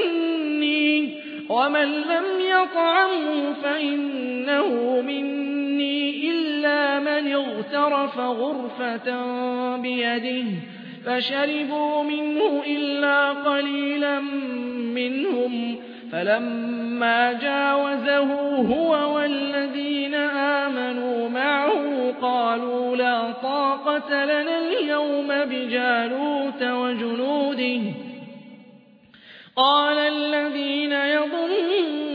مني ومن لم يطعمه فإنه مني إلا من اغترف غرفة بيده فشربوا منه إلا قليلا منهم فلما جاوزه هو والذين آمنوا معه قالوا لا طاقة لنا اليوم بجالوت وجنوده قال الذين يظنون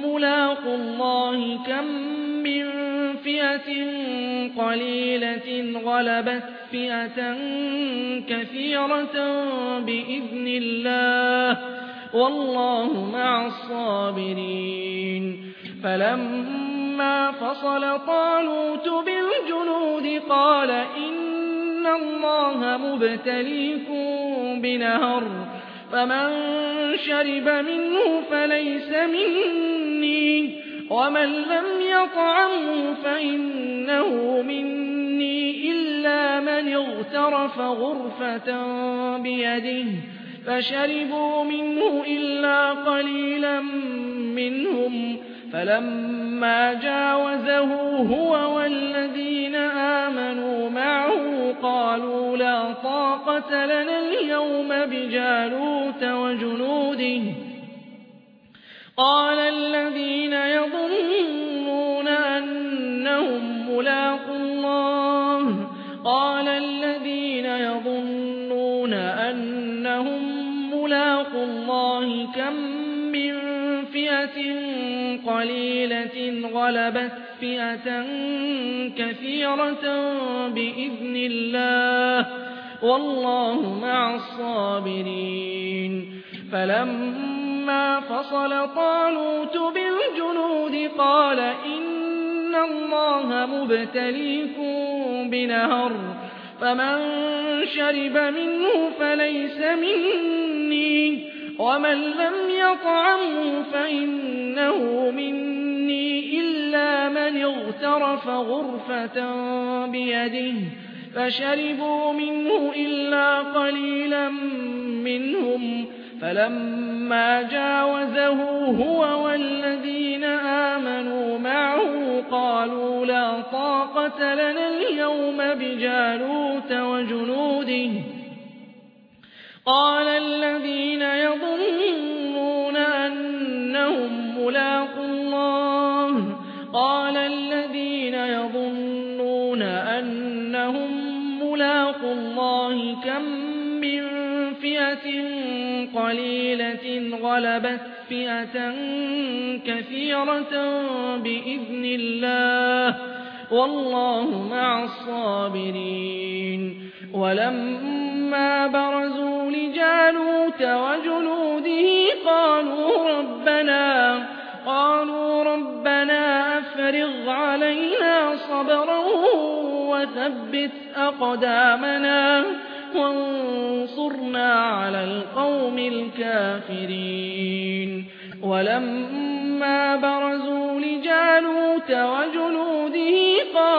ملاقوا الله كم من فئة قليلة غلبت فئة كثيرة بإذن الله والله مع الصابرين فلما فصل طالوت بالجنود قال إن الله مبتليكم بنهر فمن شرب منه فليس مني ومن لم يطعمه فإنه مني إلا من اغترف غرفة بيده فشربوا منه إلا قليلا منهم فلما جاوزه هو والذين آمنوا معه قالوا لا طاقة لنا اليوم بجالوت وجنوده قال الذين يظنون أنهم ملاقو الله كم من فئة قليلة غلبت فئة كثيرة بإذن الله والله مع الصابرين فلما فصل طالوت بالجنود قال إن الله مبتليكم بنهر فمن شرب منه فليس مني ومن لم يطعمه فإنه مني إلا من اغترف غرفة بيده فشربوا منه إلا قليلا منهم فلما جاوزه هو والذين آمنوا معه قالوا لا طاقة لنا اليوم بجالوت وجنوده قال الذين يظنون أنهم ملاقو الله كم من فئة قليلة غلبت فئة كثيرة بإذن الله والله مع الصابرين ولما برزوا لجالوت وجنوده قالوا ربنا أفرغ علينا صبرا وثبت أقدامنا وانصرنا على القوم الكافرين ولما برزوا لجالوت وجنوده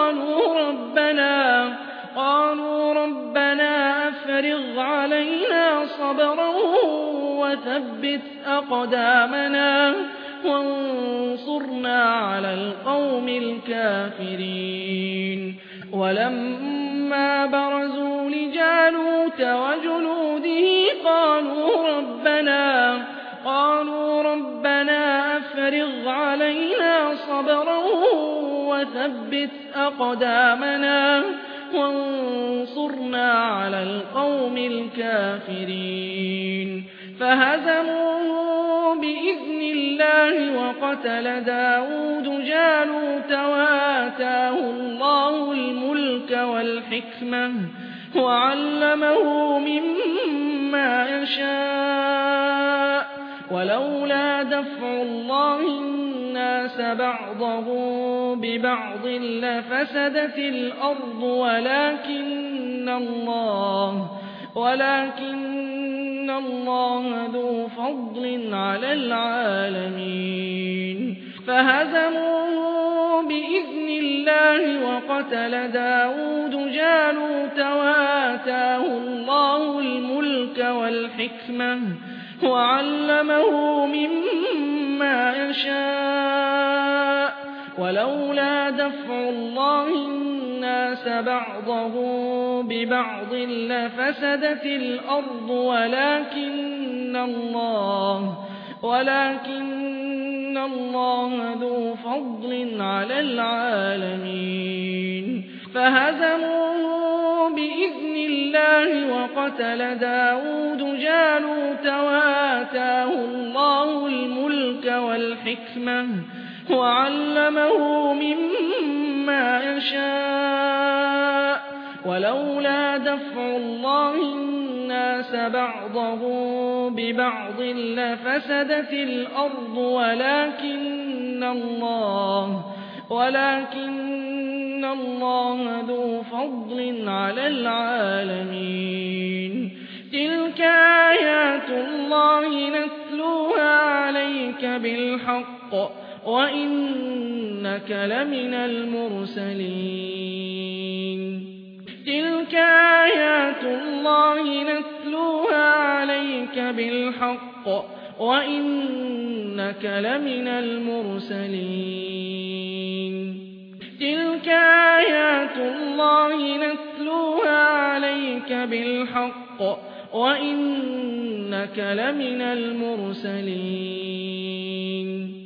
قالوا ربنا أفرغ علينا صبرا وثبت أقدامنا وانصرنا على القوم الكافرين ولما برزوا لجالوت وجنوده قالوا ربنا أفرغ علينا صبرا وثبت أقدامنا وانصرنا على القوم الكافرين فهزموه بإذن الله وقتل داود جالوت وآتاه الله الملك والحكمة وعلمه مما يشاء ولولا دفع الله الناس بعضهم ببعض لفسدت الأرض ولكن الله ذو فضل على العالمين فهزموه بإذن الله وقتل داود جالوت وآتاه الله الملك والحكمة وعلمه مما يشاء ولولا دفع الله الناس بعضهم ببعض لفسدت الأرض ولكن الله ذو فضل على العالمين فهزموه بإذن الله وقتل داود جالوت وآتاه الله الملك والحكمة وعلمه مما يشاء ولولا دفع الله الناس بعضهم ببعض لفسدت الأرض ولكن الله ذو فضل على العالمين تلك آيات الله نتلوها عليك بالحق وإنك لمن المرسلين تلك آيات الله نتلوها عليك بالحق وإنك لمن المرسلين تلك آيات الله نتلوها عليك بالحق وإنك لمن المرسلين